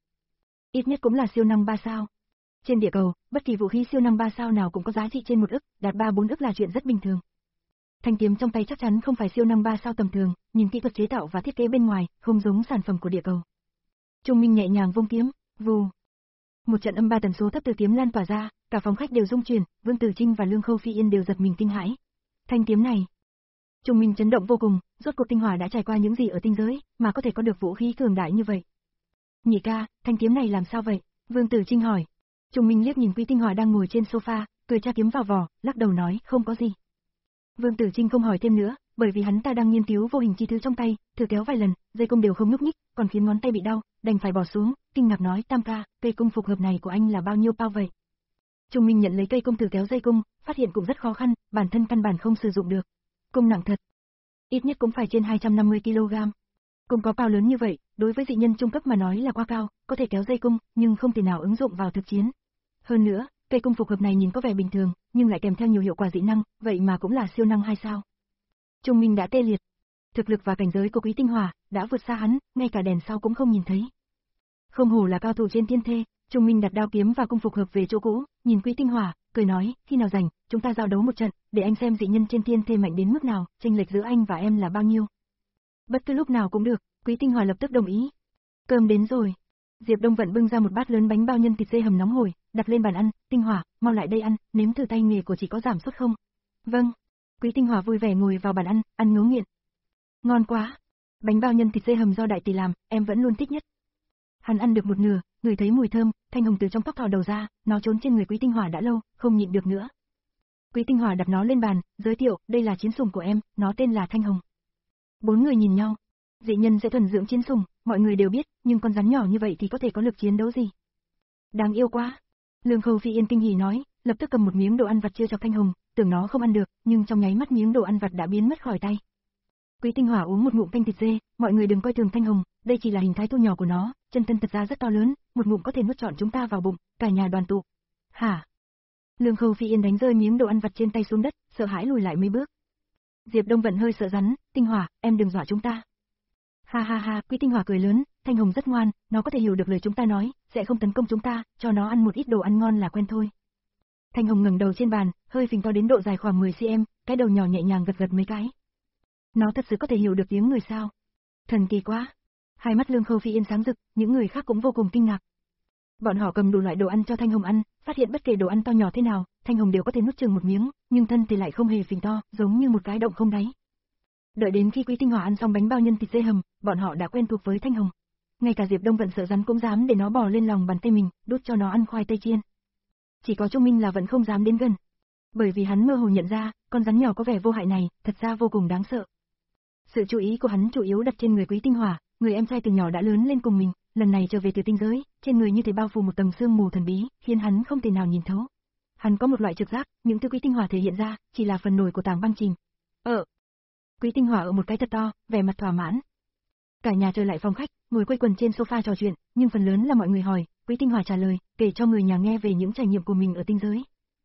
Ít nhất cũng là siêu năng ba sao. Trên địa cầu, bất kỳ vũ khí siêu năng ba sao nào cũng có giá trị trên một ức, đạt ba bốn ức là chuyện rất bình thường. Thanh kiếm trong tay chắc chắn không phải siêu năng ba sao tầm thường, nhìn kỹ thuật chế tạo và thiết kế bên ngoài, không giống sản phẩm của địa cầu. Trung Minh nhẹ nhàng vung kiếm, vù. Một trận âm ba tần số thấp từ kiếm lan tỏa ra, cả phòng khách đều rung chuyển, Vương Tử Trinh và Lương Khâu Phi Yên đều giật mình kinh hãi. Thanh kiếm này, Trung Minh chấn động vô cùng, rốt cuộc Tinh Hỏa đã trải qua những gì ở tinh giới, mà có thể có được vũ khí cường đại như vậy. Nhị ca, thanh kiếm này làm sao vậy? Vương Tử Trinh hỏi. Trung Minh liếc nhìn Quý Tinh Hỏa đang ngồi trên sofa, cười tra kiếm vào vỏ, lắc đầu nói, không có gì. Vương Tử Trinh không hỏi thêm nữa, bởi vì hắn ta đang nghiên cứu vô hình chi thứ trong tay, thử kéo vài lần, dây cung đều không nhúc nhích, còn khiến ngón tay bị đau, đành phải bỏ xuống, kinh ngạc nói, Tam ca, cây cung phục hợp này của anh là bao nhiêu bao vậy? Trung Minh nhận lấy cây cung thử kéo dây cung, phát hiện cũng rất khó khăn, bản thân căn bản không sử dụng được. Cung nặng thật, ít nhất cũng phải trên hai trăm năm mươi ki lô gam. Cung có bao lớn như vậy, đối với dị nhân trung cấp mà nói là quá cao, có thể kéo dây cung, nhưng không thể nào ứng dụng vào thực chiến. Hơn nữa, cây cung phục hợp này nhìn có vẻ bình thường, nhưng lại kèm theo nhiều hiệu quả dị năng, vậy mà cũng là siêu năng hai sao. Trung Minh đã tê liệt. Thực lực và cảnh giới của Quý Tinh Hỏa đã vượt xa hắn, ngay cả đèn sau cũng không nhìn thấy. Không hổ là cao thủ trên thiên thê, Trung Minh đặt đao kiếm và cung phục hợp về chỗ cũ, nhìn Quý Tinh Hỏa, cười nói, khi nào rảnh, chúng ta giao đấu một trận, để anh xem dị nhân trên thiên thê mạnh đến mức nào, chênh lệch giữa anh và em là bao nhiêu. Bất cứ lúc nào cũng được, Quý Tinh Hòa lập tức đồng ý. Cơm đến rồi. Diệp Đông Vận bưng ra một bát lớn bánh bao nhân thịt dê hầm nóng hổi, đặt lên bàn ăn, Tinh Hòa, mau lại đây ăn, nếm thử tay nghề của chị có giảm sút không? Vâng. Quý Tinh Hòa vui vẻ ngồi vào bàn ăn, ăn ngấu nghiện. Ngon quá. Bánh bao nhân thịt dê hầm do đại tỷ làm, em vẫn luôn thích nhất. Hắn ăn được một nửa, ngửi thấy mùi thơm, Thanh Hồng từ trong tóc thò đầu ra, nó trốn trên người Quý Tinh Hòa đã lâu, không nhịn được nữa. Quý Tinh Hòa đặt nó lên bàn, giới thiệu, đây là chiến sủng của em, nó tên là Thanh Hồng. Bốn người nhìn nhau. Dị nhân sẽ thuần dưỡng chiến sủng, mọi người đều biết, nhưng con rắn nhỏ như vậy thì có thể có lực chiến đấu gì? Đáng yêu quá. Lương Khâu Phi Yên kinh hỉ nói, lập tức cầm một miếng đồ ăn vặt chia cho Thanh Hồng, tưởng nó không ăn được, nhưng trong nháy mắt miếng đồ ăn vặt đã biến mất khỏi tay. Quý Tinh Hòa uống một ngụm canh thịt dê, mọi người đừng coi thường Thanh Hồng, đây chỉ là hình thái thu nhỏ của nó, chân thân thật ra rất to lớn, một ngụm có thể nuốt trọn chúng ta vào bụng, cả nhà đoàn tụ. Hả? Lương Khâu Phi Yên đánh rơi miếng đồ ăn vặt trên tay xuống đất, sợ hãi lùi lại mấy bước. Diệp Đông Vận hơi sợ rắn, Tinh Hòa, em đừng dọa chúng ta. Ha ha ha, Quý Tinh Hòa cười lớn, Thanh Hồng rất ngoan, nó có thể hiểu được lời chúng ta nói, sẽ không tấn công chúng ta, cho nó ăn một ít đồ ăn ngon là quen thôi. Thanh Hồng ngẩng đầu trên bàn, hơi phình to đến độ dài khoảng mười xăng-ti-mét, cái đầu nhỏ nhẹ nhàng gật gật mấy cái. Nó thật sự có thể hiểu được tiếng người sao? Thần kỳ quá. Hai mắt Lương Khâu Phi Yên sáng rực, những người khác cũng vô cùng kinh ngạc. Bọn họ cầm đủ loại đồ ăn cho Thanh Hồng ăn, phát hiện bất kể đồ ăn to nhỏ thế nào, Thanh Hồng đều có thể nuốt chừng một miếng, nhưng thân thì lại không hề phình to, giống như một cái động không đáy. Đợi đến khi Quý Tinh Hòa ăn xong bánh bao nhân thịt dê hầm, bọn họ đã quen thuộc với Thanh Hồng. Ngay cả Diệp Đông Vận sợ rắn cũng dám để nó bò lên lòng bàn tay mình, đút cho nó ăn khoai tây chiên. Chỉ có Trung Minh là vẫn không dám đến gần, bởi vì hắn mơ hồ nhận ra, con rắn nhỏ có vẻ vô hại này, thật ra vô cùng đáng sợ. Sự chú ý của hắn chủ yếu đặt trên người Quý Tinh Hòa, người em trai từ nhỏ đã lớn lên cùng mình, lần này trở về từ tinh giới, trên người như thể bao phủ một tầng sương mù thần bí, khiến hắn không thể nào nhìn thấu. Hắn có một loại trực giác, những thứ Quý Tinh Hòa thể hiện ra, chỉ là phần nổi của tảng băng chìm. Ờ. Quý Tinh Hòa ở một cái thật to, vẻ mặt thỏa mãn. Cả nhà trở lại phòng khách, ngồi quây quần trên sofa trò chuyện, nhưng phần lớn là mọi người hỏi, Quý Tinh Hòa trả lời, kể cho người nhà nghe về những trải nghiệm của mình ở tinh giới.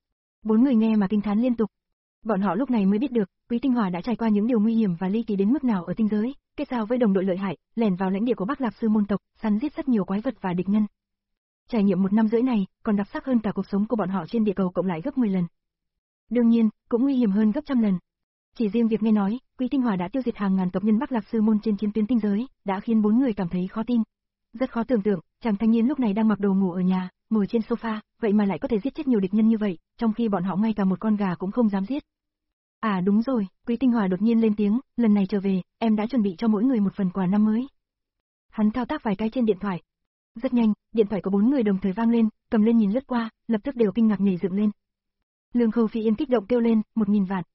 Bốn người nghe mà kinh thán liên tục. Bọn họ lúc này mới biết được, Quý Tinh Hòa đã trải qua những điều nguy hiểm và ly kỳ đến mức nào ở tinh giới, kết giao với đồng đội lợi hại, lẻn vào lãnh địa của Bắc Lạc Sư môn tộc, săn giết rất nhiều quái vật và địch nhân. Trải nghiệm một năm rưỡi này, còn đặc sắc hơn cả cuộc sống của bọn họ trên địa cầu cộng lại gấp mười lần. Đương nhiên, cũng nguy hiểm hơn gấp trăm lần. Chỉ riêng việc nghe nói, Quý Tinh Hòa đã tiêu diệt hàng ngàn tộc nhân Bắc Lạc Sư môn trên chiến tuyến tinh giới, đã khiến bốn người cảm thấy khó tin. Rất khó tưởng tượng, chàng thanh niên lúc này đang mặc đồ ngủ ở nhà, ngồi trên sofa, vậy mà lại có thể giết chết nhiều địch nhân như vậy, trong khi bọn họ ngay cả một con gà cũng không dám giết. À đúng rồi, Quý Tinh Hòa đột nhiên lên tiếng, lần này trở về, em đã chuẩn bị cho mỗi người một phần quà năm mới. Hắn thao tác vài cái trên điện thoại. Rất nhanh, điện thoại của bốn người đồng thời vang lên, cầm lên nhìn lướt qua, lập tức đều kinh ngạc nhảy dựng lên. Lương Khâu Phi Yên kích động kêu lên, một nghìn vạn.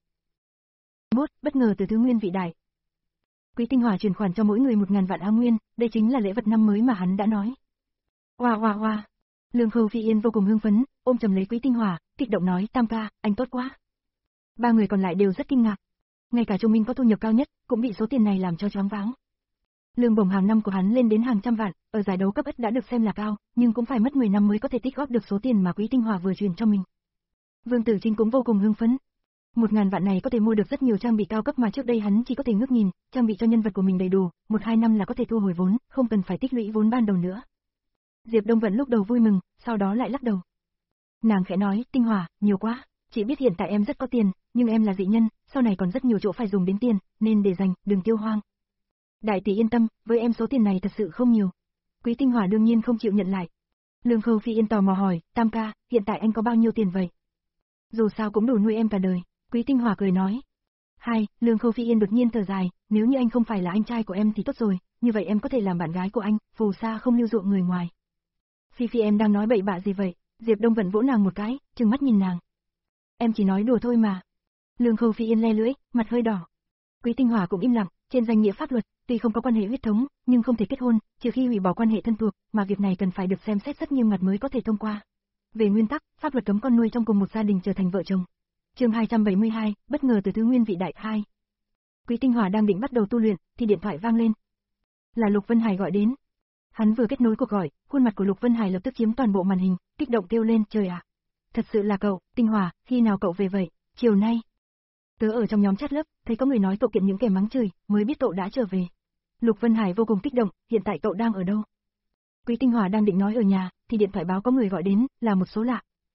Mốt, bất ngờ từ Thứ Nguyên vị đại. Quý Tinh Hòa chuyển khoản cho mỗi người một ngàn vạn A Nguyên, đây chính là lễ vật năm mới mà hắn đã nói. Oa oa oa. Lương Khâu Phi Yên vô cùng hưng phấn, ôm chầm lấy Quý Tinh Hòa, kích động nói, Tam ca, anh tốt quá. Ba người còn lại đều rất kinh ngạc. Ngay cả Trung Minh có thu nhập cao nhất, cũng bị số tiền này làm cho choáng váng. Lương bổng hàng năm của hắn lên đến hàng trăm vạn, ở giải đấu cấp ất đã được xem là cao, nhưng cũng phải mất mười năm mới có thể tích góp được số tiền mà Quý Tinh Hòa vừa truyền cho mình. Vương Tử Trinh cũng vô cùng hưng phấn. Một ngàn vạn này có thể mua được rất nhiều trang bị cao cấp mà trước đây hắn chỉ có thể ngước nhìn, trang bị cho nhân vật của mình đầy đủ, một hai năm là có thể thu hồi vốn, không cần phải tích lũy vốn ban đầu nữa. Diệp Đông Vận lúc đầu vui mừng, sau đó lại lắc đầu. Nàng khẽ nói, Tinh Hòa, nhiều quá, chị biết hiện tại em rất có tiền, nhưng em là dị nhân, sau này còn rất nhiều chỗ phải dùng đến tiền, nên để dành, đừng tiêu hoang. Đại tỷ yên tâm, với em số tiền này thật sự không nhiều. Quý Tinh Hòa đương nhiên không chịu nhận lại. Lương Khâu Phi Yên tò mò hỏi, Tam ca, hiện tại anh có bao nhiêu tiền vậy? Dù sao cũng đủ nuôi em cả đời. Quý Tinh Hòa cười nói. Hai, Lương Khâu Phi Yên đột nhiên thở dài, nếu như anh không phải là anh trai của em thì tốt rồi, như vậy em có thể làm bạn gái của anh, phù sa không lưu dụ người ngoài. Phi Phi em đang nói bậy bạ gì vậy? Diệp Đông Vận vỗ nàng một cái, trừng mắt nhìn nàng. Em chỉ nói đùa thôi mà. Lương Khâu Phi Yên le lưỡi, mặt hơi đỏ. Quý Tinh Hòa cũng im lặng, trên danh nghĩa pháp luật, tuy không có quan hệ huyết thống, nhưng không thể kết hôn, trừ khi hủy bỏ quan hệ thân thuộc, mà việc này cần phải được xem xét rất nghiêm ngặt mới có thể thông qua. Về nguyên tắc, pháp luật cấm con nuôi trong cùng một gia đình trở thành vợ chồng. Chương hai trăm bảy mươi hai, bất ngờ từ Thứ Nguyên vị đại hai. Quý Tinh Hòa đang định bắt đầu tu luyện, thì điện thoại vang lên. Là Lục Vân Hải gọi đến. Hắn vừa kết nối cuộc gọi, khuôn mặt của Lục Vân Hải lập tức chiếm toàn bộ màn hình, kích động kêu lên, trời ạ. Thật sự là cậu, Tinh Hòa, khi nào cậu về vậy? Chiều nay. Tớ ở trong nhóm chat lớp, thấy có người nói cậu kiện những kẻ mắng chửi, mới biết cậu đã trở về. Lục Vân Hải vô cùng kích động, hiện tại cậu đang ở đâu? Quý Tinh Hòa đang định nói ở nhà, thì điện thoại báo có người gọi đến, là một số lạ.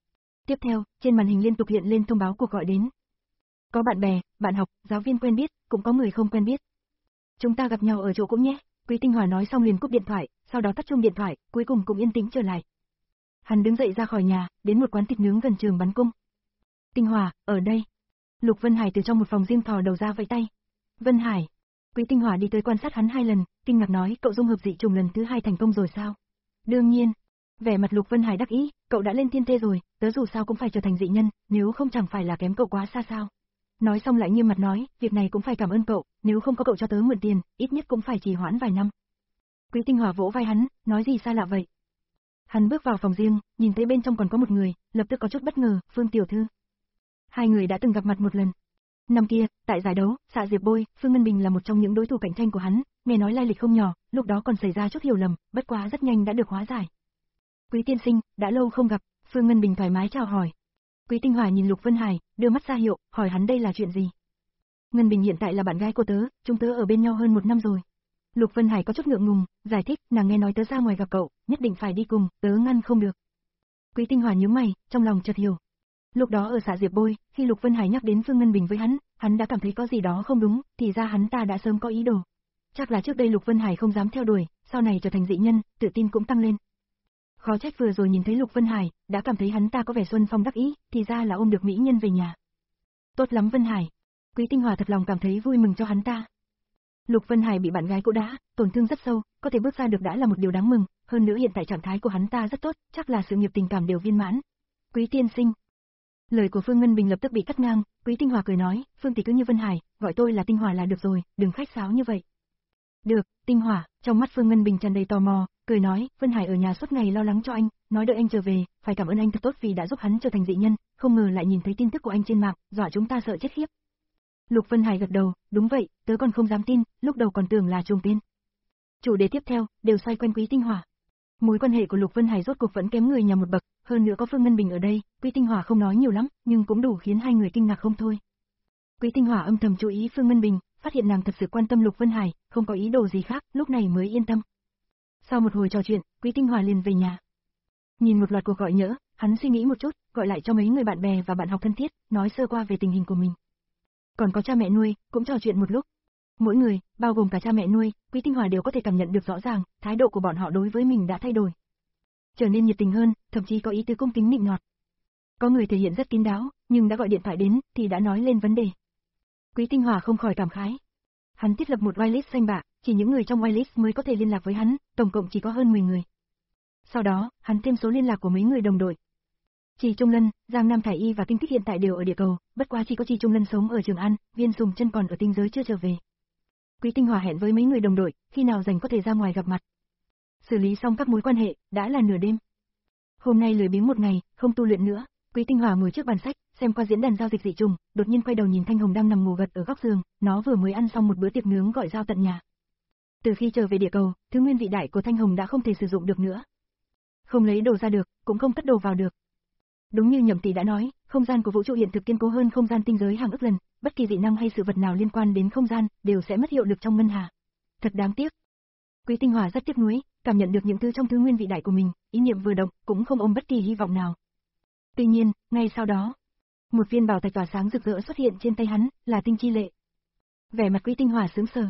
Tiếp theo, trên màn hình liên tục hiện lên thông báo cuộc gọi đến. Có bạn bè, bạn học, giáo viên quen biết, cũng có người không quen biết. Chúng ta gặp nhau ở chỗ cũ nhé. Quý Tinh Hòa nói xong liền cúp điện thoại, sau đó tắt chuông điện thoại, cuối cùng cũng yên tĩnh trở lại. Hắn đứng dậy ra khỏi nhà, đến một quán thịt nướng gần trường bắn cung. Tinh Hòa, ở đây. Lục Vân Hải từ trong một phòng riêng thò đầu ra vẫy tay. Vân Hải. Quý Tinh Hòa đi tới quan sát hắn hai lần, kinh ngạc nói, cậu dung hợp dị trùng lần thứ hai thành công rồi sao? Đương nhiên. Vẻ mặt Lục Vân Hải đắc ý, cậu đã lên thiên thê rồi, tớ dù sao cũng phải trở thành dị nhân, nếu không chẳng phải là kém cậu quá xa sao? Nói xong lại nghiêm mặt nói, việc này cũng phải cảm ơn cậu, nếu không có cậu cho tớ mượn tiền, ít nhất cũng phải trì hoãn vài năm. Quý Tinh Hòa vỗ vai hắn, nói gì xa lạ vậy? Hắn bước vào phòng riêng, nhìn thấy bên trong còn có một người, lập tức có chút bất ngờ, Phương tiểu thư. Hai người đã từng gặp mặt một lần. Năm kia, tại giải đấu, xạ Diệp Bôi, Phương Ngân Bình là một trong những đối thủ cạnh tranh của hắn, nghe nói lai lịch không nhỏ, lúc đó còn xảy ra chút hiểu lầm, bất quá rất nhanh đã được hóa giải. Quý tiên sinh, đã lâu không gặp, Phương Ngân Bình thoải mái chào hỏi. Quý Tinh Hòa nhìn Lục Vân Hải, đưa mắt ra hiệu, hỏi hắn đây là chuyện gì. Ngân Bình hiện tại là bạn gái của tớ, chúng tớ ở bên nhau hơn một năm rồi. Lục Vân Hải có chút ngượng ngùng, giải thích, nàng nghe nói tớ ra ngoài gặp cậu, nhất định phải đi cùng, tớ ngăn không được. Quý Tinh Hòa nhíu mày, trong lòng chợt hiểu. Lúc đó ở xạ Diệp Bôi, khi Lục Vân Hải nhắc đến Phương Ngân Bình với hắn, hắn đã cảm thấy có gì đó không đúng, thì ra hắn ta đã sớm có ý đồ. Chắc là trước đây Lục Vân Hải không dám theo đuổi, sau này trở thành dị nhân, tự tin cũng tăng lên. Khó trách vừa rồi nhìn thấy Lục Vân Hải, đã cảm thấy hắn ta có vẻ xuân phong đắc ý, thì ra là ôm được mỹ nhân về nhà. Tốt lắm Vân Hải. Quý Tinh Hòa thật lòng cảm thấy vui mừng cho hắn ta. Lục Vân Hải bị bạn gái cũ đá, tổn thương rất sâu, có thể bước ra được đã là một điều đáng mừng, hơn nữa hiện tại trạng thái của hắn ta rất tốt, chắc là sự nghiệp tình cảm đều viên mãn. Quý tiên sinh. Lời của Phương Ngân Bình lập tức bị cắt ngang, Quý Tinh Hòa cười nói, Phương tỷ cứ như Vân Hải, gọi tôi là Tinh Hòa là được rồi, đừng khách sáo như vậy. Được, Tinh Hòa, trong mắt Phương Ngân Bình tràn đầy tò mò, cười nói, Vân Hải ở nhà suốt ngày lo lắng cho anh, nói đợi anh trở về, phải cảm ơn anh thật tốt vì đã giúp hắn trở thành dị nhân, không ngờ lại nhìn thấy tin tức của anh trên mạng, dọa chúng ta sợ chết khiếp. Lục Vân Hải gật đầu, đúng vậy, tớ còn không dám tin, lúc đầu còn tưởng là trùng tên. Chủ đề tiếp theo, đều xoay quanh Quý Tinh Hòa. Mối quan hệ của Lục Vân Hải rốt cuộc vẫn kém người nhà một bậc, hơn nữa có Phương Ngân Bình ở đây, Quý Tinh Hòa không nói nhiều lắm, nhưng cũng đủ khiến hai người kinh ngạc không thôi. Quý Tinh Hòa âm thầm chú ý Phương Ngân Bình, phát hiện nàng thật sự quan tâm Lục Vân Hải, không có ý đồ gì khác, lúc này mới yên tâm. Sau một hồi trò chuyện, Quý Tinh Hòa liền về nhà. Nhìn một loạt cuộc gọi nhỡ, hắn suy nghĩ một chút, gọi lại cho mấy người bạn bè và bạn học thân thiết, nói sơ qua về tình hình của mình. Còn có cha mẹ nuôi, cũng trò chuyện một lúc. Mỗi người, bao gồm cả cha mẹ nuôi, Quý Tinh Hòa đều có thể cảm nhận được rõ ràng, thái độ của bọn họ đối với mình đã thay đổi. Trở nên nhiệt tình hơn, thậm chí có ý tứ cung kính nịnh nọt. Có người thể hiện rất kín đáo, nhưng đã gọi điện thoại đến, thì đã nói lên vấn đề. Quý Tinh Hòa không khỏi cảm khái. Hắn thiết lập một whitelist danh bạ, chỉ những người trong whitelist mới có thể liên lạc với hắn, tổng cộng chỉ có hơn mười người. Sau đó, hắn thêm số liên lạc của mấy người đồng đội. Trì Trung Lân, Giang Nam Thải Y và Kinh Thích hiện tại đều ở địa cầu, bất quá chỉ có Trì Trung Lân sống ở Trường An, Viên Sùng Chân còn ở tinh giới chưa trở về. Quý Tinh Hòa hẹn với mấy người đồng đội, khi nào rảnh có thể ra ngoài gặp mặt. Xử lý xong các mối quan hệ, đã là nửa đêm. Hôm nay lười biếng một ngày, không tu luyện nữa, Quý Tinh Hòa ngồi trước bàn sách, xem qua diễn đàn giao dịch dị trùng, đột nhiên quay đầu nhìn Thanh Hồng đang nằm ngủ gật ở góc giường, nó vừa mới ăn xong một bữa tiệc nướng gọi giao tận nhà. Từ khi trở về địa cầu, thứ nguyên vị đại của Thanh Hồng đã không thể sử dụng được nữa. Không lấy đồ ra được, cũng không cất đồ vào được. Đúng như Nhậm Tỷ đã nói, không gian của vũ trụ hiện thực kiên cố hơn không gian tinh giới hàng ức lần, bất kỳ dị năng hay sự vật nào liên quan đến không gian đều sẽ mất hiệu lực trong ngân hà. Thật đáng tiếc. Quý Tinh Hòa rất tiếc nuối, cảm nhận được những thứ trong thứ nguyên vị đại của mình, ý niệm vừa động, cũng không ôm bất kỳ hy vọng nào. Tuy nhiên, ngay sau đó, một viên bảo thạch tỏa sáng rực rỡ xuất hiện trên tay hắn, là tinh chi lệ. Vẻ mặt Quý Tinh Hòa sững sờ.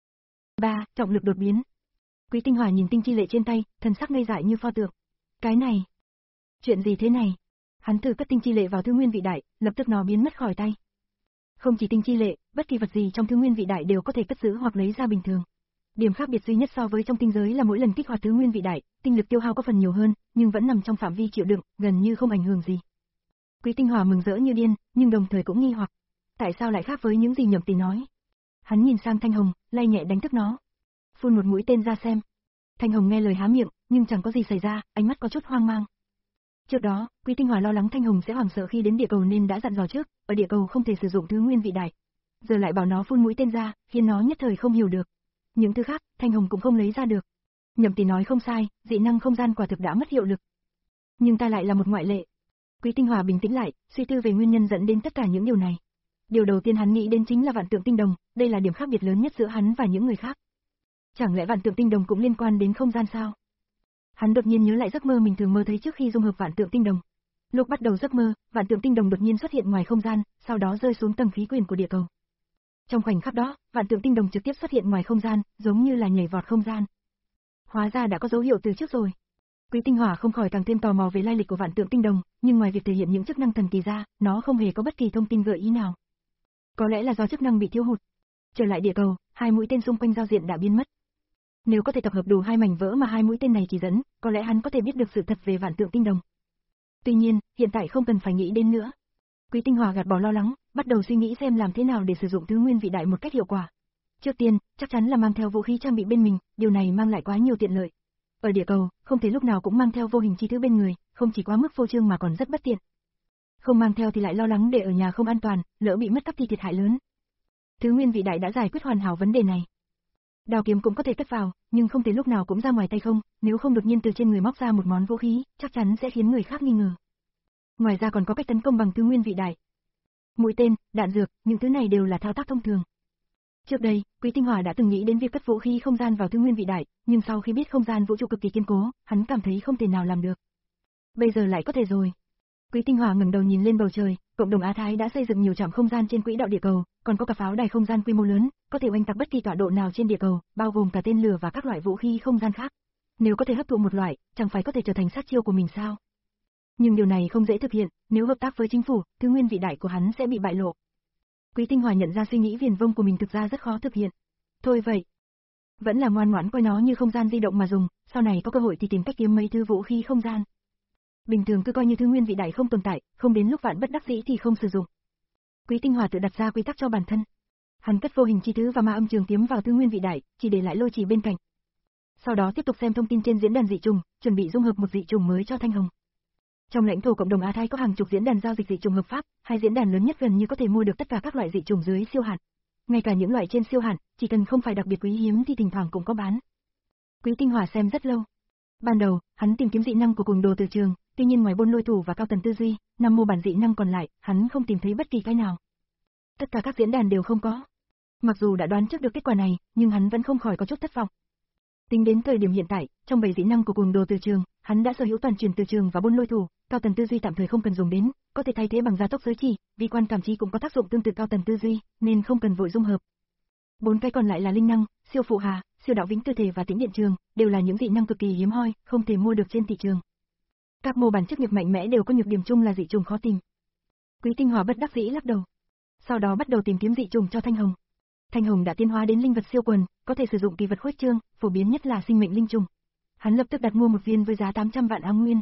ba. Trọng lực đột biến. Quý Tinh Hòa nhìn tinh chi lệ trên tay, thần sắc ngây dại như pho tượng. Cái này, chuyện gì thế này? Hắn thử cất tinh chi lệ vào thứ nguyên vị đại, lập tức nó biến mất khỏi tay. Không chỉ tinh chi lệ, bất kỳ vật gì trong thứ nguyên vị đại đều có thể cất giữ hoặc lấy ra bình thường. Điểm khác biệt duy nhất so với trong tinh giới là mỗi lần kích hoạt thứ nguyên vị đại, tinh lực tiêu hao có phần nhiều hơn, nhưng vẫn nằm trong phạm vi chịu đựng, gần như không ảnh hưởng gì. Quý Tinh Hòa mừng rỡ như điên, nhưng đồng thời cũng nghi hoặc, tại sao lại khác với những gì Nhậm Tỷ nói? Hắn nhìn sang Thanh Hồng, lay nhẹ đánh thức nó. Phun một mũi tên ra xem. Thanh Hồng nghe lời há miệng, nhưng chẳng có gì xảy ra, ánh mắt có chút hoang mang. Trước đó, Quý Tinh Hòa lo lắng Thanh Hồng sẽ hoảng sợ khi đến địa cầu nên đã dặn dò trước, ở địa cầu không thể sử dụng thứ nguyên vị đại. Giờ lại bảo nó phun mũi tên ra, khiến nó nhất thời không hiểu được. Những thứ khác, Thanh Hồng cũng không lấy ra được. Nhậm Tỷ nói không sai, dị năng không gian quả thực đã mất hiệu lực. Nhưng ta lại là một ngoại lệ. Quý Tinh Hòa bình tĩnh lại, suy tư về nguyên nhân dẫn đến tất cả những điều này. Điều đầu tiên hắn nghĩ đến chính là vạn tượng tinh đồng, đây là điểm khác biệt lớn nhất giữa hắn và những người khác. Chẳng lẽ vạn tượng tinh đồng cũng liên quan đến không gian sao? Hắn đột nhiên nhớ lại giấc mơ mình thường mơ thấy trước khi dung hợp vạn tượng tinh đồng. Lúc bắt đầu giấc mơ, vạn tượng tinh đồng đột nhiên xuất hiện ngoài không gian, sau đó rơi xuống tầng khí quyển của địa cầu. Trong khoảnh khắc đó, vạn tượng tinh đồng trực tiếp xuất hiện ngoài không gian, giống như là nhảy vọt không gian. Hóa ra đã có dấu hiệu từ trước rồi. Quý Tinh Hỏa không khỏi càng thêm tò mò về lai lịch của vạn tượng tinh đồng, nhưng ngoài việc thể hiện những chức năng thần kỳ ra, nó không hề có bất kỳ thông tin gợi ý nào. Có lẽ là do chức năng bị thiếu hụt. Trở lại địa cầu, hai mũi tên xung quanh giao diện đã biến mất. Nếu có thể tập hợp đủ hai mảnh vỡ mà hai mũi tên này chỉ dẫn, có lẽ hắn có thể biết được sự thật về vạn tượng tinh đồng. Tuy nhiên, hiện tại không cần phải nghĩ đến nữa. Quý Tinh Hỏa gạt bỏ lo lắng, bắt đầu suy nghĩ xem làm thế nào để sử dụng thứ nguyên vị đại một cách hiệu quả. Trước tiên, chắc chắn là mang theo vũ khí trang bị bên mình, điều này mang lại quá nhiều tiện lợi. Ở địa cầu, không thể lúc nào cũng mang theo vô hình chi thứ bên người, không chỉ quá mức phô trương mà còn rất bất tiện. Không mang theo thì lại lo lắng để ở nhà không an toàn, lỡ bị mất cắp thì thiệt hại lớn. Thứ nguyên vị đại đã giải quyết hoàn hảo vấn đề này. Đao kiếm cũng có thể cất vào, nhưng không thể lúc nào cũng ra ngoài tay không, nếu không đột nhiên từ trên người móc ra một món vũ khí, chắc chắn sẽ khiến người khác nghi ngờ. Ngoài ra còn có cách tấn công bằng thứ nguyên vị đại. Mũi tên, đạn dược, những thứ này đều là thao tác thông thường. Trước đây, Quý Tinh Hỏa đã từng nghĩ đến việc cất vũ khí không gian vào thứ nguyên vị đại, nhưng sau khi biết không gian vũ trụ cực kỳ kiên cố, hắn cảm thấy không thể nào làm được. Bây giờ lại có thể rồi. Quý Tinh Hỏa ngẩng đầu nhìn lên bầu trời, cộng đồng Á Thái đã xây dựng nhiều trạm không gian trên quỹ đạo địa cầu, còn có cả pháo đài không gian quy mô lớn, có thể oanh tạc bất kỳ tọa độ nào trên địa cầu, bao gồm cả tên lửa và các loại vũ khí không gian khác. Nếu có thể hấp thụ một loại, chẳng phải có thể trở thành sát chiêu của mình sao? Nhưng điều này không dễ thực hiện, nếu hợp tác với chính phủ, thứ nguyên vị đại của hắn sẽ bị bại lộ. Quý Tinh Hỏa nhận ra suy nghĩ viển vông của mình thực ra rất khó thực hiện. Thôi vậy, vẫn là ngoan ngoãn coi nó như không gian di động mà dùng, sau này có cơ hội thì tìm cách kiếm mấy thứ vũ khí không gian. Bình thường cứ coi như thứ nguyên vị đại không tồn tại, không đến lúc vạn bất đắc dĩ thì không sử dụng. Quý Tinh Hỏa tự đặt ra quy tắc cho bản thân. Hắn cất vô hình chi thứ và ma âm trường kiếm vào thứ nguyên vị đại, chỉ để lại lôi chỉ bên cạnh. Sau đó tiếp tục xem thông tin trên diễn đàn dị trùng, chuẩn bị dung hợp một dị trùng mới cho Thanh Hồng. Trong lãnh thổ cộng đồng Á Thái có hàng chục diễn đàn giao dịch dị trùng hợp pháp, hai diễn đàn lớn nhất gần như có thể mua được tất cả các loại dị trùng dưới siêu hạn. Ngay cả những loại trên siêu hạn, chỉ cần không phải đặc biệt quý hiếm thì thỉnh thoảng cũng có bán. Quý Tinh Hỏa xem rất lâu. Ban đầu, hắn tìm kiếm dị năng của cuồng đồ từ trường, tuy nhiên ngoài Bôn Lôi Thủ và Cao Tần Tư Duy, năm mô bản dị năng còn lại, hắn không tìm thấy bất kỳ cái nào. Tất cả các diễn đàn đều không có. Mặc dù đã đoán trước được kết quả này, nhưng hắn vẫn không khỏi có chút thất vọng. Tính đến thời điểm hiện tại, trong bảy dị năng của cuồng đồ từ trường, hắn đã sở hữu toàn truyền từ trường và Bôn Lôi Thủ, Cao Tần Tư Duy tạm thời không cần dùng đến, có thể thay thế bằng gia tốc giới chỉ, vi quan cảm trí cũng có tác dụng tương tự Cao Tần Tư Duy, nên không cần vội dung hợp. Bốn cái còn lại là linh năng, siêu phụ hà, siêu đạo vĩnh tư thể và tĩnh điện trường, đều là những dị năng cực kỳ hiếm hoi, không thể mua được trên thị trường. Các mô bản chức nghiệp mạnh mẽ đều có nhược điểm chung là dị trùng khó tìm. Quý Tinh Hỏa bất đắc dĩ lắc đầu. Sau đó bắt đầu tìm kiếm dị trùng cho Thanh Hồng. Thanh Hồng đã tiến hóa đến linh vật siêu quần, có thể sử dụng kỳ vật khuếch trương, phổ biến nhất là sinh mệnh linh trùng. Hắn lập tức đặt mua một viên với giá tám trăm vạn ám nguyên.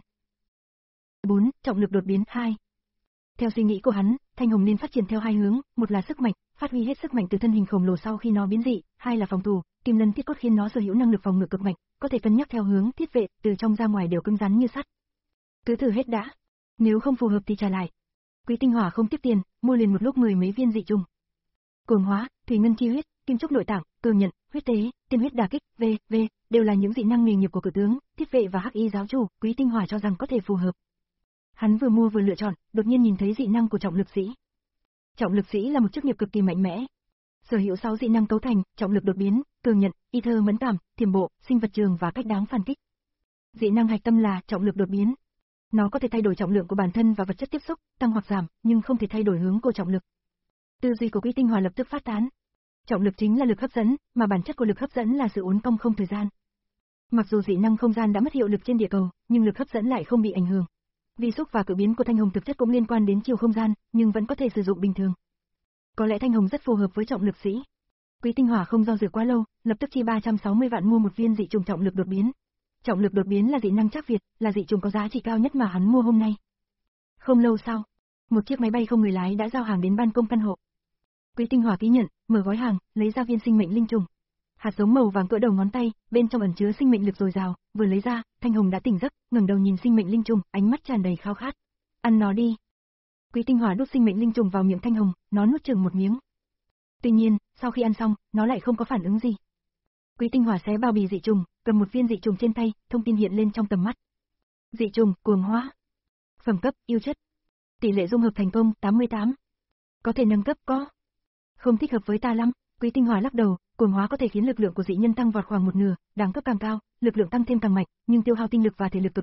bốn. Trọng lực đột biến hai. Theo suy nghĩ của hắn, Thanh Hồng nên phát triển theo hai hướng, một là sức mạnh, phát huy hết sức mạnh từ thân hình khổng lồ sau khi nó biến dị, hai là phòng thủ, Kim Lân Thiết Cốt khiến nó sở hữu năng lực phòng ngự cực mạnh, có thể cân nhắc theo hướng thiết vệ, từ trong ra ngoài đều cứng rắn như sắt. Cứ thử hết đã, nếu không phù hợp thì trả lại. Quý Tinh Hỏa không tiếp tiền, mua liền một lúc mười mấy viên dị trùng. Cường hóa, thủy ngân chi huyết, kim trúc nội tạng, cường nhận, huyết tế, tiên huyết đả kích, v, v, đều là những dị năng nghề nghiệp của cử tướng, thiết vệ và hắc y giáo chủ, Quý Tinh Hỏa cho rằng có thể phù hợp. Hắn vừa mua vừa lựa chọn, đột nhiên nhìn thấy dị năng của trọng lực sĩ. Trọng lực sĩ là một chức nghiệp cực kỳ mạnh mẽ. Sở hữu sáu dị năng cấu thành, trọng lực đột biến, cường nhận, y thơ mẫn cảm, thiểm bộ, sinh vật trường và cách đáng phản kích. Dị năng hạch tâm là trọng lực đột biến. Nó có thể thay đổi trọng lượng của bản thân và vật chất tiếp xúc, tăng hoặc giảm, nhưng không thể thay đổi hướng của trọng lực. Tư duy của Quý Tinh Hỏa lập tức phát tán. Trọng lực chính là lực hấp dẫn, mà bản chất của lực hấp dẫn là sự uốn cong không thời gian. Mặc dù dị năng không gian đã mất hiệu lực trên địa cầu, nhưng lực hấp dẫn lại không bị ảnh hưởng. Vi xúc và cử biến của Thanh Hồng thực chất cũng liên quan đến chiều không gian, nhưng vẫn có thể sử dụng bình thường. Có lẽ Thanh Hồng rất phù hợp với trọng lực sĩ. Quý Tinh Hỏa không do dự quá lâu, lập tức chi ba trăm sáu mươi vạn mua một viên dị trùng trọng lực đột biến. Trọng lực đột biến là dị năng trác Việt, là dị trùng có giá trị cao nhất mà hắn mua hôm nay. Không lâu sau, một chiếc máy bay không người lái đã giao hàng đến ban công căn hộ. Quý Tinh Hỏa ký nhận, mở gói hàng, lấy ra viên sinh mệnh linh trùng. Hạt giống màu vàng cỡ đầu ngón tay, bên trong ẩn chứa sinh mệnh lực dồi dào, vừa lấy ra, Thanh Hồng đã tỉnh giấc, ngẩng đầu nhìn sinh mệnh linh trùng, ánh mắt tràn đầy khao khát. Ăn nó đi. Quý Tinh Hỏa đút sinh mệnh linh trùng vào miệng Thanh Hồng, nó nuốt chừng một miếng. Tuy nhiên, sau khi ăn xong, nó lại không có phản ứng gì. Quý Tinh Hỏa xé bao bì dị trùng, cầm một viên dị trùng trên tay, thông tin hiện lên trong tầm mắt. Dị trùng, cuồng hóa. Phẩm cấp, yêu chất. Tỷ lệ dung hợp thành công, tám mươi tám. Có thể nâng cấp có. Không thích hợp với ta lắm, Quý Tinh Hỏa lắc đầu, cuồng hóa có thể khiến lực lượng của dị nhân tăng vọt khoảng một nửa, đẳng cấp càng cao, lực lượng tăng thêm càng mạnh, nhưng tiêu hao tinh lực và thể lực cực lớn,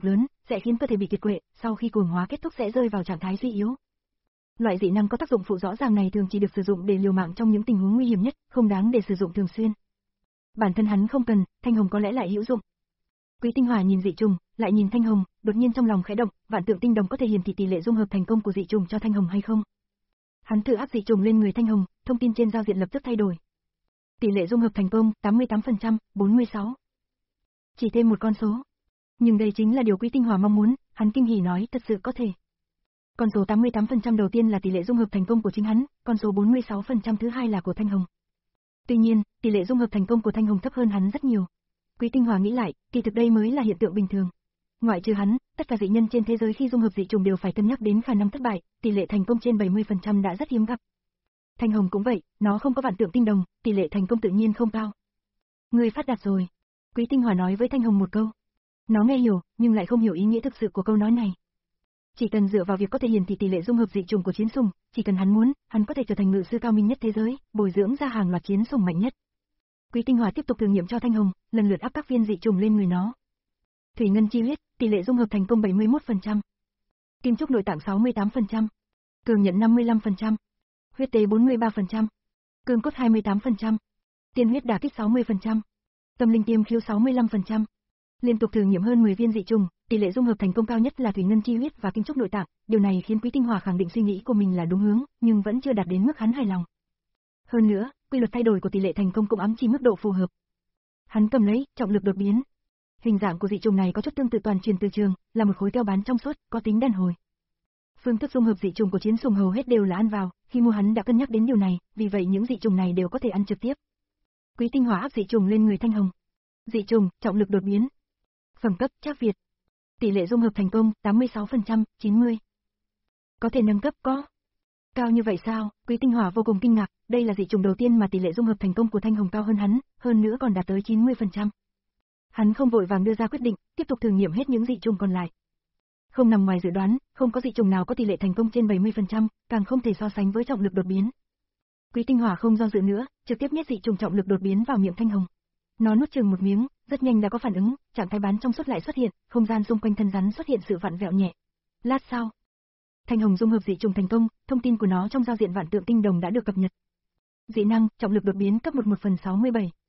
sẽ khiến cơ thể bị kiệt quệ, sau khi cuồng hóa kết thúc sẽ rơi vào trạng thái suy yếu. Loại dị năng có tác dụng phụ rõ ràng này thường chỉ được sử dụng để liều mạng trong những tình huống nguy hiểm nhất, không đáng để sử dụng thường xuyên. Bản thân hắn không cần, Thanh Hồng có lẽ lại hữu dụng. Quý Tinh Hỏa nhìn dị trùng, lại nhìn Thanh Hồng, đột nhiên trong lòng khẽ động, vạn tượng tinh đồng có thể hiển thị tỷ lệ dung hợp thành công của dị trùng cho Thanh Hồng hay không? Hắn thử áp dị trùng lên người Thanh Hồng, thông tin trên giao diện lập tức thay đổi. Tỷ lệ dung hợp thành công tám mươi tám phần trăm, bốn mươi sáu. Chỉ thêm một con số. Nhưng đây chính là điều Quý Tinh Hỏa mong muốn, hắn kinh hỉ nói thật sự có thể. Con số tám mươi tám phần trăm đầu tiên là tỷ lệ dung hợp thành công của chính hắn, con số bốn mươi sáu phần trăm thứ hai là của Thanh Hồng. Tuy nhiên, tỷ lệ dung hợp thành công của Thanh Hồng thấp hơn hắn rất nhiều. Quý Tinh Hỏa nghĩ lại, kỳ thực đây mới là hiện tượng bình thường. Ngoại trừ hắn, tất cả dị nhân trên thế giới khi dung hợp dị trùng đều phải cân nhắc đến khả năng thất bại, tỷ lệ thành công trên bảy mươi phần trăm đã rất hiếm gặp. Thanh Hồng cũng vậy, nó không có vạn tượng tinh đồng, tỷ lệ thành công tự nhiên không cao. Ngươi phát đạt rồi. Quý Tinh Hỏa nói với Thanh Hồng một câu. Nó nghe hiểu, nhưng lại không hiểu ý nghĩa thực sự của câu nói này. Chỉ cần dựa vào việc có thể hiển thị tỷ lệ dung hợp dị trùng của chiến sủng, chỉ cần hắn muốn, hắn có thể trở thành ngự sư cao minh nhất thế giới, bồi dưỡng ra hàng loạt chiến sủng mạnh nhất. Quý Tinh Hỏa tiếp tục thử nghiệm cho Thanh Hồng, lần lượt áp các viên dị trùng lên người nó. Thủy ngân chi huyết, tỷ lệ dung hợp thành công bảy mươi mốt phần trăm. Kim trúc nội tạng sáu mươi tám phần trăm. Cường nhận năm mươi lăm phần trăm. Huyết tế bốn mươi ba phần trăm. Cương cốt hai mươi tám phần trăm. Tiên huyết đả kích sáu mươi phần trăm. Tâm linh tiêm khiếu sáu mươi lăm phần trăm. Liên tục thử nghiệm hơn mười viên dị trùng, tỷ lệ dung hợp thành công cao nhất là thủy ngân chi huyết và kim trúc nội tạng, điều này khiến Quý Tinh Hỏa khẳng định suy nghĩ của mình là đúng hướng, nhưng vẫn chưa đạt đến mức hắn hài lòng. Hơn nữa, quy luật thay đổi của tỷ lệ thành công cũng ám chỉ mức độ phù hợp. Hắn cầm lấy, trọng lực đột biến. Hình dạng của dị trùng này có chút tương tự toàn truyền từ trường, là một khối keo bán trong suốt, có tính đàn hồi. Phương thức dung hợp dị trùng của chiến sủng hầu hết đều là ăn vào, khi mua hắn đã cân nhắc đến điều này, vì vậy những dị trùng này đều có thể ăn trực tiếp. Quý Tinh Hỏa áp dị trùng lên người Thanh Hồng. Dị trùng, trọng lực đột biến. Phẩm cấp, Trác Việt. Tỷ lệ dung hợp thành công, tám mươi sáu phần trăm, chín mươi. Có thể nâng cấp có. Cao như vậy sao? Quý Tinh Hỏa vô cùng kinh ngạc, đây là dị trùng đầu tiên mà tỷ lệ dung hợp thành công của Thanh Hồng cao hơn hắn, hơn nữa còn đạt tới chín mươi phần trăm. Hắn không vội vàng đưa ra quyết định, tiếp tục thử nghiệm hết những dị trùng còn lại. Không nằm ngoài dự đoán, không có dị trùng nào có tỷ lệ thành công trên bảy mươi phần trăm, càng không thể so sánh với trọng lực đột biến. Quý Tinh Hỏa không do dự nữa, trực tiếp nhét dị trùng trọng lực đột biến vào miệng Thanh Hồng. Nó nuốt chừng một miếng, rất nhanh đã có phản ứng, trạng thái bán trong suốt lại xuất hiện, không gian xung quanh thân rắn xuất hiện sự vặn vẹo nhẹ. Lát sau, Thanh Hồng dung hợp dị trùng thành công, thông tin của nó trong giao diện vạn tượng tinh đồng đã được cập nhật. Dị năng, trọng lực đột biến cấp một một phần sáu mươi bảy.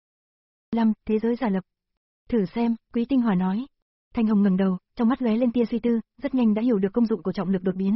năm. Thế giới giả lập. Thử xem, Quý Tinh Hỏa nói. Thanh Hồng ngẩng đầu, trong mắt lóe lên tia suy tư, rất nhanh đã hiểu được công dụng của trọng lực đột biến.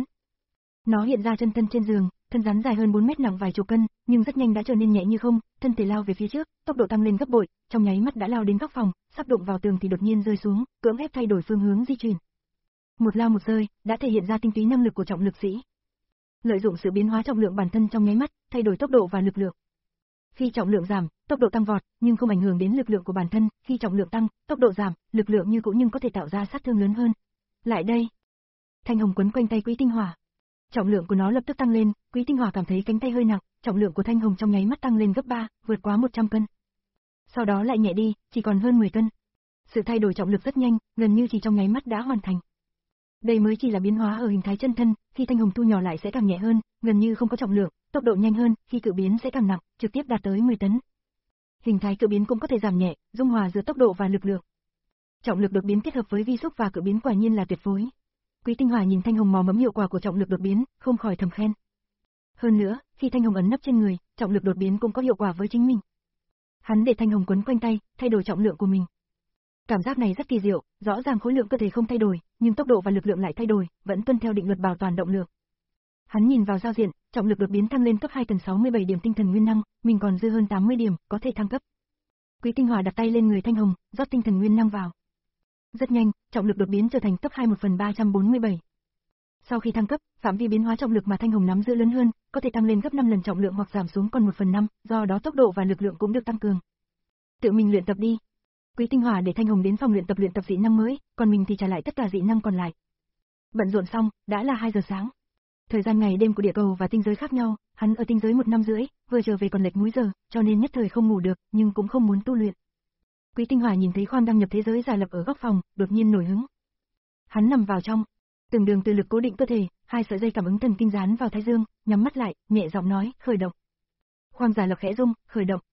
Nó hiện ra chân thân trên giường, thân rắn dài hơn bốn mét nặng vài chục cân, nhưng rất nhanh đã trở nên nhẹ như không, thân thể lao về phía trước, tốc độ tăng lên gấp bội, trong nháy mắt đã lao đến góc phòng, sắp đụng vào tường thì đột nhiên rơi xuống, cưỡng ép thay đổi phương hướng di chuyển. Một lao một rơi, đã thể hiện ra tinh túy năng lực của trọng lực sĩ. Lợi dụng sự biến hóa trọng lượng bản thân trong nháy mắt, thay đổi tốc độ và lực lượng. Khi trọng lượng giảm, tốc độ tăng vọt, nhưng không ảnh hưởng đến lực lượng của bản thân, khi trọng lượng tăng, tốc độ giảm, lực lượng như cũ nhưng có thể tạo ra sát thương lớn hơn. Lại đây. Thanh Hồng quấn quanh tay Quý Tinh Hỏa. Trọng lượng của nó lập tức tăng lên, Quý Tinh Hỏa cảm thấy cánh tay hơi nặng, trọng lượng của Thanh Hồng trong nháy mắt tăng lên gấp ba, vượt quá một trăm cân. Sau đó lại nhẹ đi, chỉ còn hơn mười cân. Sự thay đổi trọng lực rất nhanh, gần như chỉ trong nháy mắt đã hoàn thành. Đây mới chỉ là biến hóa ở hình thái chân thân, khi Thanh Hồng thu nhỏ lại sẽ càng nhẹ hơn, gần như không có trọng lượng, tốc độ nhanh hơn, khi cự biến sẽ càng nặng, trực tiếp đạt tới mười tấn. Hình thái cự biến cũng có thể giảm nhẹ, dung hòa giữa tốc độ và lực lượng. Trọng lực đột biến kết hợp với vi xúc và cự biến quả nhiên là tuyệt phối. Quý Tinh Hỏa nhìn Thanh Hồng mò mẫm hiệu quả của trọng lực đột biến, không khỏi thầm khen. Hơn nữa, khi Thanh Hồng ấn nắp trên người, trọng lực đột biến cũng có hiệu quả với chính mình. Hắn để Thanh Hồng quấn quanh tay, thay đổi trọng lượng của mình. Cảm giác này rất kỳ diệu, rõ ràng khối lượng cơ thể không thay đổi, nhưng tốc độ và lực lượng lại thay đổi, vẫn tuân theo định luật bảo toàn động lượng. Hắn nhìn vào giao diện, trọng lực đột biến tăng lên cấp hai cần sáu mươi bảy điểm tinh thần nguyên năng, mình còn dư hơn tám mươi điểm, có thể thăng cấp. Quý Tinh Hỏa đặt tay lên người Thanh Hồng, rót tinh thần nguyên năng vào. Rất nhanh, trọng lực đột biến trở thành cấp hai một phần ba trăm bốn mươi bảy. Sau khi thăng cấp, phạm vi biến hóa trọng lực mà Thanh Hồng nắm giữ lớn hơn, có thể tăng lên gấp năm lần trọng lượng hoặc giảm xuống còn một phần năm, do đó tốc độ và lực lượng cũng được tăng cường. Tự mình luyện tập đi. Quý Tinh Hỏa để Thanh Hồng đến phòng luyện tập luyện tập dị năng mới, còn mình thì trả lại tất cả dị năng còn lại. Bận rộn xong, đã là hai giờ sáng. Thời gian ngày đêm của địa cầu và tinh giới khác nhau, hắn ở tinh giới một năm rưỡi, vừa trở về còn lệch múi giờ, cho nên nhất thời không ngủ được, nhưng cũng không muốn tu luyện. Quý Tinh Hỏa nhìn thấy khoang đăng nhập thế giới giả lập ở góc phòng, đột nhiên nổi hứng. Hắn nằm vào trong, từng đường từ lực cố định cơ thể, hai sợi dây cảm ứng thần kinh dán vào thái dương, nhắm mắt lại, nhẹ giọng nói, khởi động. Khoang giả lập khẽ rung, khởi động.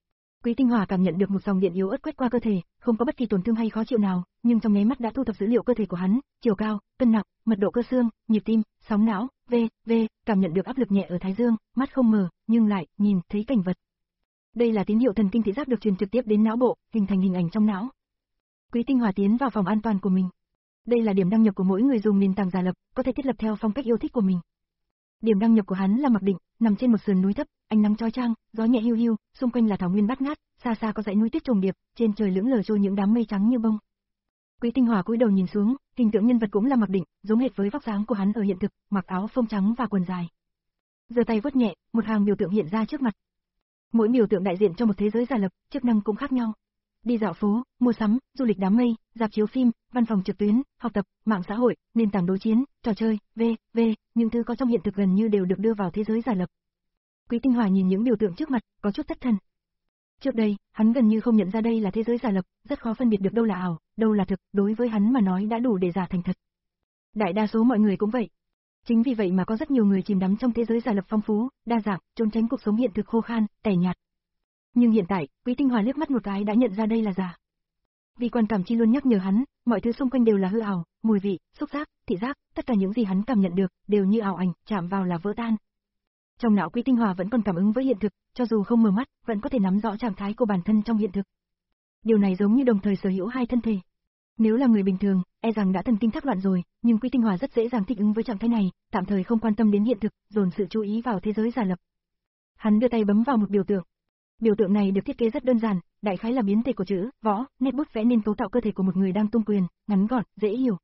Quý Tinh Hòa cảm nhận được một dòng điện yếu ớt quét qua cơ thể, không có bất kỳ tổn thương hay khó chịu nào, nhưng trong nháy mắt đã thu thập dữ liệu cơ thể của hắn, chiều cao, cân nặng, mật độ cơ xương, nhịp tim, sóng não, v, v, cảm nhận được áp lực nhẹ ở thái dương, mắt không mờ, nhưng lại nhìn thấy cảnh vật. Đây là tín hiệu thần kinh thị giác được truyền trực tiếp đến não bộ, hình thành hình ảnh trong não. Quý Tinh Hòa tiến vào phòng an toàn của mình. Đây là điểm đăng nhập của mỗi người dùng nền tảng giả lập, có thể thiết lập theo phong cách yêu thích của mình. Điểm đăng nhập của hắn là Mặc Định, nằm trên một sườn núi thấp, ánh nắng chói chang, gió nhẹ hiu hiu, xung quanh là thảo nguyên bát ngát, xa xa có dãy núi tuyết trùng điệp, trên trời lững lờ trôi những đám mây trắng như bông. Quý Tinh Hòa cúi đầu nhìn xuống, hình tượng nhân vật cũng là Mặc Định, giống hệt với vóc dáng của hắn ở hiện thực, mặc áo phông trắng và quần dài. Giơ tay vuốt nhẹ, một hàng biểu tượng hiện ra trước mặt. Mỗi biểu tượng đại diện cho một thế giới giả lập, chức năng cũng khác nhau. Đi dạo phố, mua sắm, du lịch đám mây, rạp chiếu phim, văn phòng trực tuyến, học tập, mạng xã hội, nền tảng đối chiến, trò chơi, v, v, những thứ có trong hiện thực gần như đều được đưa vào thế giới giả lập. Quý Tinh Hòa nhìn những biểu tượng trước mặt, có chút thất thần. Trước đây, hắn gần như không nhận ra đây là thế giới giả lập, rất khó phân biệt được đâu là ảo, đâu là thực, đối với hắn mà nói đã đủ để giả thành thật. Đại đa số mọi người cũng vậy. Chính vì vậy mà có rất nhiều người chìm đắm trong thế giới giả lập phong phú, đa dạng, trốn tránh cuộc sống hiện thực khô khan, tẻ nhạt. Nhưng hiện tại, Quý Tinh Hòa liếc mắt một cái đã nhận ra đây là giả. Vì quan cảm chi luôn nhắc nhở hắn, mọi thứ xung quanh đều là hư ảo, mùi vị, xúc giác, thị giác, tất cả những gì hắn cảm nhận được đều như ảo ảnh, chạm vào là vỡ tan. Trong não Quý Tinh Hòa vẫn còn cảm ứng với hiện thực, cho dù không mở mắt, vẫn có thể nắm rõ trạng thái của bản thân trong hiện thực. Điều này giống như đồng thời sở hữu hai thân thể. Nếu là người bình thường, e rằng đã thần kinh thác loạn rồi, nhưng Quý Tinh Hòa rất dễ dàng thích ứng với trạng thái này, tạm thời không quan tâm đến hiện thực, dồn sự chú ý vào thế giới giả lập. Hắn đưa tay bấm vào một biểu tượng. Biểu tượng này được thiết kế rất đơn giản, đại khái là biến thể của chữ võ, nét bút vẽ nên cấu tạo cơ thể của một người đang tung quyền, ngắn gọn, dễ hiểu.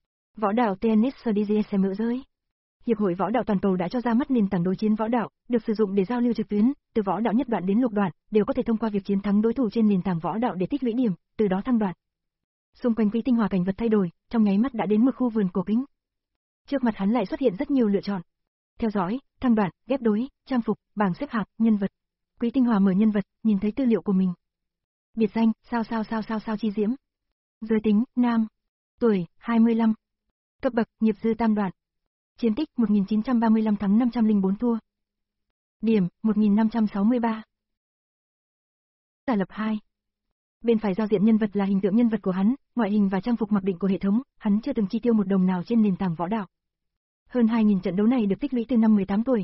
Võ đạo Tennis Sdgsm giới. Hiệp hội Võ đạo toàn cầu đã cho ra mắt nền tảng đối chiến võ đạo, được sử dụng để giao lưu trực tuyến, từ võ đạo nhất đoạn đến lục đoạn, đều có thể thông qua việc chiến thắng đối thủ trên nền tảng võ đạo để tích lũy điểm, từ đó thăng đoạn. Xung quanh Quý Tinh Hòa cảnh vật thay đổi, trong nháy mắt đã đến một khu vườn cổ kính. Trước mặt hắn lại xuất hiện rất nhiều lựa chọn. Theo dõi, thăng đoạn, ghép đối, trang phục, bảng xếp hạng, nhân vật. Quý Tinh Hòa mở nhân vật, nhìn thấy tư liệu của mình. Biệt danh, sao sao sao sao sao chi diễm. Giới tính, nam. Tuổi, hai mươi lăm. Cấp bậc, nghiệp dư tam đoạn. Chiến tích, một nghìn chín trăm ba mươi lăm thắng năm trăm lẻ bốn thua. Điểm, một nghìn năm trăm sáu mươi ba. Giả lập hai. Bên phải giao diện nhân vật là hình tượng nhân vật của hắn, ngoại hình và trang phục mặc định của hệ thống, hắn chưa từng chi tiêu một đồng nào trên nền tảng võ đạo. Hơn hai nghìn trận đấu này được tích lũy từ năm mười tám tuổi.